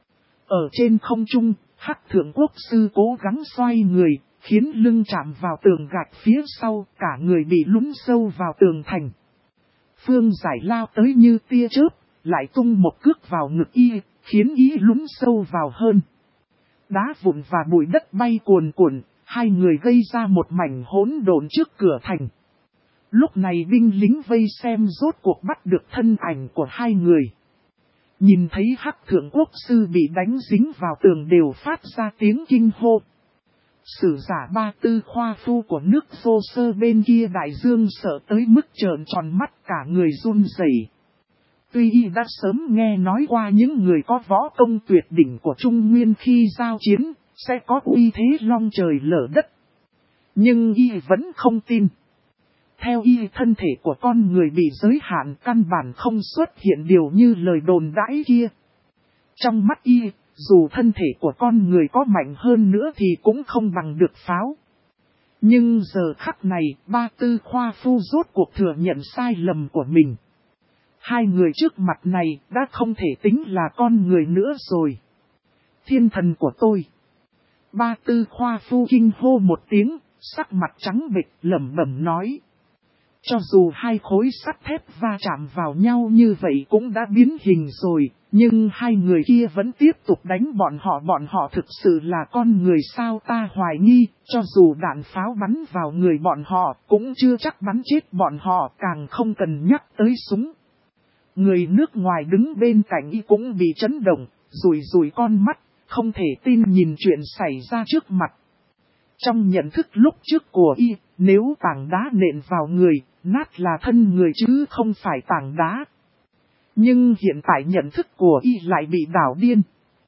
Ở trên không trung, Hắc thượng quốc sư cố gắng xoay người, khiến lưng chạm vào tường gạch phía sau, cả người bị lún sâu vào tường thành. Phương Giải lao tới như tia chớp, lại tung một cước vào ngực y, khiến y lún sâu vào hơn. Đá vụn và bụi đất bay cuồn cuộn, hai người gây ra một mảnh hỗn độn trước cửa thành. Lúc này binh lính vây xem rốt cuộc bắt được thân ảnh của hai người. Nhìn thấy Hắc thượng quốc sư bị đánh dính vào tường đều phát ra tiếng kinh hô. Sử giả Ba Tư Khoa Phu của nước Vô Sơ bên kia đại dương sợ tới mức trợn tròn mắt cả người run rẩy. Tuy y đã sớm nghe nói qua những người có võ công tuyệt đỉnh của Trung Nguyên khi giao chiến, sẽ có uy thế long trời lở đất. Nhưng y vẫn không tin. Theo y, thân thể của con người bị giới hạn, căn bản không xuất hiện điều như lời đồn đãi kia. Trong mắt y, dù thân thể của con người có mạnh hơn nữa thì cũng không bằng được pháo. Nhưng giờ khắc này, Ba Tư Khoa Phu rốt cuộc thừa nhận sai lầm của mình. Hai người trước mặt này đã không thể tính là con người nữa rồi. Thiên thần của tôi. Ba Tư Khoa Phu kinh hô một tiếng, sắc mặt trắng bệch lẩm bẩm nói. Cho dù hai khối sắt thép va chạm vào nhau như vậy cũng đã biến hình rồi, nhưng hai người kia vẫn tiếp tục đánh bọn họ thực sự là con người sao, ta hoài nghi, cho dù đạn pháo bắn vào người bọn họ cũng chưa chắc bắn chết bọn họ, càng không cần nhắc tới súng. Người nước ngoài đứng bên cạnh y cũng bị chấn động, rủi con mắt, không thể tin nhìn chuyện xảy ra trước mặt. Trong nhận thức lúc trước của y, nếu tảng đá nện vào người, nát là thân người chứ không phải tảng đá. Nhưng hiện tại nhận thức của y lại bị đảo điên.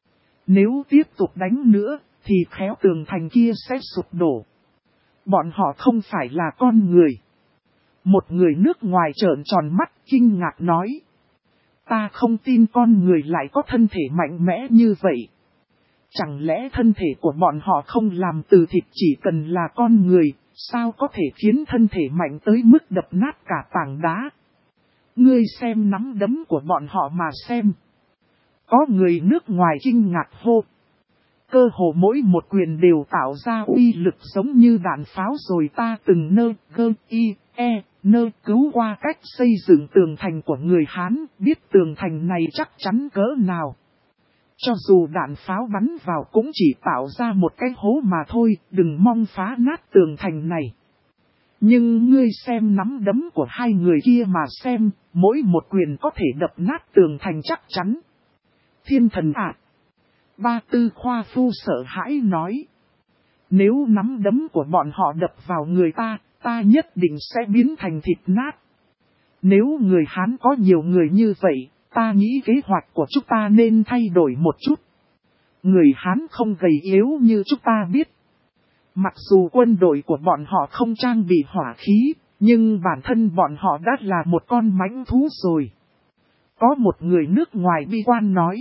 Nếu tiếp tục đánh nữa, thì khéo tường thành kia sẽ sụp đổ. Bọn họ không phải là con người. Một người nước ngoài trợn tròn mắt kinh ngạc nói. Ta không tin con người lại có thân thể mạnh mẽ như vậy. Chẳng lẽ thân thể của bọn họ không làm từ thịt, chỉ cần là con người, sao có thể khiến thân thể mạnh tới mức đập nát cả tảng đá? Ngươi xem nắm đấm của bọn họ mà xem. Có người nước ngoài kinh ngạc hô. Cơ hồ mỗi một quyền đều tạo ra uy lực giống như đạn pháo rồi, ta từng cứu qua cách xây dựng tường thành của người Hán, biết tường thành này chắc chắn cỡ nào. Cho dù đạn pháo bắn vào cũng chỉ tạo ra một cái hố mà thôi, đừng mong phá nát tường thành này. Nhưng ngươi xem nắm đấm của hai người kia mà xem, mỗi một quyền có thể đập nát tường thành chắc chắn. Thiên thần ạ! Ba Tư Khoa Phu sợ hãi nói. Nếu nắm đấm của bọn họ đập vào người ta, ta nhất định sẽ biến thành thịt nát. Nếu người Hán có nhiều người như vậy, ta nghĩ kế hoạch của chúng ta nên thay đổi một chút. Người Hán không gầy yếu như chúng ta biết. Mặc dù quân đội của bọn họ không trang bị hỏa khí, nhưng bản thân bọn họ đã là một con mãnh thú rồi. Có một người nước ngoài bi quan nói.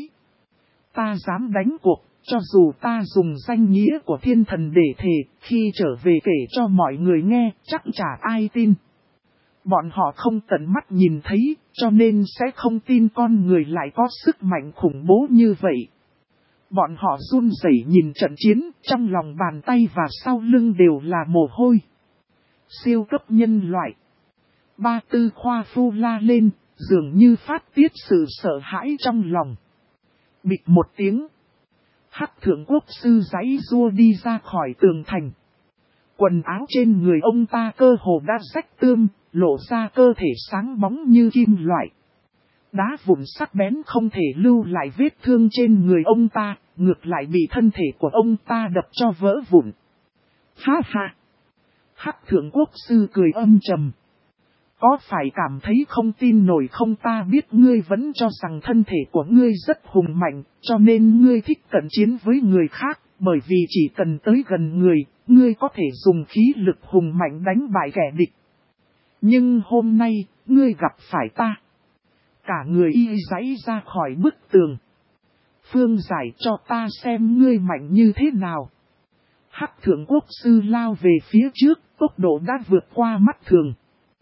Ta dám đánh cuộc, cho dù ta dùng danh nghĩa của thiên thần để thề, khi trở về kể cho mọi người nghe, chắc chả ai tin. Bọn họ không tận mắt nhìn thấy, cho nên sẽ không tin con người lại có sức mạnh khủng bố như vậy. Bọn họ run rẩy nhìn trận chiến, trong lòng bàn tay và sau lưng đều là mồ hôi. Siêu cấp nhân loại. Ba Tư Khoa Phu la lên, dường như phát tiết sự sợ hãi trong lòng. Bịch một tiếng. Hắc Thượng Quốc sư giãy giụa đi ra khỏi tường thành. Quần áo trên người ông ta cơ hồ đã rách tươm, lộ ra cơ thể sáng bóng như kim loại. Đá vụn sắc bén không thể lưu lại vết thương trên người ông ta, ngược lại bị thân thể của ông ta đập cho vỡ vụn. Ha ha! Hắc Thượng Quốc sư cười âm trầm. Có phải cảm thấy không tin nổi không? Ta biết ngươi vẫn cho rằng thân thể của ngươi rất hùng mạnh, cho nên ngươi thích cận chiến với người khác, bởi vì chỉ cần tới gần người, ngươi có thể dùng khí lực hùng mạnh đánh bại kẻ địch. Nhưng hôm nay, ngươi gặp phải ta. Cả người y giãy ra khỏi bức tường. Phương giải cho ta xem ngươi mạnh như thế nào. Hắc Thượng Quốc sư lao về phía trước, tốc độ đã vượt qua mắt thường.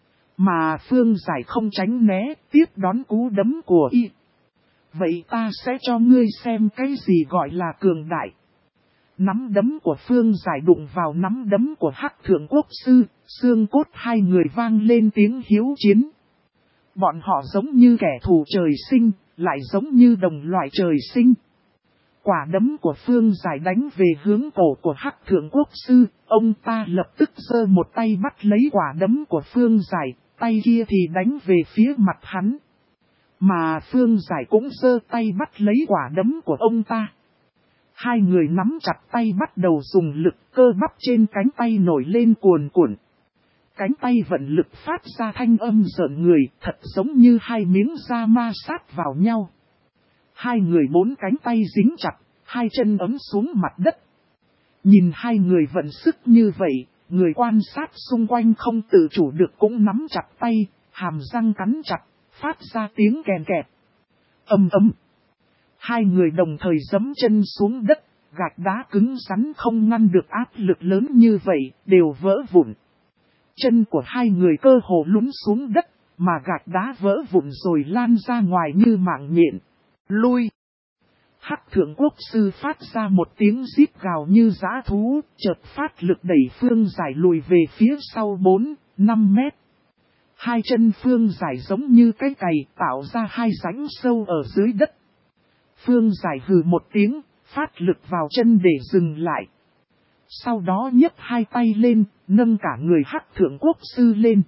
Mà Phương giải không tránh né, tiếp đón cú đấm của y. Vậy ta sẽ cho ngươi xem cái gì gọi là cường đại. Nắm đấm của Phương giải đụng vào nắm đấm của Hắc Thượng Quốc sư, xương cốt hai người vang lên tiếng hiếu chiến. Bọn họ giống như kẻ thù trời sinh, lại giống như đồng loại trời sinh. Quả đấm của Phương giải đánh về hướng cổ của Hắc Thượng Quốc sư, ông ta lập tức giơ một tay bắt lấy quả đấm của Phương giải, tay kia thì đánh về phía mặt hắn. Mà Phương giải cũng giơ tay bắt lấy quả đấm của ông ta. Hai người nắm chặt tay bắt đầu dùng lực, cơ bắp trên cánh tay nổi lên cuồn cuộn. Cánh tay vận lực phát ra thanh âm rợn người, thật giống như hai miếng da ma sát vào nhau. Hai người bốn cánh tay dính chặt, hai chân ấm xuống mặt đất. Nhìn hai người vận sức như vậy, người quan sát xung quanh không tự chủ được cũng nắm chặt tay, hàm răng cắn chặt, phát ra tiếng kèn kẹt. Ầm ầm. Hai người đồng thời giẫm chân xuống đất, gạch đá cứng rắn không ngăn được áp lực lớn như vậy, đều vỡ vụn. Chân của hai người cơ hồ lún xuống đất, mà gạch đá vỡ vụn rồi lan ra ngoài như mạng nhện. Lui! Hắc thượng quốc sư phát ra một tiếng rít gào như dã thú, chợt phát lực đẩy Phương Giải lùi về phía sau 4-5 mét. Hai chân Phương Giải giống như cái cày tạo ra hai rãnh sâu ở dưới đất. Phương Giải hừ một tiếng, phát lực vào chân để dừng lại. Sau đó nhấc hai tay lên, nâng cả người Hắc thượng quốc sư lên.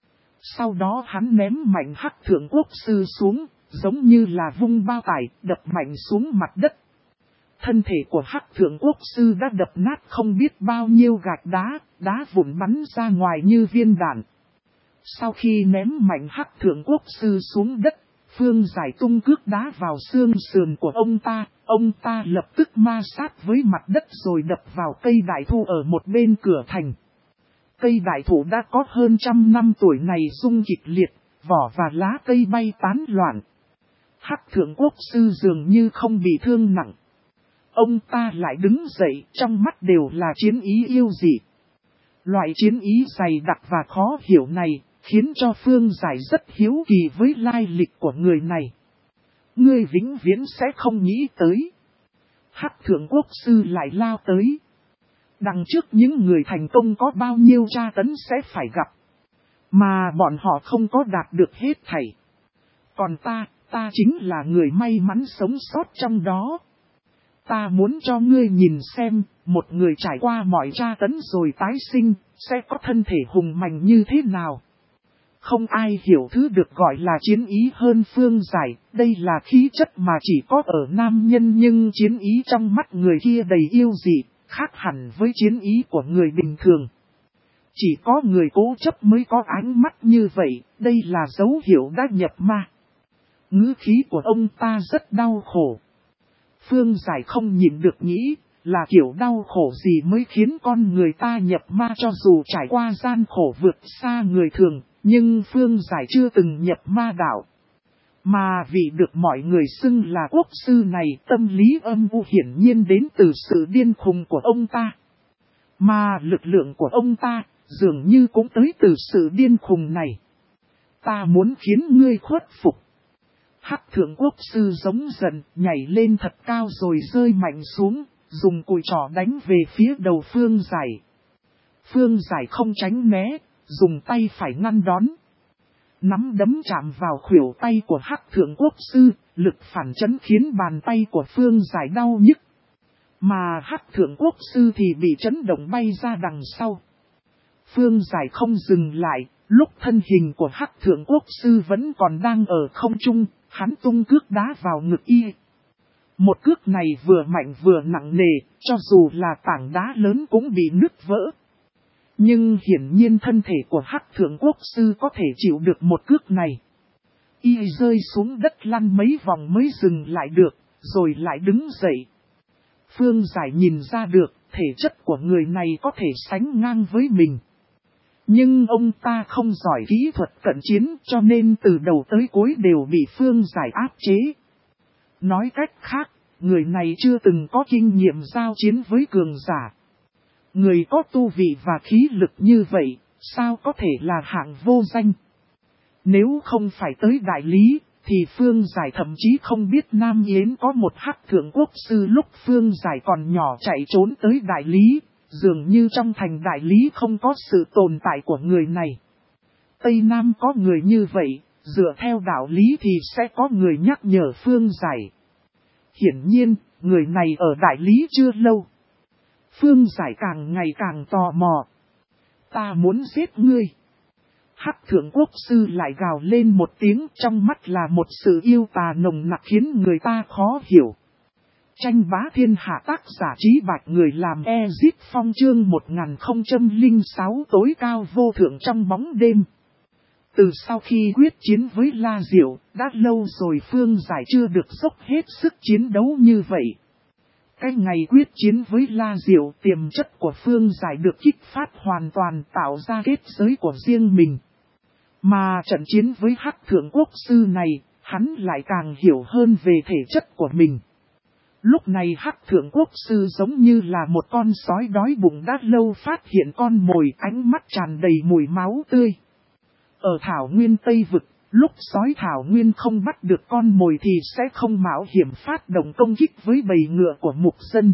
Sau đó hắn ném mạnh Hắc thượng quốc sư xuống, giống như là vung bao tải, đập mạnh xuống mặt đất. Thân thể của Hắc thượng quốc sư đã đập nát không biết bao nhiêu gạch đá vụn bắn ra ngoài như viên đạn. Sau khi ném mạnh Hắc thượng quốc sư xuống đất, Phương Giải tung cước đá vào xương sườn của ông ta lập tức ma sát với mặt đất rồi đập vào cây đại thụ ở một bên cửa thành. Cây đại thụ đã có hơn 100 năm tuổi này rung kịch liệt, vỏ và lá cây bay tán loạn. Hắc thượng quốc sư dường như không bị thương nặng. Ông ta lại đứng dậy, trong mắt đều là chiến ý yêu dị. Loại chiến ý dày đặc và khó hiểu này, khiến cho Phương Giải rất hiếu kỳ với lai lịch của người này. Ngươi vĩnh viễn sẽ không nghĩ tới. Hắc thượng quốc sư lại lao tới. Đằng trước những người thành công có bao nhiêu tra tấn sẽ phải gặp. Mà bọn họ không có đạt được hết thảy. Còn ta chính là người may mắn sống sót trong đó. Ta muốn cho ngươi nhìn xem, một người trải qua mọi tra tấn rồi tái sinh, sẽ có thân thể hùng mạnh như thế nào. Không ai hiểu thứ được gọi là chiến ý hơn Phương Giải, đây là khí chất mà chỉ có ở nam nhân, nhưng chiến ý trong mắt người kia đầy yêu dị, khác hẳn với chiến ý của người bình thường. Chỉ có người cố chấp mới có ánh mắt như vậy, đây là dấu hiệu đã nhập ma. Ngữ khí của ông ta rất đau khổ. Phương Giải không nhịn được nghĩ, là kiểu đau khổ gì mới khiến con người ta nhập ma, cho dù trải qua gian khổ vượt xa người thường, nhưng Phương Giải chưa từng nhập ma đạo. Mà vì được mọi người xưng là quốc sư này, tâm lý âm u hiển nhiên đến từ sự điên khùng của ông ta. Mà lực lượng của ông ta, dường như cũng tới từ sự điên khùng này. Ta muốn khiến ngươi khuất phục. Hắc thượng quốc sư giống giận, nhảy lên thật cao rồi rơi mạnh xuống, dùng cùi trỏ đánh về phía đầu Phương Giải. Phương Giải không tránh né, dùng tay phải ngăn đón. Nắm đấm chạm vào khuỷu tay của Hắc thượng quốc sư, lực phản chấn khiến bàn tay của Phương Giải đau nhức. Mà Hắc thượng quốc sư thì bị chấn động bay ra đằng sau. Phương Giải không dừng lại, lúc thân hình của Hắc thượng quốc sư vẫn còn đang ở không trung, hắn tung cước đá vào ngực y. Một cước này vừa mạnh vừa nặng nề, cho dù là tảng đá lớn cũng bị nứt vỡ. Nhưng hiển nhiên thân thể của Hắc thượng quốc sư có thể chịu được một cước này. Y rơi xuống đất lăn mấy vòng mới dừng lại được, rồi lại đứng dậy. Phương Giải nhìn ra được, thể chất của người này có thể sánh ngang với mình. Nhưng ông ta không giỏi kỹ thuật cận chiến, cho nên từ đầu tới cuối đều bị Phương Giải áp chế. Nói cách khác, người này chưa từng có kinh nghiệm giao chiến với cường giả. Người có tu vị và khí lực như vậy, sao có thể là hạng vô danh? Nếu không phải tới đại lý, thì Phương Giải thậm chí không biết Nam Yến có một Hắc thượng quốc sư lúc Phương Giải còn nhỏ chạy trốn tới đại lý. Dường như trong thành đại lý không có sự tồn tại của người này. Tây Nam có người như vậy, dựa theo đạo lý thì sẽ có người nhắc nhở Phương Giải. Hiển nhiên, người này ở đại lý chưa lâu. Phương Giải càng ngày càng tò mò. Ta muốn giết ngươi. Hắc thượng quốc sư lại gào lên một tiếng, trong mắt là một sự yêu tà nồng nặc khiến người ta khó hiểu. Tranh bá thiên hạ tác giả Trí Bạch, người làm Ezit Phong, chương 1006 tối cao vô thượng trong bóng đêm. Từ sau khi quyết chiến với La Diệu, đã lâu rồi Phương Giải chưa được dốc hết sức chiến đấu như vậy. Cái ngày quyết chiến với La Diệu, tiềm chất của Phương Giải được kích phát hoàn toàn, tạo ra kết giới của riêng mình. Mà trận chiến với Hắc Thượng Quốc Sư này, hắn lại càng hiểu hơn về thể chất của mình. Lúc này Hắc Thượng Quốc Sư giống như là một con sói đói bụng đã lâu phát hiện con mồi, ánh mắt tràn đầy mùi máu tươi. Ở Thảo Nguyên Tây Vực, lúc sói Thảo Nguyên không bắt được con mồi thì sẽ không mạo hiểm phát động công kích với bầy ngựa của mục dân.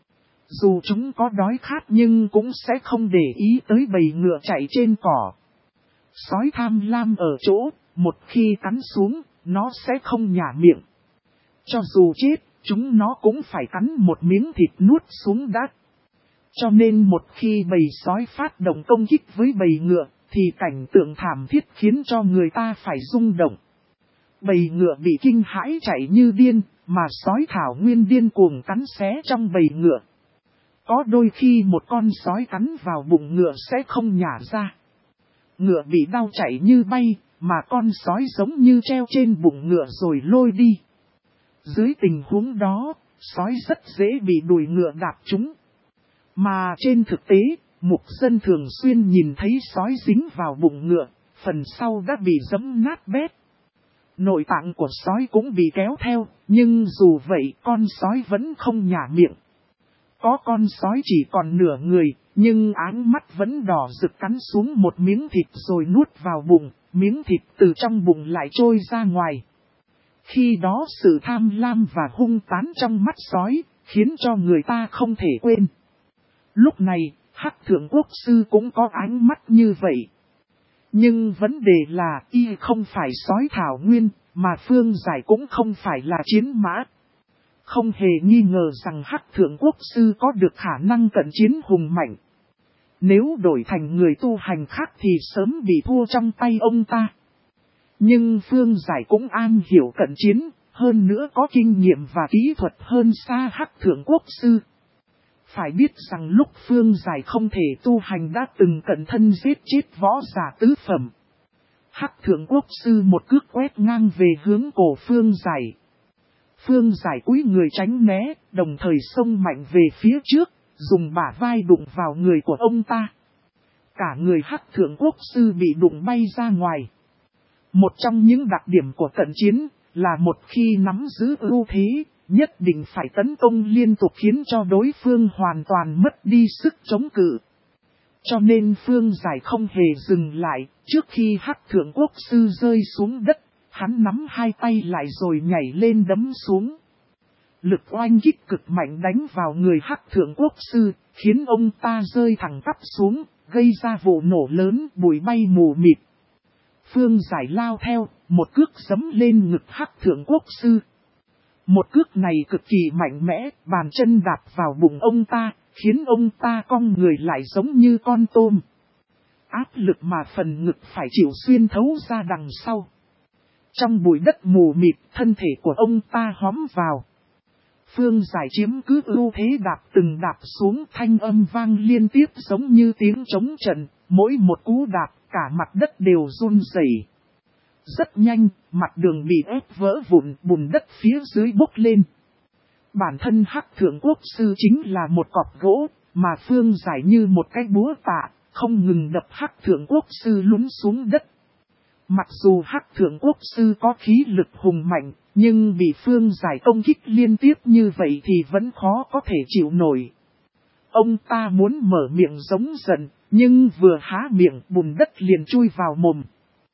Dù chúng có đói khát nhưng cũng sẽ không để ý tới bầy ngựa chạy trên cỏ. Sói tham lam ở chỗ, một khi cắn xuống, nó sẽ không nhả miệng. Cho dù chết, chúng nó cũng phải cắn một miếng thịt nuốt xuống đã. Cho nên một khi bầy sói phát động công kích với bầy ngựa, thì cảnh tượng thảm thiết khiến cho người ta phải rung động. Bầy ngựa bị kinh hãi chạy như điên, mà sói Thảo Nguyên điên cuồng cắn xé trong bầy ngựa. Có đôi khi một con sói cắn vào bụng ngựa sẽ không nhả ra. Ngựa bị đau chạy như bay, mà con sói giống như treo trên bụng ngựa rồi lôi đi. Dưới tình huống đó, sói rất dễ bị đùi ngựa đạp trúng. Mà trên thực tế, mục dân thường xuyên nhìn thấy sói dính vào bụng ngựa, phần sau đã bị giẫm nát bét. Nội tạng của sói cũng bị kéo theo, nhưng dù vậy con sói vẫn không nhả miệng. Có con sói chỉ còn nửa người, nhưng áng mắt vẫn đỏ rực cắn xuống một miếng thịt rồi nuốt vào bụng, miếng thịt từ trong bụng lại trôi ra ngoài. Khi đó sự tham lam và hung tán trong mắt sói, khiến cho người ta không thể quên. Lúc này, Hắc Thượng Quốc Sư cũng có ánh mắt như vậy. Nhưng vấn đề là y không phải sói Thảo Nguyên, mà Phương Giải cũng không phải là chiến mã. Không hề nghi ngờ rằng Hắc Thượng Quốc Sư có được khả năng cận chiến hùng mạnh. Nếu đổi thành người tu hành khác thì sớm bị thua trong tay ông ta. Nhưng Phương Giải cũng an hiểu cận chiến, hơn nữa có kinh nghiệm và kỹ thuật hơn xa Hắc Thượng Quốc Sư. Phải biết rằng lúc Phương Giải không thể tu hành đã từng cận thân giết chết võ giả tứ phẩm. Hắc Thượng Quốc Sư một cước quét ngang về hướng cổ Phương Giải. Phương Giải cúi người tránh né, đồng thời xông mạnh về phía trước, dùng bả vai đụng vào người của ông ta. Cả người Hắc Thượng Quốc Sư bị đụng bay ra ngoài. Một trong những đặc điểm của cận chiến là một khi nắm giữ ưu thế, nhất định phải tấn công liên tục khiến cho đối phương hoàn toàn mất đi sức chống cự. Cho nên Phương Giải không hề dừng lại, trước khi Hắc Thượng Quốc Sư rơi xuống đất, hắn nắm hai tay lại rồi nhảy lên đấm xuống. Lực oanh kích cực mạnh đánh vào người Hắc Thượng Quốc Sư, khiến ông ta rơi thẳng tắp xuống, gây ra vụ nổ lớn, bụi bay mù mịt. Phương Giải lao theo, một cước giẫm lên ngực Hắc Thượng Quốc Sư. Một cước này cực kỳ mạnh mẽ, bàn chân đạp vào bụng ông ta, khiến ông ta cong người lại giống như con tôm. Áp lực mà phần ngực phải chịu xuyên thấu ra đằng sau. Trong bụi đất mù mịt, thân thể của ông ta hóm vào. Phương Giải chiếm cứ ưu thế đạp từng đạp xuống, thanh âm vang liên tiếp giống như tiếng trống trận, mỗi một cú đạp cả mặt đất đều run rẩy. Rất nhanh, mặt đường bị ép vỡ vụn, bùn đất phía dưới bốc lên. Bản thân Hắc Thượng Quốc Sư chính là một cọc gỗ, mà Phương Giải như một cái búa tạ, không ngừng đập Hắc Thượng Quốc Sư lún xuống đất. Mặc dù Hắc Thượng Quốc Sư có khí lực hùng mạnh, nhưng bị Phương Giải công kích liên tiếp như vậy thì vẫn khó có thể chịu nổi. Ông ta muốn mở miệng giống giận, nhưng vừa há miệng bùn đất liền chui vào mồm.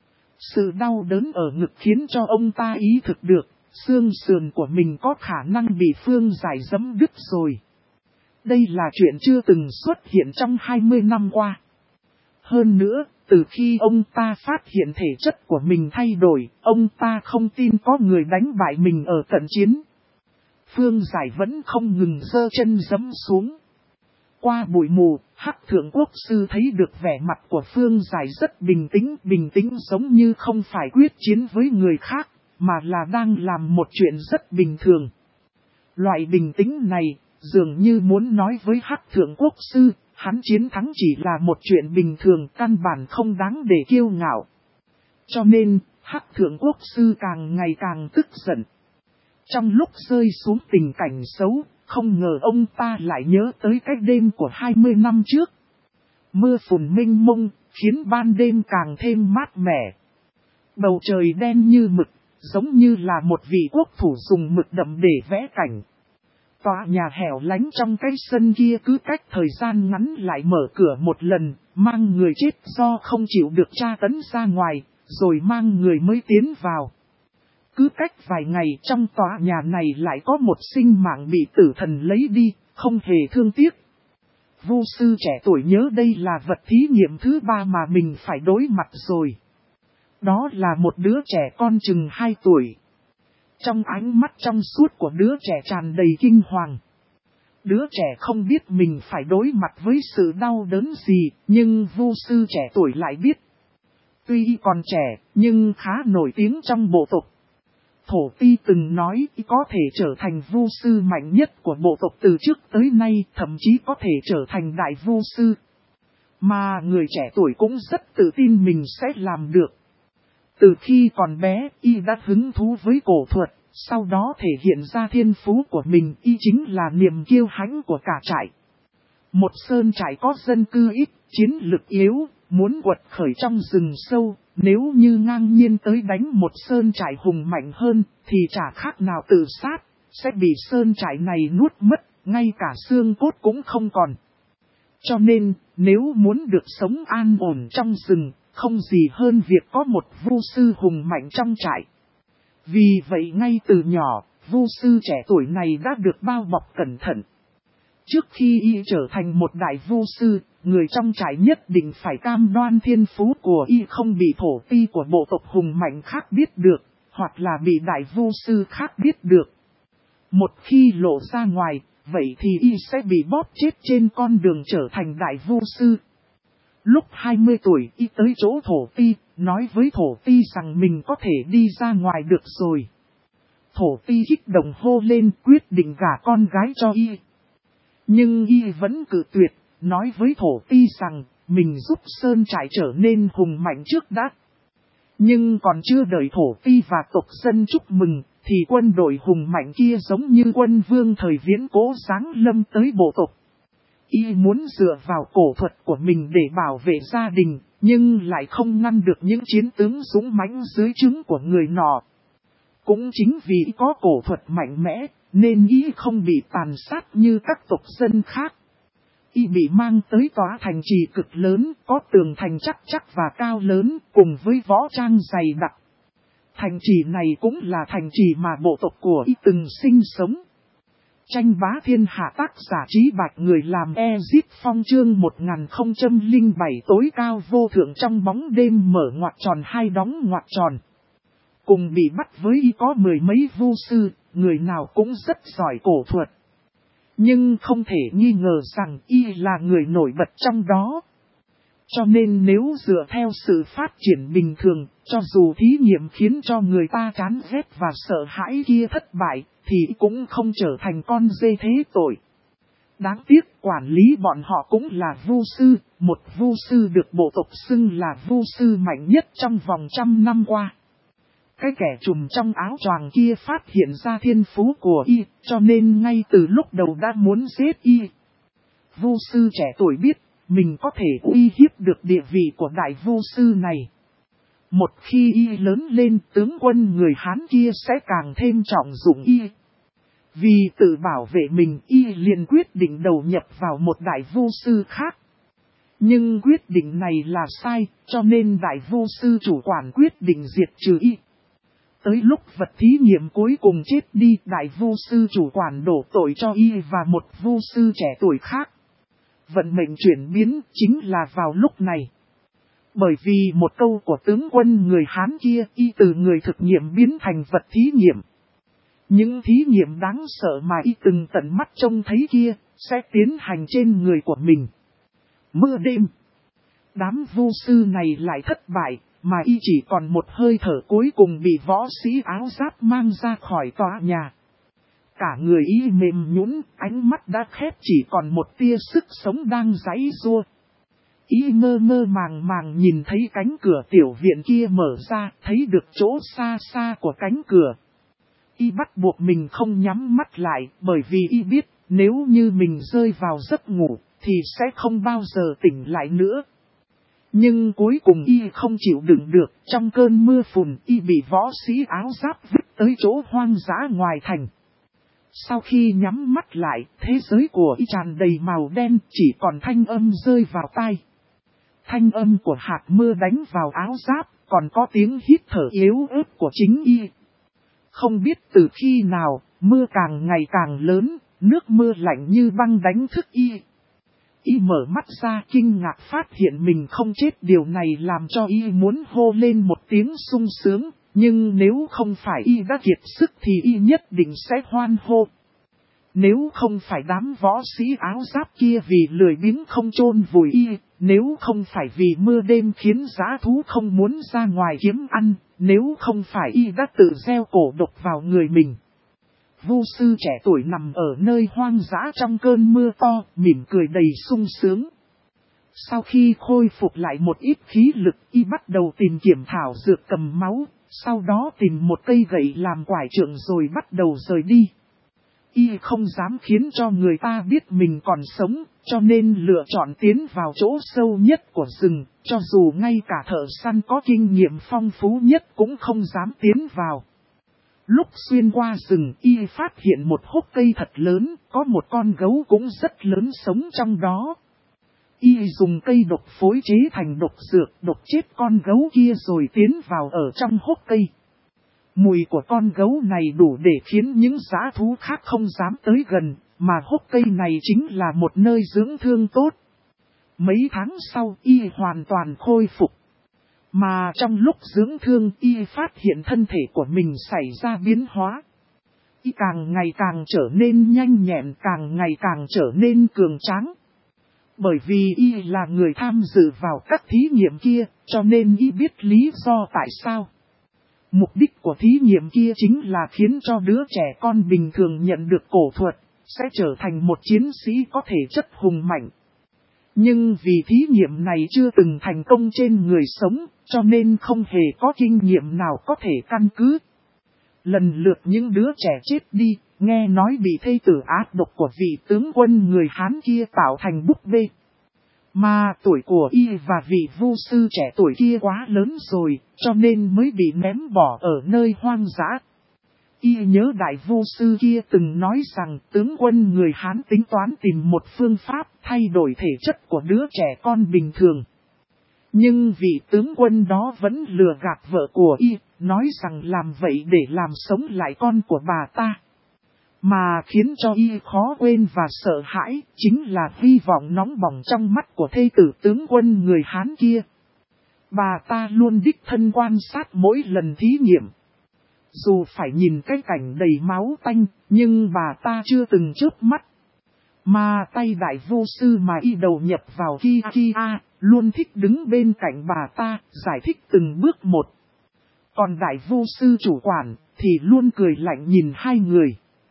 Sự đau đớn ở ngực khiến cho ông ta ý thức được, xương sườn của mình có khả năng bị Phương Giải giẫm đứt rồi. Đây là chuyện chưa từng xuất hiện trong 20 năm qua. Hơn nữa, từ khi ông ta phát hiện thể chất của mình thay đổi, ông ta không tin có người đánh bại mình ở cận chiến. Phương Giải vẫn không ngừng giơ chân giẫm xuống. Qua bụi mù, Hắc Thượng Quốc Sư thấy được vẻ mặt của Phương Giải rất bình tĩnh giống như không phải quyết chiến với người khác, mà là đang làm một chuyện rất bình thường. Loại bình tĩnh này, dường như muốn nói với Hắc Thượng Quốc Sư, hắn chiến thắng chỉ là một chuyện bình thường, căn bản không đáng để kiêu ngạo. Cho nên, Hắc Thượng Quốc Sư càng ngày càng tức giận. Trong lúc rơi xuống tình cảnh xấu, không ngờ ông ta lại nhớ tới cái đêm của 20 năm trước. Mưa phùn mênh mông, khiến ban đêm càng thêm mát mẻ. Bầu trời đen như mực, giống như là một vị quốc thủ dùng mực đậm để vẽ cảnh. Tòa nhà hẻo lánh trong cái sân kia cứ cách thời gian ngắn lại mở cửa một lần, mang người chết do không chịu được tra tấn ra ngoài, rồi mang người mới tiến vào. Cứ cách vài ngày trong tòa nhà này lại có một sinh mạng bị tử thần lấy đi, không hề thương tiếc. Vu sư trẻ tuổi nhớ đây là vật thí nghiệm thứ 3 mà mình phải đối mặt rồi. Đó là một đứa trẻ con chừng 2 tuổi. Trong ánh mắt trong suốt của đứa trẻ tràn đầy kinh hoàng. Đứa trẻ không biết mình phải đối mặt với sự đau đớn gì, nhưng vu sư trẻ tuổi lại biết. Tuy còn trẻ, nhưng khá nổi tiếng trong bộ tộc. Thổ Ti từng nói có thể trở thành vu sư mạnh nhất của bộ tộc từ trước tới nay, thậm chí có thể trở thành đại vu sư. Mà người trẻ tuổi cũng rất tự tin mình sẽ làm được. Từ khi còn bé, y đã hứng thú với cổ thuật, sau đó thể hiện ra thiên phú của mình, y chính là niềm kiêu hãnh của cả trại. Một sơn trại có dân cư ít, chiến lực yếu, muốn quật khởi trong rừng sâu, nếu như ngang nhiên tới đánh một sơn trại hùng mạnh hơn, thì chả khác nào tự sát, sẽ bị sơn trại này nuốt mất, ngay cả xương cốt cũng không còn. Cho nên, nếu muốn được sống an ổn trong rừng, không gì hơn việc có một vu sư hùng mạnh trong trại. Vì vậy ngay từ nhỏ, vu sư trẻ tuổi này đã được bao bọc cẩn thận. Trước khi y trở thành một đại vu sư, người trong trại nhất định phải cam đoan thiên phú của y không bị thổ ti của bộ tộc hùng mạnh khác biết được, hoặc là bị đại vu sư khác biết được. Một khi lộ ra ngoài, vậy thì y sẽ bị bóp chết trên con đường trở thành đại vu sư. Lúc 20 tuổi y tới chỗ thổ ti, nói với thổ ti rằng mình có thể đi ra ngoài được rồi. Thổ ti kích động hô lên quyết định gả con gái cho y. Nhưng y vẫn cự tuyệt, nói với thổ ti rằng mình giúp sơn trại trở nên hùng mạnh trước đã. Nhưng còn chưa đợi thổ ti và tộc dân chúc mừng, thì quân đội hùng mạnh kia giống như quân vương thời viễn cố giáng lâm tới bộ tộc. Y muốn dựa vào cổ thuật của mình để bảo vệ gia đình, nhưng lại không ngăn được những chiến tướng dũng mãnh dưới trướng của người nọ. Cũng chính vì có cổ thuật mạnh mẽ, nên y không bị tàn sát như các tộc dân khác. Y bị mang tới tòa thành trì cực lớn, có tường thành chắc chắc và cao lớn, cùng với võ trang dày đặc. Thành trì này cũng là thành trì mà bộ tộc của y từng sinh sống. Tranh bá thiên hạ tác giả Trí Bạch người làm Ezit Phong chương 1007 tối cao vô thượng trong bóng đêm mở ngoặc tròn hai đóng ngoặc tròn. Cùng bị bắt với y có mười mấy vu sư, người nào cũng rất giỏi cổ thuật. Nhưng không thể nghi ngờ rằng y là người nổi bật trong đó. Cho nên nếu dựa theo sự phát triển bình thường, cho dù thí nghiệm khiến cho người ta chán ghét và sợ hãi kia thất bại, thì cũng không trở thành con dê thế tội. Đáng tiếc quản lý bọn họ cũng là vu sư, một vu sư được bộ tộc xưng là vu sư mạnh nhất trong vòng 100 năm qua. Cái kẻ trùm trong áo choàng kia phát hiện ra thiên phú của y, cho nên ngay từ lúc đầu đã muốn giết y. Vu sư trẻ tuổi biết, mình có thể uy hiếp được địa vị của đại vu sư này. Một khi y lớn lên, tướng quân người Hán kia sẽ càng thêm trọng dụng y. Vì tự bảo vệ mình, y liền quyết định đầu nhập vào một đại vu sư khác. Nhưng quyết định này là sai, cho nên đại vu sư chủ quản quyết định diệt trừ y. Tới lúc vật thí nghiệm cuối cùng chết đi, đại vu sư chủ quản đổ tội cho y và một vu sư trẻ tuổi khác. Vận mệnh chuyển biến chính là vào lúc này. Bởi vì một câu của tướng quân người Hán kia, y từ người thực nghiệm biến thành vật thí nghiệm. Những thí nghiệm đáng sợ mà y từng tận mắt trông thấy kia, sẽ tiến hành trên người của mình. Mưa đêm, đám vu sư này lại thất bại, mà y chỉ còn một hơi thở cuối cùng bị võ sĩ áo giáp mang ra khỏi tòa nhà. Cả người y mềm nhũn, ánh mắt đã khép chỉ còn một tia sức sống đang giãy giụa. Y mơ mơ màng màng nhìn thấy cánh cửa tiểu viện kia mở ra, thấy được chỗ xa xa của cánh cửa. Y bắt buộc mình không nhắm mắt lại, bởi vì y biết, nếu như mình rơi vào giấc ngủ, thì sẽ không bao giờ tỉnh lại nữa. Nhưng cuối cùng y không chịu đựng được, trong cơn mưa phùn y bị võ sĩ áo giáp vứt tới chỗ hoang dã ngoài thành. Sau khi nhắm mắt lại, thế giới của y tràn đầy màu đen, chỉ còn thanh âm rơi vào tai. Thanh âm của hạt mưa đánh vào áo giáp, còn có tiếng hít thở yếu ớt của chính y. Không biết từ khi nào, mưa càng ngày càng lớn, nước mưa lạnh như băng đánh thức y. Y mở mắt ra kinh ngạc phát hiện mình không chết, điều này làm cho y muốn hô lên một tiếng sung sướng, nhưng nếu không phải y đã kiệt sức thì y nhất định sẽ hoan hô. Nếu không phải đám võ sĩ áo giáp kia vì lười biếng không chôn vùi y, nếu không phải vì mưa đêm khiến dã thú không muốn ra ngoài kiếm ăn, nếu không phải y đã tự gieo cổ độc vào người mình. Vu sư trẻ tuổi nằm ở nơi hoang dã trong cơn mưa to, mỉm cười đầy sung sướng. Sau khi khôi phục lại một ít khí lực, y bắt đầu tìm kiếm thảo dược cầm máu, sau đó tìm một cây gậy làm quải trượng rồi bắt đầu rời đi. Y không dám khiến cho người ta biết mình còn sống, cho nên lựa chọn tiến vào chỗ sâu nhất của rừng, cho dù ngay cả thợ săn có kinh nghiệm phong phú nhất cũng không dám tiến vào. Lúc xuyên qua rừng y phát hiện một hốc cây thật lớn, có một con gấu cũng rất lớn sống trong đó. Y dùng cây độc phối chế thành độc dược độc chết con gấu kia rồi tiến vào ở trong hốc cây. Mùi của con gấu này đủ để khiến những dã thú khác không dám tới gần, mà hốc cây này chính là một nơi dưỡng thương tốt. Mấy tháng sau y hoàn toàn khôi phục. Mà trong lúc dưỡng thương y phát hiện thân thể của mình xảy ra biến hóa. Y càng ngày càng trở nên nhanh nhẹn, càng ngày càng trở nên cường tráng. Bởi vì y là người tham dự vào các thí nghiệm kia, cho nên y biết lý do tại sao. Mục đích của thí nghiệm kia chính là khiến cho đứa trẻ con bình thường nhận được cổ thuật, sẽ trở thành một chiến sĩ có thể chất hùng mạnh. Nhưng vì thí nghiệm này chưa từng thành công trên người sống, cho nên không hề có kinh nghiệm nào có thể căn cứ. Lần lượt những đứa trẻ chết đi, nghe nói bị thây tử ác độc của vị tướng quân người Hán kia tạo thành búp bê. Mà tuổi của y và vị vu sư trẻ tuổi kia quá lớn rồi, cho nên mới bị ném bỏ ở nơi hoang dã. Y nhớ đại vu sư kia từng nói rằng tướng quân người Hán tính toán tìm một phương pháp thay đổi thể chất của đứa trẻ con bình thường. Nhưng vị tướng quân đó vẫn lừa gạt vợ của y, nói rằng làm vậy để làm sống lại con của bà ta. Mà khiến cho y khó quên và sợ hãi, chính là hy vọng nóng bỏng trong mắt của thê tử tướng quân người Hán kia. Bà ta luôn đích thân quan sát mỗi lần thí nghiệm. Dù phải nhìn cái cảnh đầy máu tanh, nhưng bà ta chưa từng chớp mắt. Mà tay đại vô sư mà y đầu nhập vào Kia, luôn thích đứng bên cạnh bà ta, giải thích từng bước một. Còn đại vô sư chủ quản, thì luôn cười lạnh nhìn hai người.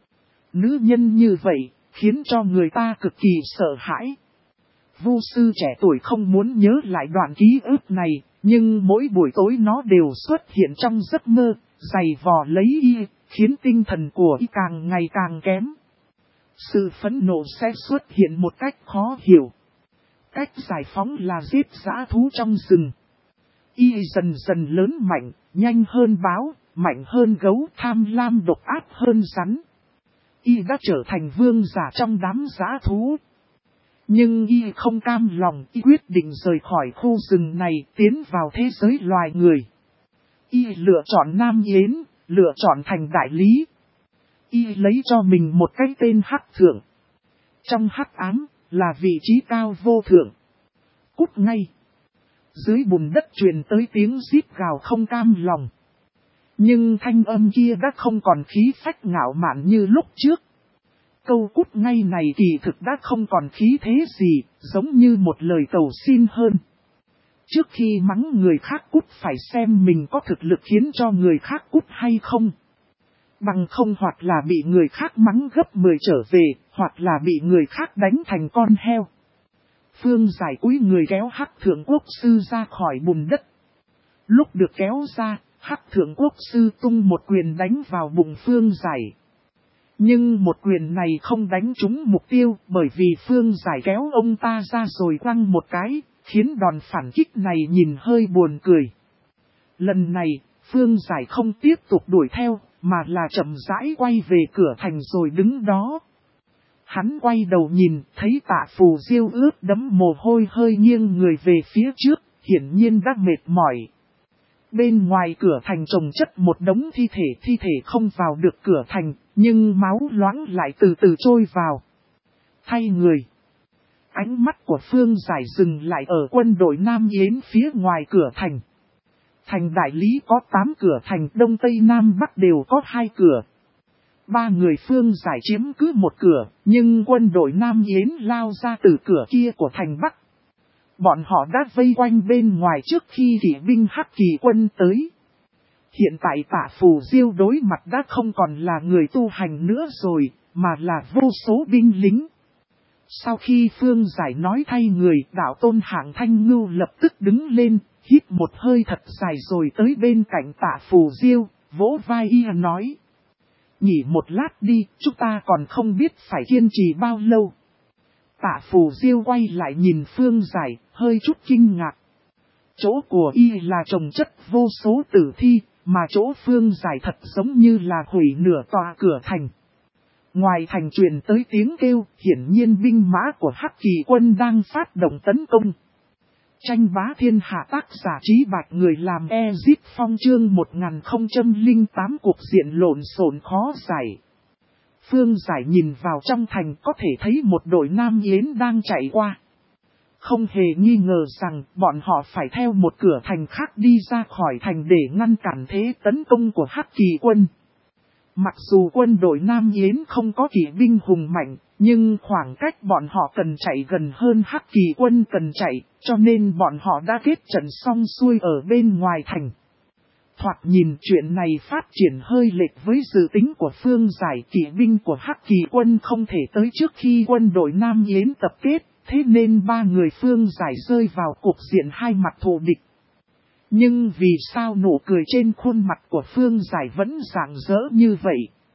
Nữ nhân như vậy, khiến cho người ta cực kỳ sợ hãi. Vu sư trẻ tuổi không muốn nhớ lại đoạn ký ức này, nhưng mỗi buổi tối nó đều xuất hiện trong giấc mơ, giày vò lấy y, khiến tinh thần của y càng ngày càng kém. Sự phẫn nộ sẽ xuất hiện một cách khó hiểu. Cách giải phóng là giết dã thú trong rừng. Y dần dần lớn mạnh, nhanh hơn báo, mạnh hơn gấu, tham lam độc ác hơn rắn. Y đã trở thành vương giả trong đám dã thú. Nhưng y không cam lòng, y quyết định rời khỏi khu rừng này, tiến vào thế giới loài người. Y lựa chọn Nam Yến, lựa chọn thành đại lý. Y lấy cho mình một cái tên Hắc Thượng. Trong hắc ám, là vị trí cao vô thượng. Cút ngay. Dưới bùn đất truyền tới tiếng rít gào không cam lòng. Nhưng thanh âm kia đã không còn khí phách ngạo mạn như lúc trước. Câu cút ngay này kỳ thực đã không còn khí thế gì, giống như một lời cầu xin hơn. Trước khi mắng người khác cút phải xem mình có thực lực khiến cho người khác cút hay không. Bằng không hoặc là bị người khác mắng gấp 10 trở về, hoặc là bị người khác đánh thành con heo. Phương Giải cúi người kéo Hắc Thượng Quốc Sư ra khỏi bùn đất. Lúc được kéo ra, Hắc Thượng Quốc Sư tung một quyền đánh vào bụng Phương Giải. Nhưng một quyền này không đánh trúng mục tiêu, bởi vì Phương Giải kéo ông ta ra rồi quăng một cái, khiến đòn phản kích này nhìn hơi buồn cười. Lần này, Phương Giải không tiếp tục đuổi theo, mà là chậm rãi quay về cửa thành rồi đứng đó. Hắn quay đầu nhìn, thấy Tạ Phù Diêu ướt đẫm mồ hôi hơi nghiêng người về phía trước, hiển nhiên đã mệt mỏi. Bên ngoài cửa thành chồng chất một đống thi thể không vào được cửa thành, nhưng máu loãng lại từ từ trôi vào. Thay người. Ánh mắt của Phương Giải dừng lại ở quân đội Nam Yến phía ngoài cửa thành. Thành đại lý có 8 cửa, thành Đông Tây Nam Bắc đều có 2 cửa. 3 người Phương Giải chiếm cứ một cửa, nhưng quân đội Nam Yến lao ra từ cửa kia của thành Bắc. Bọn họ đã vây quanh bên ngoài trước khi kỵ binh Hắc Kỳ quân tới. Hiện tại Tạ Phù Diêu đối mặt đã không còn là người tu hành nữa rồi, mà là vô số binh lính. Sau khi Phương Giải nói thay người, đạo tôn Hạng Thanh Ngưu lập tức đứng lên, hít một hơi thật dài rồi tới bên cạnh Tạ Phù Diêu, vỗ vai y nói. Nghỉ một lát đi, chúng ta còn không biết phải kiên trì bao lâu. Tạ Phù Diêu quay lại nhìn Phương Giải, hơi chút kinh ngạc. Chỗ của y là chồng chất vô số tử thi, mà chỗ Phương Giải thật giống như là hủy nửa tòa cửa thành. Ngoài thành truyền tới tiếng kêu, hiển nhiên binh mã của Hắc Kỳ quân đang phát động tấn công. Tranh bá thiên hạ, tác giả Trí Bạch, người làm Ezip Phong, chương 1008, cuộc diện lộn xộn khó giải. Phương Giải nhìn vào trong thành, có thể thấy một đội Nam Yến đang chạy qua. Không hề nghi ngờ rằng bọn họ phải theo một cửa thành khác đi ra khỏi thành để ngăn cản thế tấn công của Hắc Kỳ quân. Mặc dù quân đội Nam Yến không có kỵ binh hùng mạnh, nhưng khoảng cách bọn họ cần chạy gần hơn Hắc Kỳ quân cần chạy, cho nên bọn họ đã kết trận xong xuôi ở bên ngoài thành. Thoạt nhìn chuyện này phát triển hơi lệch với dự tính của Phương Giải, kỵ binh của Hắc Kỳ quân không thể tới trước khi quân đội Nam Yến tập kết, thế nên 3 người Phương Giải rơi vào cuộc diện hai mặt thù địch. Nhưng vì sao nụ cười trên khuôn mặt của Phương Giải vẫn rạng rỡ như vậy?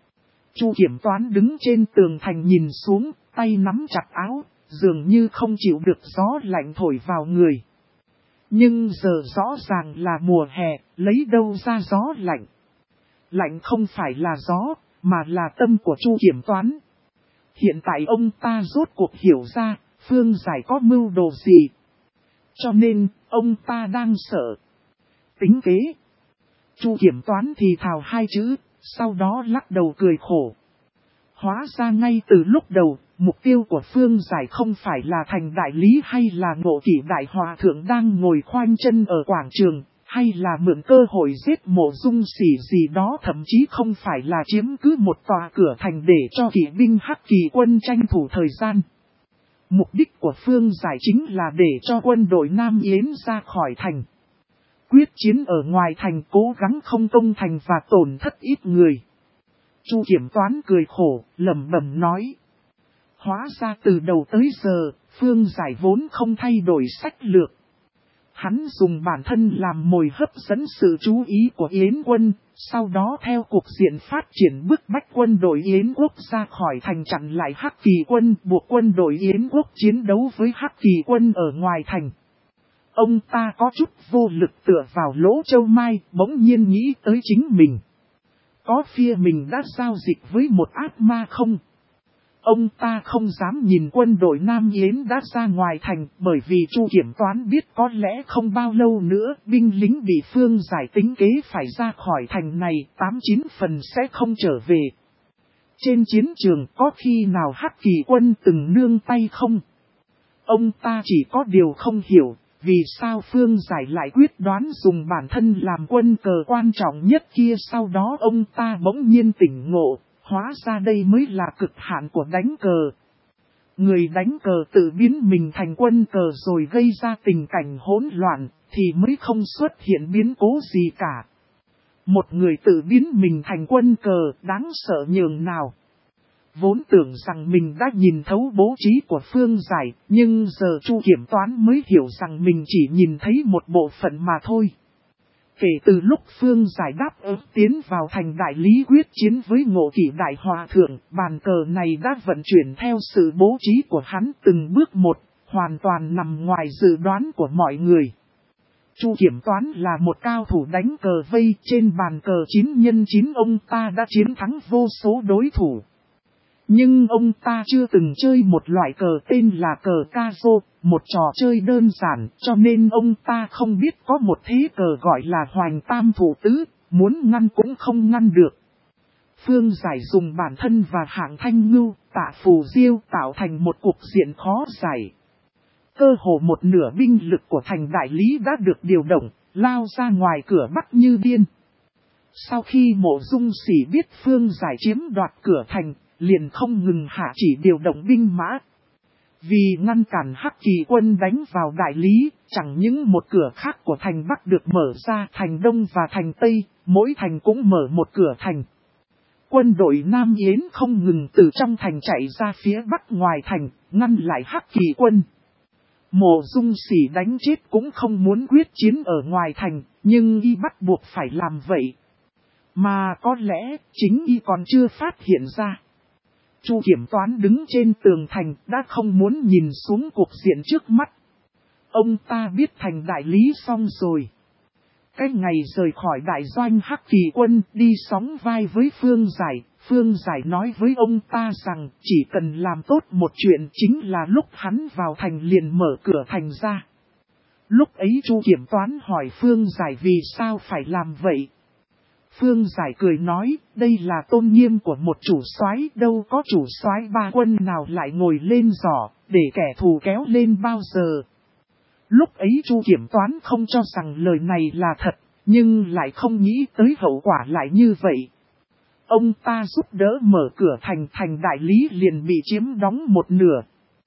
Chu Kiểm Toán đứng trên tường thành nhìn xuống, tay nắm chặt áo, dường như không chịu được gió lạnh thổi vào người. Nhưng giờ rõ ràng là mùa hè, lấy đâu ra gió lạnh? Lạnh không phải là gió, mà là tâm của Chu Kiểm Toán. Hiện tại ông ta rốt cuộc hiểu ra, Phương Giải có mưu đồ gì. Cho nên, ông ta đang sợ. Tính kế. Chu Kiểm Toán thì thào 2 chữ, sau đó lắc đầu cười khổ. Hóa ra ngay từ lúc đầu, mục tiêu của Phương Giải không phải là thành đại lý hay là Ngộ Kỷ đại hòa thượng đang ngồi khoanh chân ở quảng trường, hay là mượn cơ hội giết Mộ Dung Sỉ gì đó, thậm chí không phải là chiếm cứ một tòa cửa thành để cho kỵ binh Hắc Kỳ quân tranh thủ thời gian. Mục đích của Phương Giải chính là để cho quân đội Nam Yến ra khỏi thành. Quyết chiến ở ngoài thành, cố gắng không công thành và tổn thất ít người. Chu Kiểm Toán cười khổ, lẩm bẩm nói. Hóa ra từ đầu tới giờ, Phương Giải vốn không thay đổi sách lược. Hắn dùng bản thân làm mồi hấp dẫn sự chú ý của Yến quân, sau đó theo cuộc diện phát triển bức bách quân đội Yến quốc ra khỏi thành chặn lại Hắc Kỳ quân, buộc quân đội Yến quốc chiến đấu với Hắc Kỳ quân ở ngoài thành. Ông ta có chút vô lực tựa vào lỗ châu mai, bỗng nhiên nghĩ tới chính mình. Có phía mình đã giao dịch với một ác ma không? Ông ta không dám nhìn quân đội Nam Yến đã ra ngoài thành, bởi vì Chu Kiểm Toán biết có lẽ không bao lâu nữa binh lính bị Phương Giải tính kế phải ra khỏi thành này, 89 phần sẽ không trở về. Trên chiến trường có khi nào Hắc Kỳ quân từng nương tay không? Ông ta chỉ có điều không hiểu, vì sao Phương Giải lại quyết đoán dùng bản thân làm quân cờ quan trọng nhất kia. Sau đó ông ta bỗng nhiên tỉnh ngộ, hóa ra đây mới là cực hạn của đánh cờ. Người đánh cờ tự biến mình thành quân cờ rồi gây ra tình cảnh hỗn loạn, thì mới không xuất hiện biến cố gì cả. Một người tự biến mình thành quân cờ, đáng sợ nhường nào. Vốn tưởng rằng mình đã nhìn thấu bố trí của Phương Giải, nhưng giờ Chu kiểm toán mới hiểu rằng mình chỉ nhìn thấy một bộ phận mà thôi. Kể từ lúc Phương Giải đáp ứng tiến vào thành đại lý quyết chiến với Ngộ Kỷ Đại Hòa Thượng, bàn cờ này đã vận chuyển theo sự bố trí của hắn từng bước một, hoàn toàn nằm ngoài dự đoán của mọi người. Chu kiểm toán là một cao thủ đánh cờ vây, trên bàn cờ 9x9 ông ta đã chiến thắng vô số đối thủ. Nhưng ông ta chưa từng chơi một loại cờ tên là cờ Caso, một trò chơi đơn giản, cho nên ông ta không biết có một thế cờ gọi là Hoành Tam Thủ Tứ, muốn ngăn cũng không ngăn được. Phương Giải dùng bản thân và Hạng Thanh Ngưu, Tạ Phù Diêu tạo thành một cục diện khó giải. Cơ hồ một nửa binh lực của thành đại lý đã được điều động, lao ra ngoài cửa bắt như điên. Sau khi Mộ Dung Sỉ biết Phương Giải chiếm đoạt cửa thành, liền không ngừng hạ chỉ điều động binh mã. Vì ngăn cản Hắc Kỳ quân đánh vào đại lý, chẳng những một cửa khác của thành Bắc được mở ra, thành Đông và thành Tây, mỗi thành cũng mở một cửa thành. Quân đội Nam Yến không ngừng từ trong thành chạy ra phía Bắc ngoài thành, ngăn lại Hắc Kỳ quân. Mộ Dung Sỉ đánh chết cũng không muốn quyết chiến ở ngoài thành, nhưng y bắt buộc phải làm vậy. Mà có lẽ chính y còn chưa phát hiện ra. Chu kiểm toán đứng trên tường thành đã không muốn nhìn xuống cục diện trước mắt. Ông ta biết thành đại lý xong rồi. Cái ngày rời khỏi đại doanh Hắc Kỳ quân đi sóng vai với Phương Giải. Phương Giải nói với ông ta rằng chỉ cần làm tốt một chuyện chính là lúc hắn vào thành liền mở cửa thành ra. Lúc ấy Chu kiểm toán hỏi Phương Giải vì sao phải làm vậy. Phương Giải cười nói, đây là tôn nghiêm của một chủ soái, đâu có chủ soái ba quân nào lại ngồi lên giỏ, để kẻ thù kéo lên bao giờ. Lúc ấy Chu kiểm toán không cho rằng lời này là thật, nhưng lại không nghĩ tới hậu quả lại như vậy. Ông ta giúp đỡ mở cửa thành, thành đại lý liền bị chiếm đóng một nửa.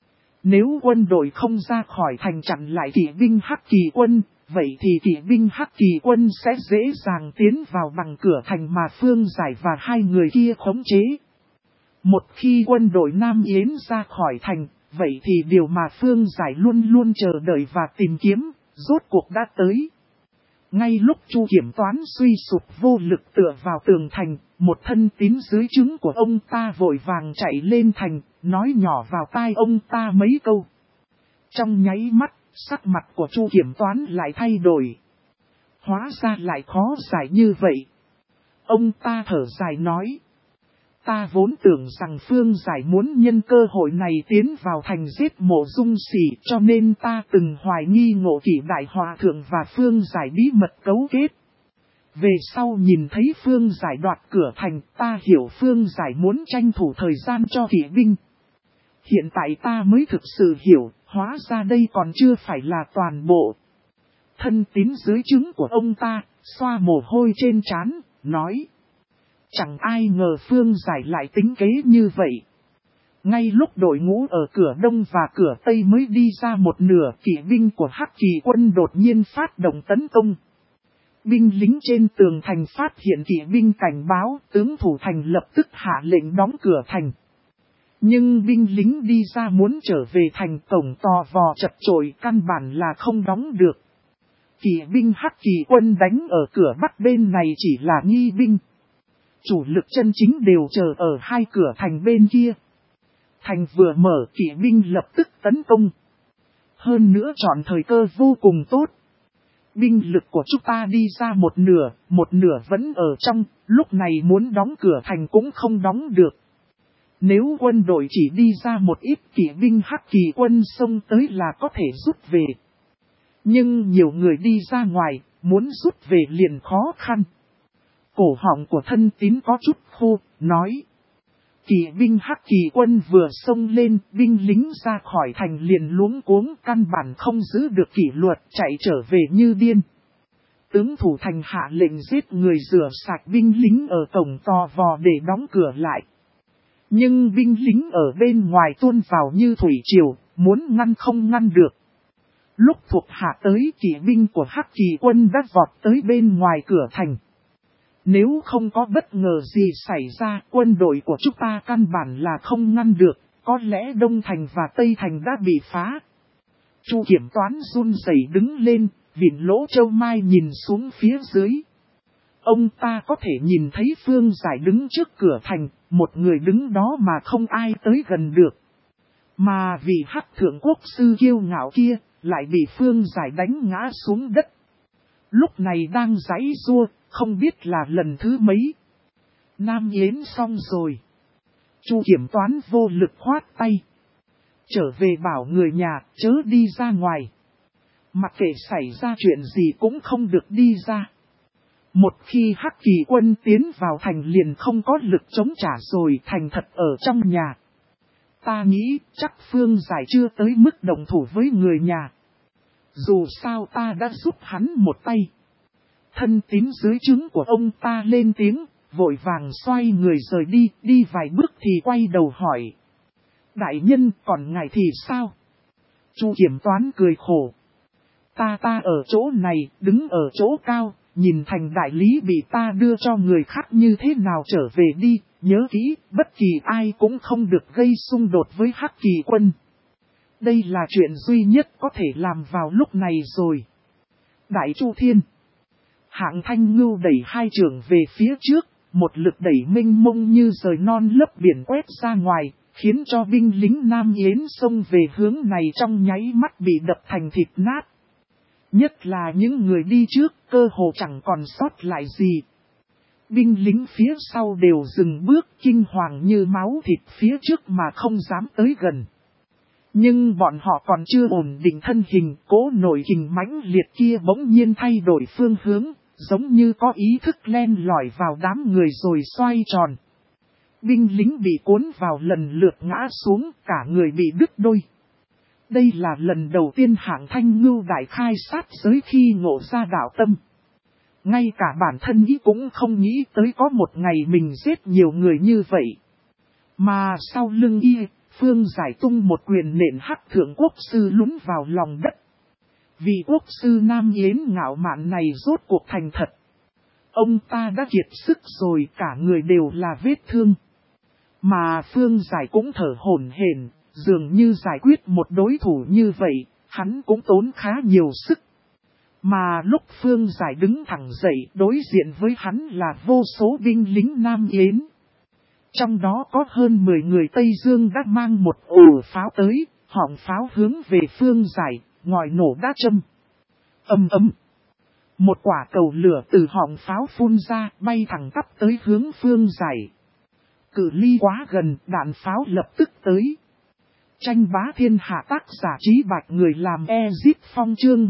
Nếu quân đội không ra khỏi thành chặn lại kỵ binh Hắc Kỳ quân, vậy thì kỵ binh Hắc Kỳ quân sẽ dễ dàng tiến vào bằng cửa thành mà Phương Giải và hai người kia khống chế. Một khi quân đội Nam Yến ra khỏi thành, vậy thì điều mà Phương Giải luôn luôn chờ đợi và tìm kiếm, rốt cuộc đã tới. Ngay lúc Chu kiểm toán suy sụp vô lực tựa vào tường thành, một thân tín dưới trướng của ông ta vội vàng chạy lên thành, nói nhỏ vào tai ông ta mấy câu. Trong nháy mắt, sắc mặt của Chu kiểm toán lại thay đổi. Hóa ra lại khó giải như vậy. Ông ta thở dài nói. Ta vốn tưởng rằng Phương Giải muốn nhân cơ hội này tiến vào thành giết Mộ Dung Sỉ, cho nên ta từng hoài nghi Ngộ Kỷ Đại Hòa Thượng và Phương Giải bí mật cấu kết. Về sau nhìn thấy Phương Giải đoạt cửa thành, ta hiểu Phương Giải muốn tranh thủ thời gian cho kỵ binh. Hiện tại ta mới thực sự hiểu, hóa ra đây còn chưa phải là toàn bộ. Thân tín dưới trướng của ông ta, xoa mồ hôi trên trán, nói. Chẳng ai ngờ Phương Giải lại tính kế như vậy. Ngay lúc đội ngũ ở cửa Đông và cửa Tây mới đi ra một nửa, kỵ binh của Hắc Kỳ quân đột nhiên phát động tấn công. Binh lính trên tường thành phát hiện kỵ binh cảnh báo, tướng thủ thành lập tức hạ lệnh đóng cửa thành. Nhưng binh lính đi ra muốn trở về thành, cổng to vò chật chội, căn bản là không đóng được. Kỵ binh Hắc Kỳ quân đánh ở cửa Bắc bên này chỉ là nghi binh. Chủ lực chân chính đều chờ ở hai cửa thành bên kia. Thành vừa mở, kỵ binh lập tức tấn công. Hơn nữa chọn thời cơ vô cùng tốt. Binh lực của chúng ta đi ra một nửa vẫn ở trong, lúc này muốn đóng cửa thành cũng không đóng được. Nếu quân đội chỉ đi ra một ít, kỵ binh Hắc Kỳ quân xông tới là có thể rút về. Nhưng nhiều người đi ra ngoài, muốn rút về liền khó khăn. Cổ họng của thân tín có chút khô, nói. Kỵ binh Hắc Kỳ quân vừa xông lên, binh lính ra khỏi thành liền luống cuống, căn bản không giữ được kỷ luật, chạy trở về như điên. Tướng thủ thành hạ lệnh giết người, rửa sạch binh lính ở cổng to vò để đóng cửa lại. Nhưng binh lính ở bên ngoài tuôn vào như thủy triều, muốn ngăn không ngăn được. Lúc thuộc hạ tới, kỵ binh của Hắc Kỳ quân đã vọt tới bên ngoài cửa thành. Nếu không có bất ngờ gì xảy ra, quân đội của chúng ta căn bản là không ngăn được, có lẽ Đông Thành và Tây Thành đã bị phá. Chu kiểm toán run rẩy đứng lên, vịn lỗ châu mai nhìn xuống phía dưới. Ông ta có thể nhìn thấy Phương Giải đứng trước cửa thành, một người đứng đó mà không ai tới gần được. Mà vì Hắc thượng quốc sư kiêu ngạo kia, lại bị Phương Giải đánh ngã xuống đất. Lúc này đang giãy giụa, không biết là lần thứ mấy. Nam Yến xong rồi. Chu kiểm toán vô lực khoát tay. Trở về bảo người nhà, chớ đi ra ngoài. Mặc kệ xảy ra chuyện gì cũng không được đi ra. Một khi Hắc Kỳ quân tiến vào thành liền không có lực chống trả rồi, thành thật ở trong nhà. Ta nghĩ chắc Phương Giải chưa tới mức đồng thủ với người nhà. Dù sao ta đã giúp hắn một tay. Thân tín dưới trướng của ông ta lên tiếng, vội vàng xoay người rời đi, đi vài bước thì quay đầu hỏi. Đại nhân, còn ngài thì sao? Chu kiểm toán cười khổ. Ta ở chỗ này, đứng ở chỗ cao, nhìn thành đại lý bị ta đưa cho người khác như thế nào trở về đi, nhớ kỹ, bất kỳ ai cũng không được gây xung đột với Hắc Kỳ quân. Đây là chuyện duy nhất có thể làm vào lúc này rồi. Đại Chu Thiên. Hạng Thanh Ngưu đẩy hai trưởng về phía trước, một lực đẩy mênh mông như rời non lấp biển quét ra ngoài, khiến cho binh lính Nam Yến xông về hướng này trong nháy mắt bị đập thành thịt nát. Nhất là những người đi trước, cơ hồ chẳng còn sót lại gì. Binh lính phía sau đều dừng bước, kinh hoàng như máu thịt phía trước mà không dám tới gần. Nhưng bọn họ còn chưa ổn định thân hình, cỗ nổi kình mãnh liệt kia bỗng nhiên thay đổi phương hướng, giống như có ý thức len lỏi vào đám người rồi xoay tròn. Binh lính bị cuốn vào lần lượt ngã xuống, cả người bị đứt đôi. Đây là lần đầu tiên Hạng Thanh Ngưu đại khai sát giới khi ngộ ra đạo tâm. Ngay cả bản thân ý cũng không nghĩ tới có một ngày mình giết nhiều người như vậy. Mà sau lưng y, Phương Giải tung một quyền nện Hắc thượng quốc sư lún vào lòng đất. Vị quốc sư Nam Yến ngạo mạn này rốt cuộc thành thật. Ông ta đã kiệt sức rồi, cả người đều là vết thương. Mà Phương Giải cũng thở hổn hển, dường như giải quyết một đối thủ như vậy, hắn cũng tốn khá nhiều sức. Mà lúc Phương Giải đứng thẳng dậy, đối diện với hắn là vô số binh lính Nam Yến. Trong đó có hơn 10 người Tây Dương đã mang một ổ pháo tới, họng pháo hướng về Phương Giải, ngòi nổ đã châm. Ầm ầm. Một quả cầu lửa từ họng pháo phun ra, bay thẳng tắp tới hướng Phương Giải. Cự ly quá gần, đạn pháo lập tức tới. Tranh bá thiên hạ tác giả Trí Bạch người làm Ezip Phong chương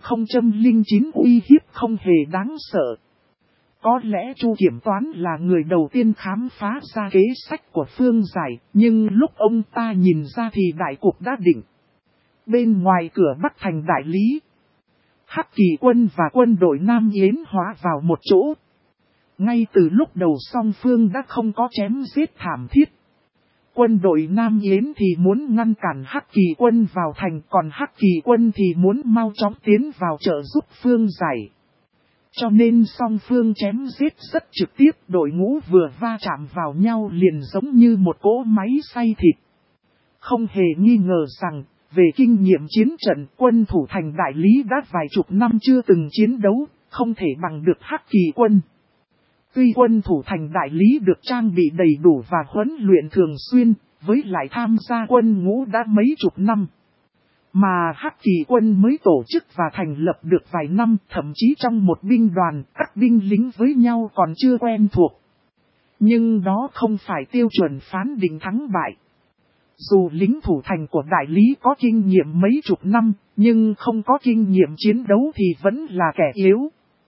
1009 uy hiếp không hề đáng sợ. Có lẽ Chu kiểm toán là người đầu tiên khám phá ra kế sách của Phương Giải, nhưng lúc ông ta nhìn ra thì đại cục đã định. Bên ngoài cửa Bắc thành đại lý, Hắc Kỳ quân và quân đội Nam Yến hóa vào một chỗ. Ngay từ lúc đầu song phương đã không có chém giết thảm thiết. Quân đội Nam Yến thì muốn ngăn cản Hắc Kỳ quân vào thành, còn Hắc Kỳ quân thì muốn mau chóng tiến vào trợ giúp Phương Giải. Cho nên song phương chém giết rất trực tiếp, đội ngũ vừa va chạm vào nhau liền giống như một cỗ máy xay thịt. Không hề nghi ngờ rằng, về kinh nghiệm chiến trận, quân thủ thành đại lý đã vài chục năm chưa từng chiến đấu, không thể bằng được Hắc Kỳ quân. Tuy quân thủ thành đại lý được trang bị đầy đủ và huấn luyện thường xuyên, với lại tham gia quân ngũ đã mấy chục năm. Mà Hắc Kỳ quân mới tổ chức và thành lập được vài năm, thậm chí trong một binh đoàn, các binh lính với nhau còn chưa quen thuộc. Nhưng đó không phải tiêu chuẩn phán định thắng bại. Dù lính thủ thành của đại lý có kinh nghiệm mấy chục năm, nhưng không có kinh nghiệm chiến đấu thì vẫn là kẻ yếu.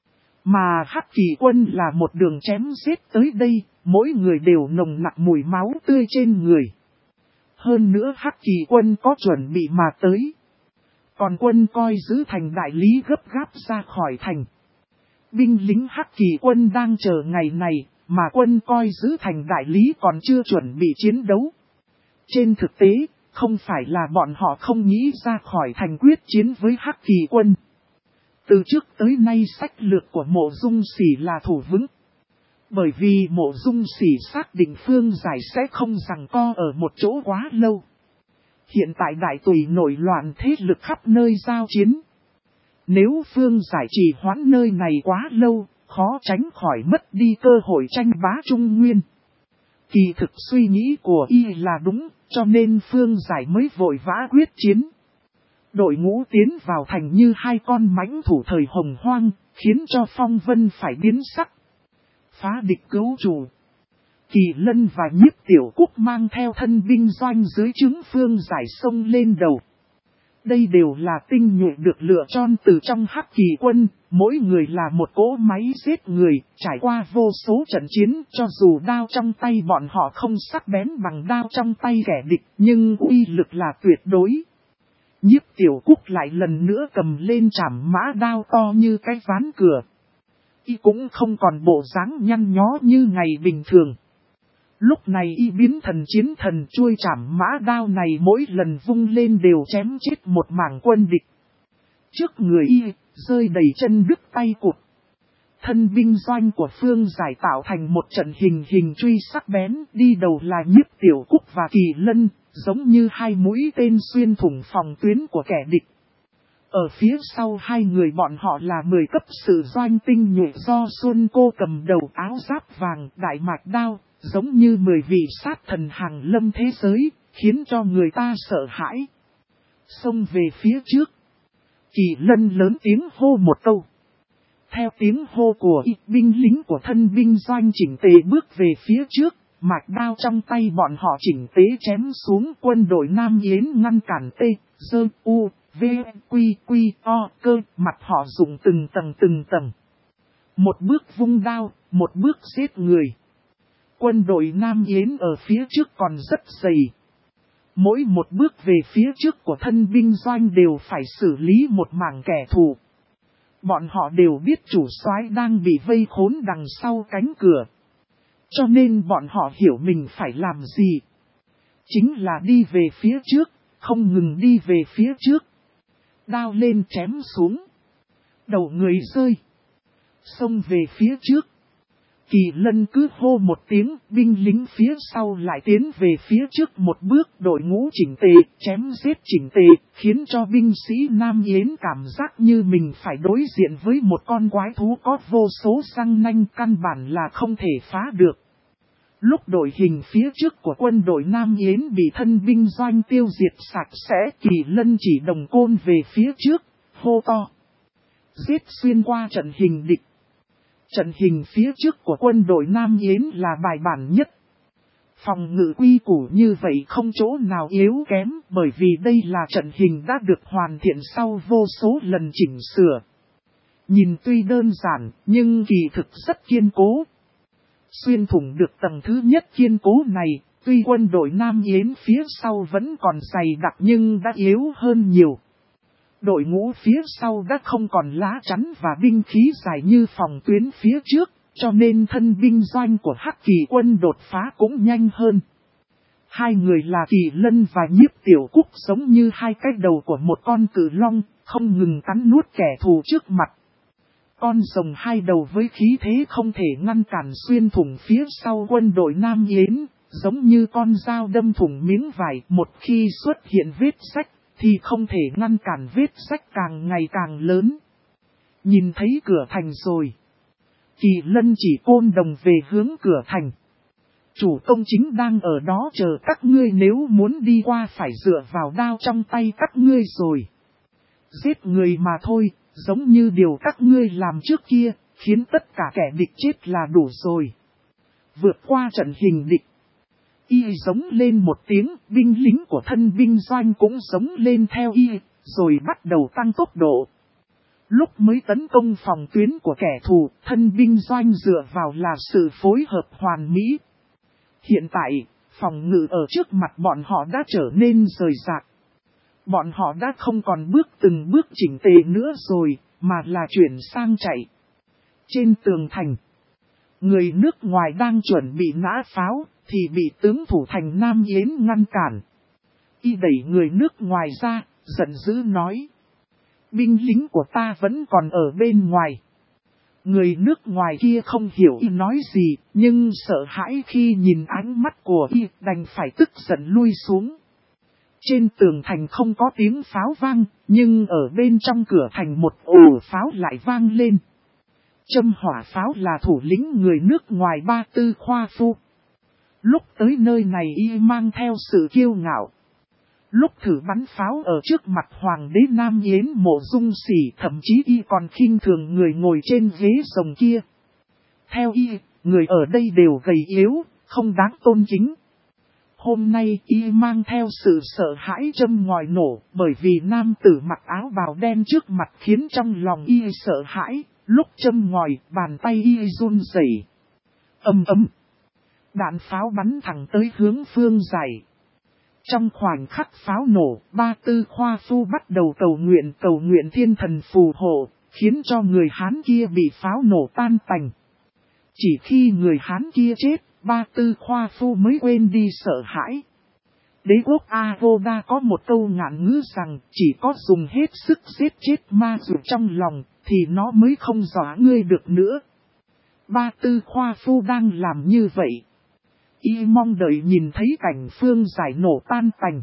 Mà Hắc Kỳ quân là một đường chém giết tới đây, mỗi người đều nồng nặc mùi máu tươi trên người. Hơn nữa Hắc Kỳ quân có chuẩn bị mà tới. Còn quân coi giữ thành đại lý gấp gáp ra khỏi thành. Binh lính Hắc Kỳ quân đang chờ ngày này, mà quân coi giữ thành đại lý còn chưa chuẩn bị chiến đấu. Trên thực tế, không phải là bọn họ không nghĩ ra khỏi thành quyết chiến với Hắc Kỳ quân. Từ trước tới nay sách lược của Mộ Dung Xỉ là thủ vững. Bởi vì Mộ Dung Sỉ xác định Phương Giải sẽ không giằng co ở một chỗ quá lâu. Hiện tại đại tùy nổi loạn thế lực khắp nơi giao chiến. Nếu Phương Giải trì hoãn nơi này quá lâu, khó tránh khỏi mất đi cơ hội tranh bá Trung Nguyên. Kỳ thực suy nghĩ của y là đúng, cho nên Phương Giải mới vội vã quyết chiến. Đội ngũ tiến vào thành như hai con mãnh thủ thời hồng hoang, khiến cho phong vân phải biến sắc. Phá địch cứu chủ. Kỳ Lân và Nhiếp Tiểu Cúc mang theo thân binh doanh dưới trướng Phương Giải sông lên đầu. Đây đều là tinh nhuệ được lựa chọn từ trong Hắc Kỳ quân, mỗi người là một cỗ máy giết người, trải qua vô số trận chiến, cho dù đao trong tay bọn họ không sắc bén bằng đao trong tay kẻ địch, nhưng uy lực là tuyệt đối. Nhiếp Tiểu Cúc lại lần nữa cầm lên trảm mã đao to như cái ván cửa. Y cũng không còn bộ dáng nhăn nhó như ngày bình thường. Lúc này y biến thần chiến thần, chuôi trảm mã đao này mỗi lần vung lên đều chém chết một mảng quân địch. Trước người y, rơi đầy chân đứt tay cụt. Thân binh doanh của Phương Giải tạo thành một trận hình truy sắc bén, đi đầu là Nhiếp Tiểu Cúc và Kỳ Lân, giống như hai mũi tên xuyên thủng phòng tuyến của kẻ địch. Ở phía sau hai người bọn họ là 10 cấp sự doanh tinh nhuệ do Xuân Cô cầm đầu, áo giáp vàng, đại mạch đao, giống như 10 vị sát thần hàng lâm thế giới, khiến cho người ta sợ hãi. Xông về phía trước. Kỳ Lân lớn tiếng hô một câu. Theo tiếng hô của y, binh lính của thân binh doanh chỉnh tề bước về phía trước, mạch đao trong tay bọn họ chỉnh tế chém xuống. Quân đội Nam Yến ngăn cản T, Dơ, U, V, Quy, Quy, O, Cơ, mặt họ dùng từng tầng. Một bước vung đao, một bước giết người. Quân đội Nam Yến ở phía trước còn rất dày. Mỗi một bước về phía trước của thân binh doanh đều phải xử lý một mảng kẻ thù. Bọn họ đều biết chủ soái đang bị vây khốn đằng sau cánh cửa. Cho nên bọn họ hiểu mình phải làm gì. Chính là đi về phía trước, không ngừng đi về phía trước. Đao lên chém xuống. Đầu người rơi. Xông về phía trước. Kỳ Lân cứ hô một tiếng, binh lính phía sau lại tiến về phía trước một bước, đội ngũ chỉnh tề, chém giết chỉnh tề, khiến cho binh sĩ Nam Yến cảm giác như mình phải đối diện với một con quái thú có vô số răng nanh, căn bản là không thể phá được. Lúc đội hình phía trước của quân đội Nam Yến bị thân binh doanh tiêu diệt sạch sẽ, Kỳ Lân chỉ đồng côn về phía trước, hô to. Giết xuyên qua trận hình địch. Trận hình phía trước của quân đội Nam Yến là bài bản nhất. Phòng ngự quy củ như vậy không chỗ nào yếu kém, bởi vì đây là trận hình đã được hoàn thiện sau vô số lần chỉnh sửa. Nhìn tuy đơn giản, nhưng kỳ thực rất kiên cố. Xuyên thủng được tầng thứ nhất kiên cố này, tuy quân đội Nam Yến phía sau vẫn còn dày đặc nhưng đã yếu hơn nhiều. Đội ngũ phía sau đã không còn lá chắn và binh khí dài như phòng tuyến phía trước, cho nên thân binh doanh của Hắc Kỳ quân đột phá cũng nhanh hơn. Hai người là Kỳ Lân và Nhiếp Tiểu Cúc giống như hai cái đầu của một con cự long, không ngừng cắn nuốt kẻ thù trước mặt. Con rồng hai đầu với khí thế không thể ngăn cản xuyên thủng phía sau quân đội Nam Yến, giống như con dao đâm thủng miếng vải, một khi xuất hiện vết rách thì không thể ngăn cản vết rách càng ngày càng lớn. Nhìn thấy cửa thành rồi. Kỳ Lân chỉ côn đồng về hướng cửa thành. Chủ công chính đang ở đó chờ các ngươi, nếu muốn đi qua phải dựa vào đao trong tay các ngươi rồi. Giết người mà thôi, giống như điều các ngươi làm trước kia, khiến tất cả kẻ địch chết là đủ rồi. Vượt qua trận hình địch. Y giống lên một tiếng, binh lính của thân binh doanh cũng giống lên theo y, rồi bắt đầu tăng tốc độ. Lúc mới tấn công phòng tuyến của kẻ thù, thân binh doanh dựa vào là sự phối hợp hoàn mỹ. Hiện tại, phòng ngự ở trước mặt bọn họ đã trở nên rời rạc. Bọn họ đã không còn bước từng bước chỉnh tề nữa rồi, mà là chuyển sang chạy. Trên tường thành, người nước ngoài đang chuẩn bị nã pháo, thì bị tướng thủ thành Nam Yến ngăn cản. Y đẩy người nước ngoài ra, giận dữ nói. Binh lính của ta vẫn còn ở bên ngoài. Người nước ngoài kia không hiểu y nói gì, nhưng sợ hãi khi nhìn ánh mắt của y, đành phải tức giận lui xuống. Trên tường thành không có tiếng pháo vang, nhưng ở bên trong cửa thành một ổ pháo lại vang lên. Châm hỏa pháo là thủ lĩnh người nước ngoài Ba Tư Khoa Phu. Lúc tới nơi này y mang theo sự kiêu ngạo. Lúc thử bắn pháo ở trước mặt Hoàng đế Nam Yến Mộ Dung Sỉ, thậm chí y còn khinh thường người ngồi trên ghế rồng kia. Theo y, người ở đây đều gầy yếu, không đáng tôn kính. Hôm nay y mang theo sự sợ hãi châm ngòi nổ, bởi vì nam tử mặc áo bào đen trước mặt khiến trong lòng y sợ hãi. Lúc châm ngòi, bàn tay y run rẩy. Ầm ầm. Đạn pháo bắn thẳng tới hướng Phương Giải. Trong khoảnh khắc pháo nổ, Ba Tư Khoa Phu bắt đầu cầu nguyện thiên thần phù hộ, khiến cho người Hán kia bị pháo nổ tan tành. Chỉ khi người Hán kia chết, Ba Tư Khoa Phu mới quên đi sợ hãi. Đế quốc Avoda có một câu ngạn ngữ rằng, chỉ có dùng hết sức giết chết ma dụ trong lòng, thì nó mới không dọa ngươi được nữa. Ba Tư Khoa Phu đang làm như vậy. Y mong đợi nhìn thấy cảnh Phương Giải nổ tan tành.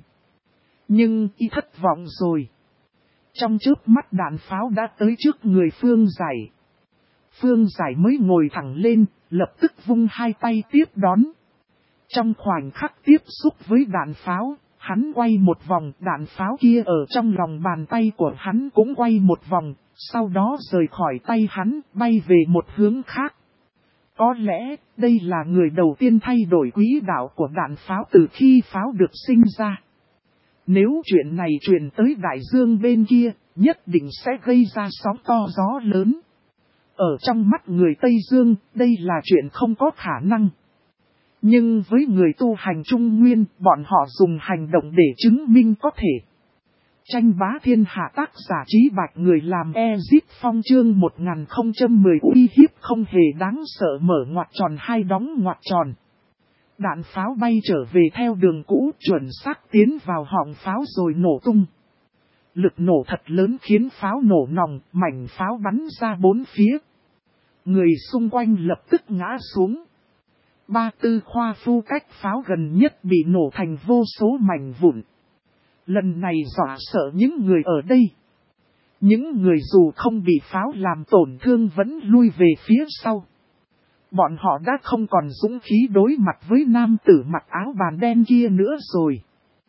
Nhưng y thất vọng rồi. Trong chớp mắt đạn pháo đã tới trước người Phương Giải. Phương Giải mới ngồi thẳng lên, lập tức vung hai tay tiếp đón. Trong khoảnh khắc tiếp xúc với đạn pháo, hắn quay một vòng, đạn pháo kia ở trong lòng bàn tay của hắn cũng quay một vòng, sau đó rời khỏi tay hắn, bay về một hướng khác. Có lẽ, đây là người đầu tiên thay đổi quỹ đạo của đạn pháo từ khi pháo được sinh ra. Nếu chuyện này truyền tới đại dương bên kia, nhất định sẽ gây ra sóng to gió lớn. Ở trong mắt người Tây Dương, đây là chuyện không có khả năng. Nhưng với người tu hành Trung Nguyên, bọn họ dùng hành động để chứng minh có thể. Tranh bá thiên hạ tác giả Trí Bạch người làm Ezit Phong chương 1010 uy hiếp không hề đáng sợ mở ngoặc tròn hai đóng ngoặc tròn. Đạn pháo bay trở về theo đường cũ chuẩn xác tiến vào họng pháo rồi nổ tung. Lực nổ thật lớn khiến pháo nổ nòng, mảnh pháo bắn ra bốn phía. Người xung quanh lập tức ngã xuống. Ba Tư Khoa Phu cách pháo gần nhất bị nổ thành vô số mảnh vụn. Lần này dọa sợ những người ở đây. Những người dù không bị pháo làm tổn thương vẫn lui về phía sau. Bọn họ đã không còn dũng khí đối mặt với nam tử mặc áo bàn đen kia nữa rồi.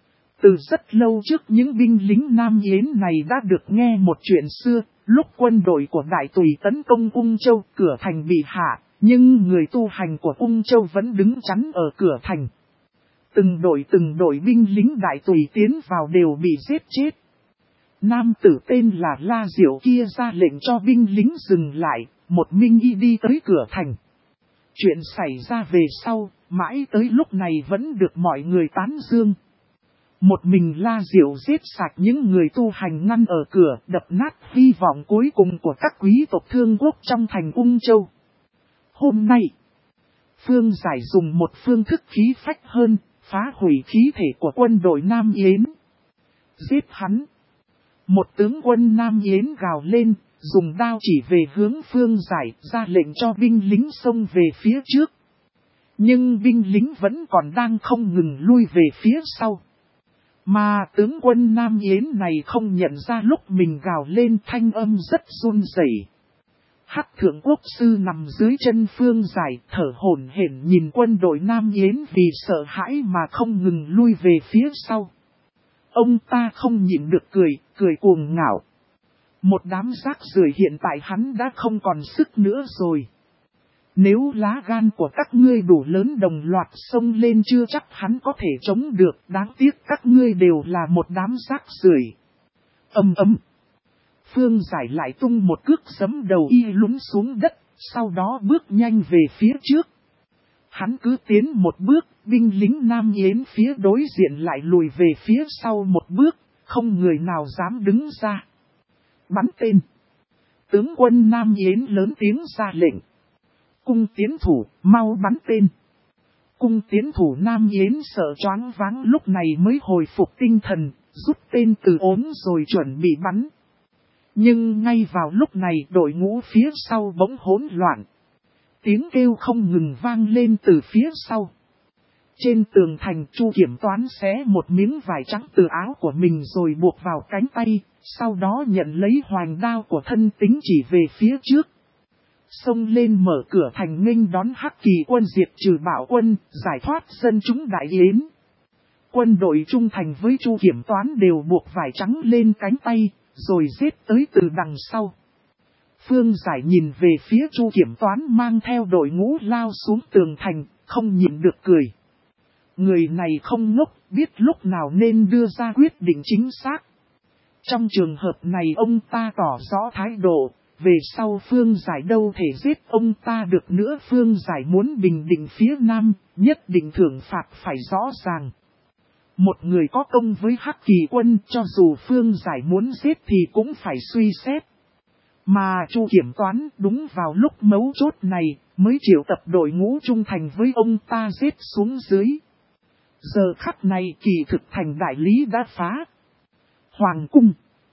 Từ rất lâu trước những binh lính Nam Yến này đã được nghe một chuyện xưa, lúc quân đội của Đại Tùy tấn công Ung Châu, cửa thành bị hạ, nhưng người tu hành của Ung Châu vẫn đứng chắn ở cửa thành. Từng đội binh lính Đại Tùy tiến vào đều bị giết chết. Nam tử tên là La Diệu kia ra lệnh cho binh lính dừng lại, một mình y đi tới cửa thành. Chuyện xảy ra về sau, mãi tới lúc này vẫn được mọi người tán dương. Một mình La Diệu giết sạch những người tu hành ngăn ở cửa, đập nát hy vọng cuối cùng của các quý tộc thương quốc trong thành Ung Châu. Hôm nay, Phương Giải dùng một phương thức khí phách hơn, phá hủy khí thể của quân đội Nam Yến. Giết hắn. Một tướng quân Nam Yến gào lên, dùng đao chỉ về hướng Phương Giải, ra lệnh cho binh lính xông về phía trước. Nhưng binh lính vẫn còn đang không ngừng lui về phía sau. Mà tướng quân Nam Yến này không nhận ra lúc mình gào lên thanh âm rất run rẩy. Hắc thượng quốc sư nằm dưới chân Phương Giải thở hổn hển nhìn quân đội Nam Yến vì sợ hãi mà không ngừng lui về phía sau. Ông ta không nhịn được cười cuồng ngạo. Một đám rác rưởi hiện tại hắn đã không còn sức nữa rồi. Nếu lá gan của các ngươi đủ lớn đồng loạt xông lên chưa chắc hắn có thể chống được, đáng tiếc các ngươi đều là một đám rác rưởi. Ầm ầm. Phương Giải lại tung một cước giẫm đầu y lún xuống đất, sau đó bước nhanh về phía trước. Hắn cứ tiến một bước, binh lính Nam Yến phía đối diện lại lùi về phía sau một bước, không người nào dám đứng ra. Bắn tên. Tướng quân Nam Yến lớn tiếng ra lệnh. Cung tiến thủ, mau bắn tên. Cung tiến thủ Nam Yến sợ choáng váng lúc này mới hồi phục tinh thần, rút tên từ ốm rồi chuẩn bị bắn. Nhưng ngay vào lúc này đội ngũ phía sau bỗng hỗn loạn. Tiếng kêu không ngừng vang lên từ phía sau. Trên tường thành Chu Kiểm Toán xé một miếng vải trắng từ áo của mình rồi buộc vào cánh tay, sau đó nhận lấy hoành đao của thân Tính chỉ về phía trước. Xông lên mở cửa thành nghênh đón Hắc Kỳ quân diệt trừ bạo quân, giải thoát dân chúng đại yến. Quân đội trung thành với Chu Kiểm Toán đều buộc vải trắng lên cánh tay, rồi giết tới từ đằng sau. Phương Giải nhìn về phía Chu Kiểm Toán mang theo đội ngũ lao xuống tường thành, không nhịn được cười. Người này không ngốc, biết lúc nào nên đưa ra quyết định chính xác. Trong trường hợp này ông ta tỏ rõ thái độ, về sau Phương Giải đâu thể giết ông ta được nữa. Phương Giải muốn bình định phía Nam, nhất định thưởng phạt phải rõ ràng. Một người có công với Hắc Kỳ quân, cho dù Phương Giải muốn giết thì cũng phải suy xét. Mà Chu Kiểm Toán đúng vào lúc mấu chốt này, mới triệu tập đội ngũ trung thành với ông ta giết xuống dưới. Giờ khắc này kỳ thực thành đại lý đã phá. Hoàng cung.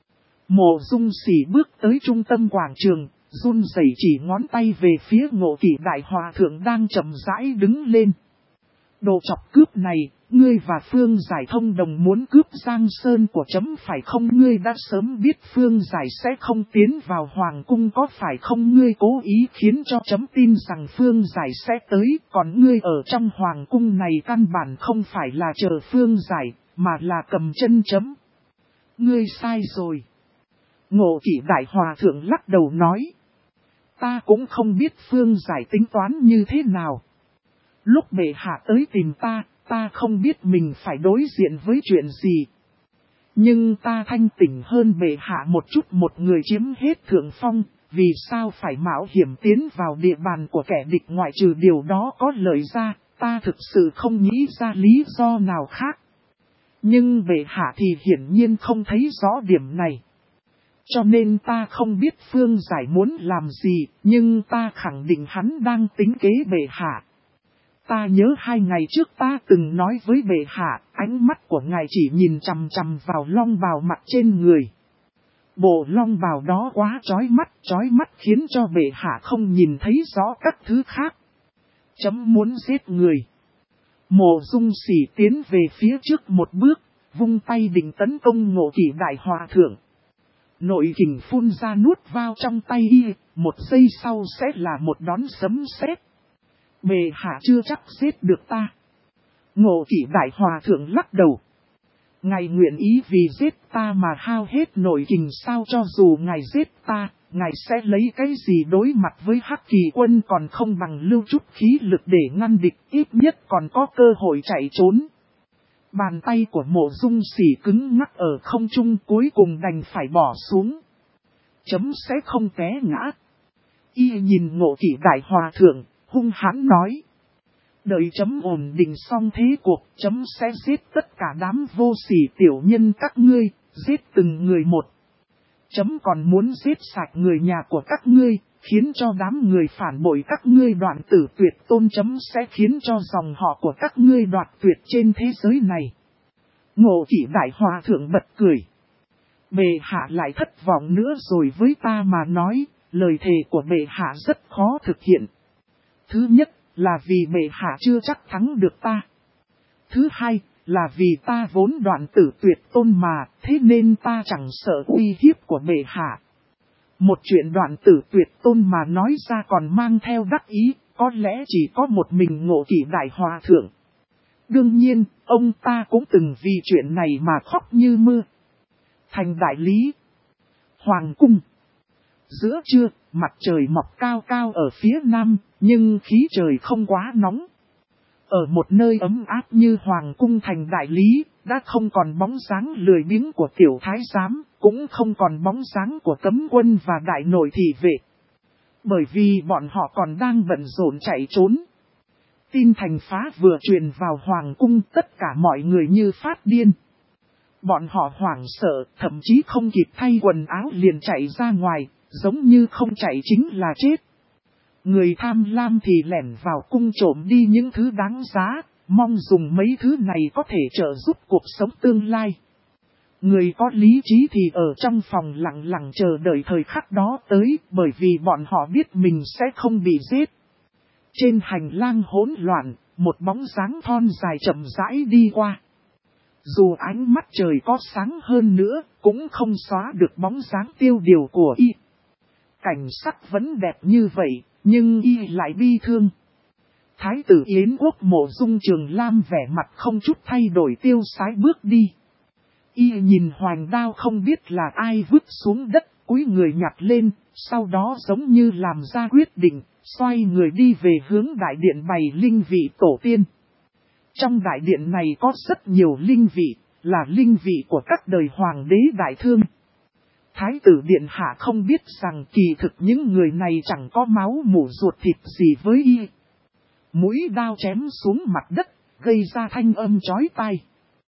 Mộ Dung Sỉ bước tới trung tâm quảng trường, run rẩy chỉ ngón tay về phía Ngộ Kỷ Đại Hòa Thượng đang chậm rãi đứng lên. Đồ chọc cướp này, ngươi và Phương Giải thông đồng muốn cướp Giang Sơn của chấm phải không? Ngươi đã sớm biết Phương Giải sẽ không tiến vào Hoàng cung có phải không? Ngươi cố ý khiến cho chấm tin rằng Phương Giải sẽ tới, còn ngươi ở trong Hoàng cung này căn bản không phải là chờ Phương Giải, mà là cầm chân chấm. Ngươi sai rồi. Ngộ Kỷ Đại Hòa Thượng lắc đầu nói. Ta cũng không biết Phương Giải tính toán như thế nào. Lúc bệ hạ tới tìm ta không biết mình phải đối diện với chuyện gì. Nhưng ta thanh tỉnh hơn bệ hạ một chút, một người chiếm hết thượng phong, vì sao phải mạo hiểm tiến vào địa bàn của kẻ địch, ngoại trừ điều đó có lợi ra, ta thực sự không nghĩ ra lý do nào khác. Nhưng bệ hạ thì hiển nhiên không thấy rõ điểm này. Cho nên ta không biết Phương Giải muốn làm gì, nhưng ta khẳng định hắn đang tính kế bệ hạ. Ta nhớ 2 ngày trước ta từng nói với bệ hạ, ánh mắt của ngài chỉ nhìn chằm chằm vào long bào mặt trên người. Bộ long bào đó quá chói mắt khiến cho bệ hạ không nhìn thấy rõ các thứ khác. Chấm muốn giết người. Mộ Dung Sỉ tiến về phía trước một bước, vung tay định tấn công Ngộ Kỷ Đại Hòa Thượng. Nội kình phun ra nuốt vào trong tay y, một giây sau sẽ là một đón sấm sét. Bệ hạ chưa chắc giết được ta. Ngộ Kỷ Đại Hòa Thượng lắc đầu. Ngài nguyện ý vì giết ta mà hao hết nội kình sao? Cho dù ngài giết ta, ngài sẽ lấy cái gì đối mặt với Hắc Kỳ quân, còn không bằng lưu chút khí lực để ngăn địch, ít nhất còn có cơ hội chạy trốn. Bàn tay của Mộ Dung Sỉ cứng ngắc ở không trung, cuối cùng đành phải bỏ xuống. Chấm sẽ không té ngã. Y nhìn Ngộ Kỷ Đại Hòa Thượng, hung hãn nói. Đợi chấm ổn định xong thế cuộc, chấm sẽ giết tất cả đám vô sỉ tiểu nhân các ngươi, giết từng người một. Chấm còn muốn giết sạch người nhà của các ngươi, khiến cho đám người phản bội các ngươi đoạn tử tuyệt tôn. Chấm sẽ khiến cho dòng họ của các ngươi đoạt tuyệt trên thế giới này. Ngộ Kỷ Đại Hòa Thượng bật cười. Bệ hạ lại thất vọng nữa rồi. Với ta mà nói, lời thề của bệ hạ rất khó thực hiện. Thứ nhất là vì bệ hạ chưa chắc thắng được ta. Thứ hai là vì ta vốn đoạn tử tuyệt tôn mà, thế nên ta chẳng sợ uy hiếp của bệ hạ. Một chuyện đoạn tử tuyệt tôn mà nói ra còn mang theo đắc ý, có lẽ chỉ có một mình Ngộ Kỷ Đại Hòa Thượng. Đương nhiên, ông ta cũng từng vì chuyện này mà khóc như mưa. Thành đại lý. Hoàng cung. Giữa trưa, mặt trời mọc cao cao ở phía nam, nhưng khí trời không quá nóng. Ở một nơi ấm áp như Hoàng cung thành đại lý, đã không còn bóng dáng lười biếng của tiểu thái giám, cũng không còn bóng dáng của cấm quân và đại nội thị vệ. Bởi vì bọn họ còn đang bận rộn chạy trốn. Tin thành phá vừa truyền vào Hoàng cung, tất cả mọi người như phát điên. Bọn họ hoảng sợ, thậm chí không kịp thay quần áo liền chạy ra ngoài, giống như không chạy chính là chết. Người tham lam thì lẻn vào cung trộm đi những thứ đáng giá, mong dùng mấy thứ này có thể trợ giúp cuộc sống tương lai. Người có lý trí thì ở trong phòng lặng lặng chờ đợi thời khắc đó tới, bởi vì bọn họ biết mình sẽ không bị giết. Trên hành lang hỗn loạn, một bóng dáng thon dài chậm rãi đi qua. Dù ánh mắt trời có sáng hơn nữa, cũng không xóa được bóng dáng tiêu điều của y. Cảnh sắc vẫn đẹp như vậy, nhưng y lại bi thương. Thái tử Yến Quốc Mộ Dung Trường Lam vẻ mặt không chút thay đổi tiêu sái bước đi. Y nhìn hoành đao không biết là ai vứt xuống đất, cúi người nhặt lên, sau đó giống như làm ra quyết định, xoay người đi về hướng đại điện bày linh vị tổ tiên. Trong đại điện này có rất nhiều linh vị, là linh vị của các đời hoàng đế đại thương. Thái tử điện hạ không biết rằng kỳ thực những người này chẳng có máu mủ ruột thịt gì với y. Mũi đao chém xuống mặt đất, gây ra thanh âm chói tai.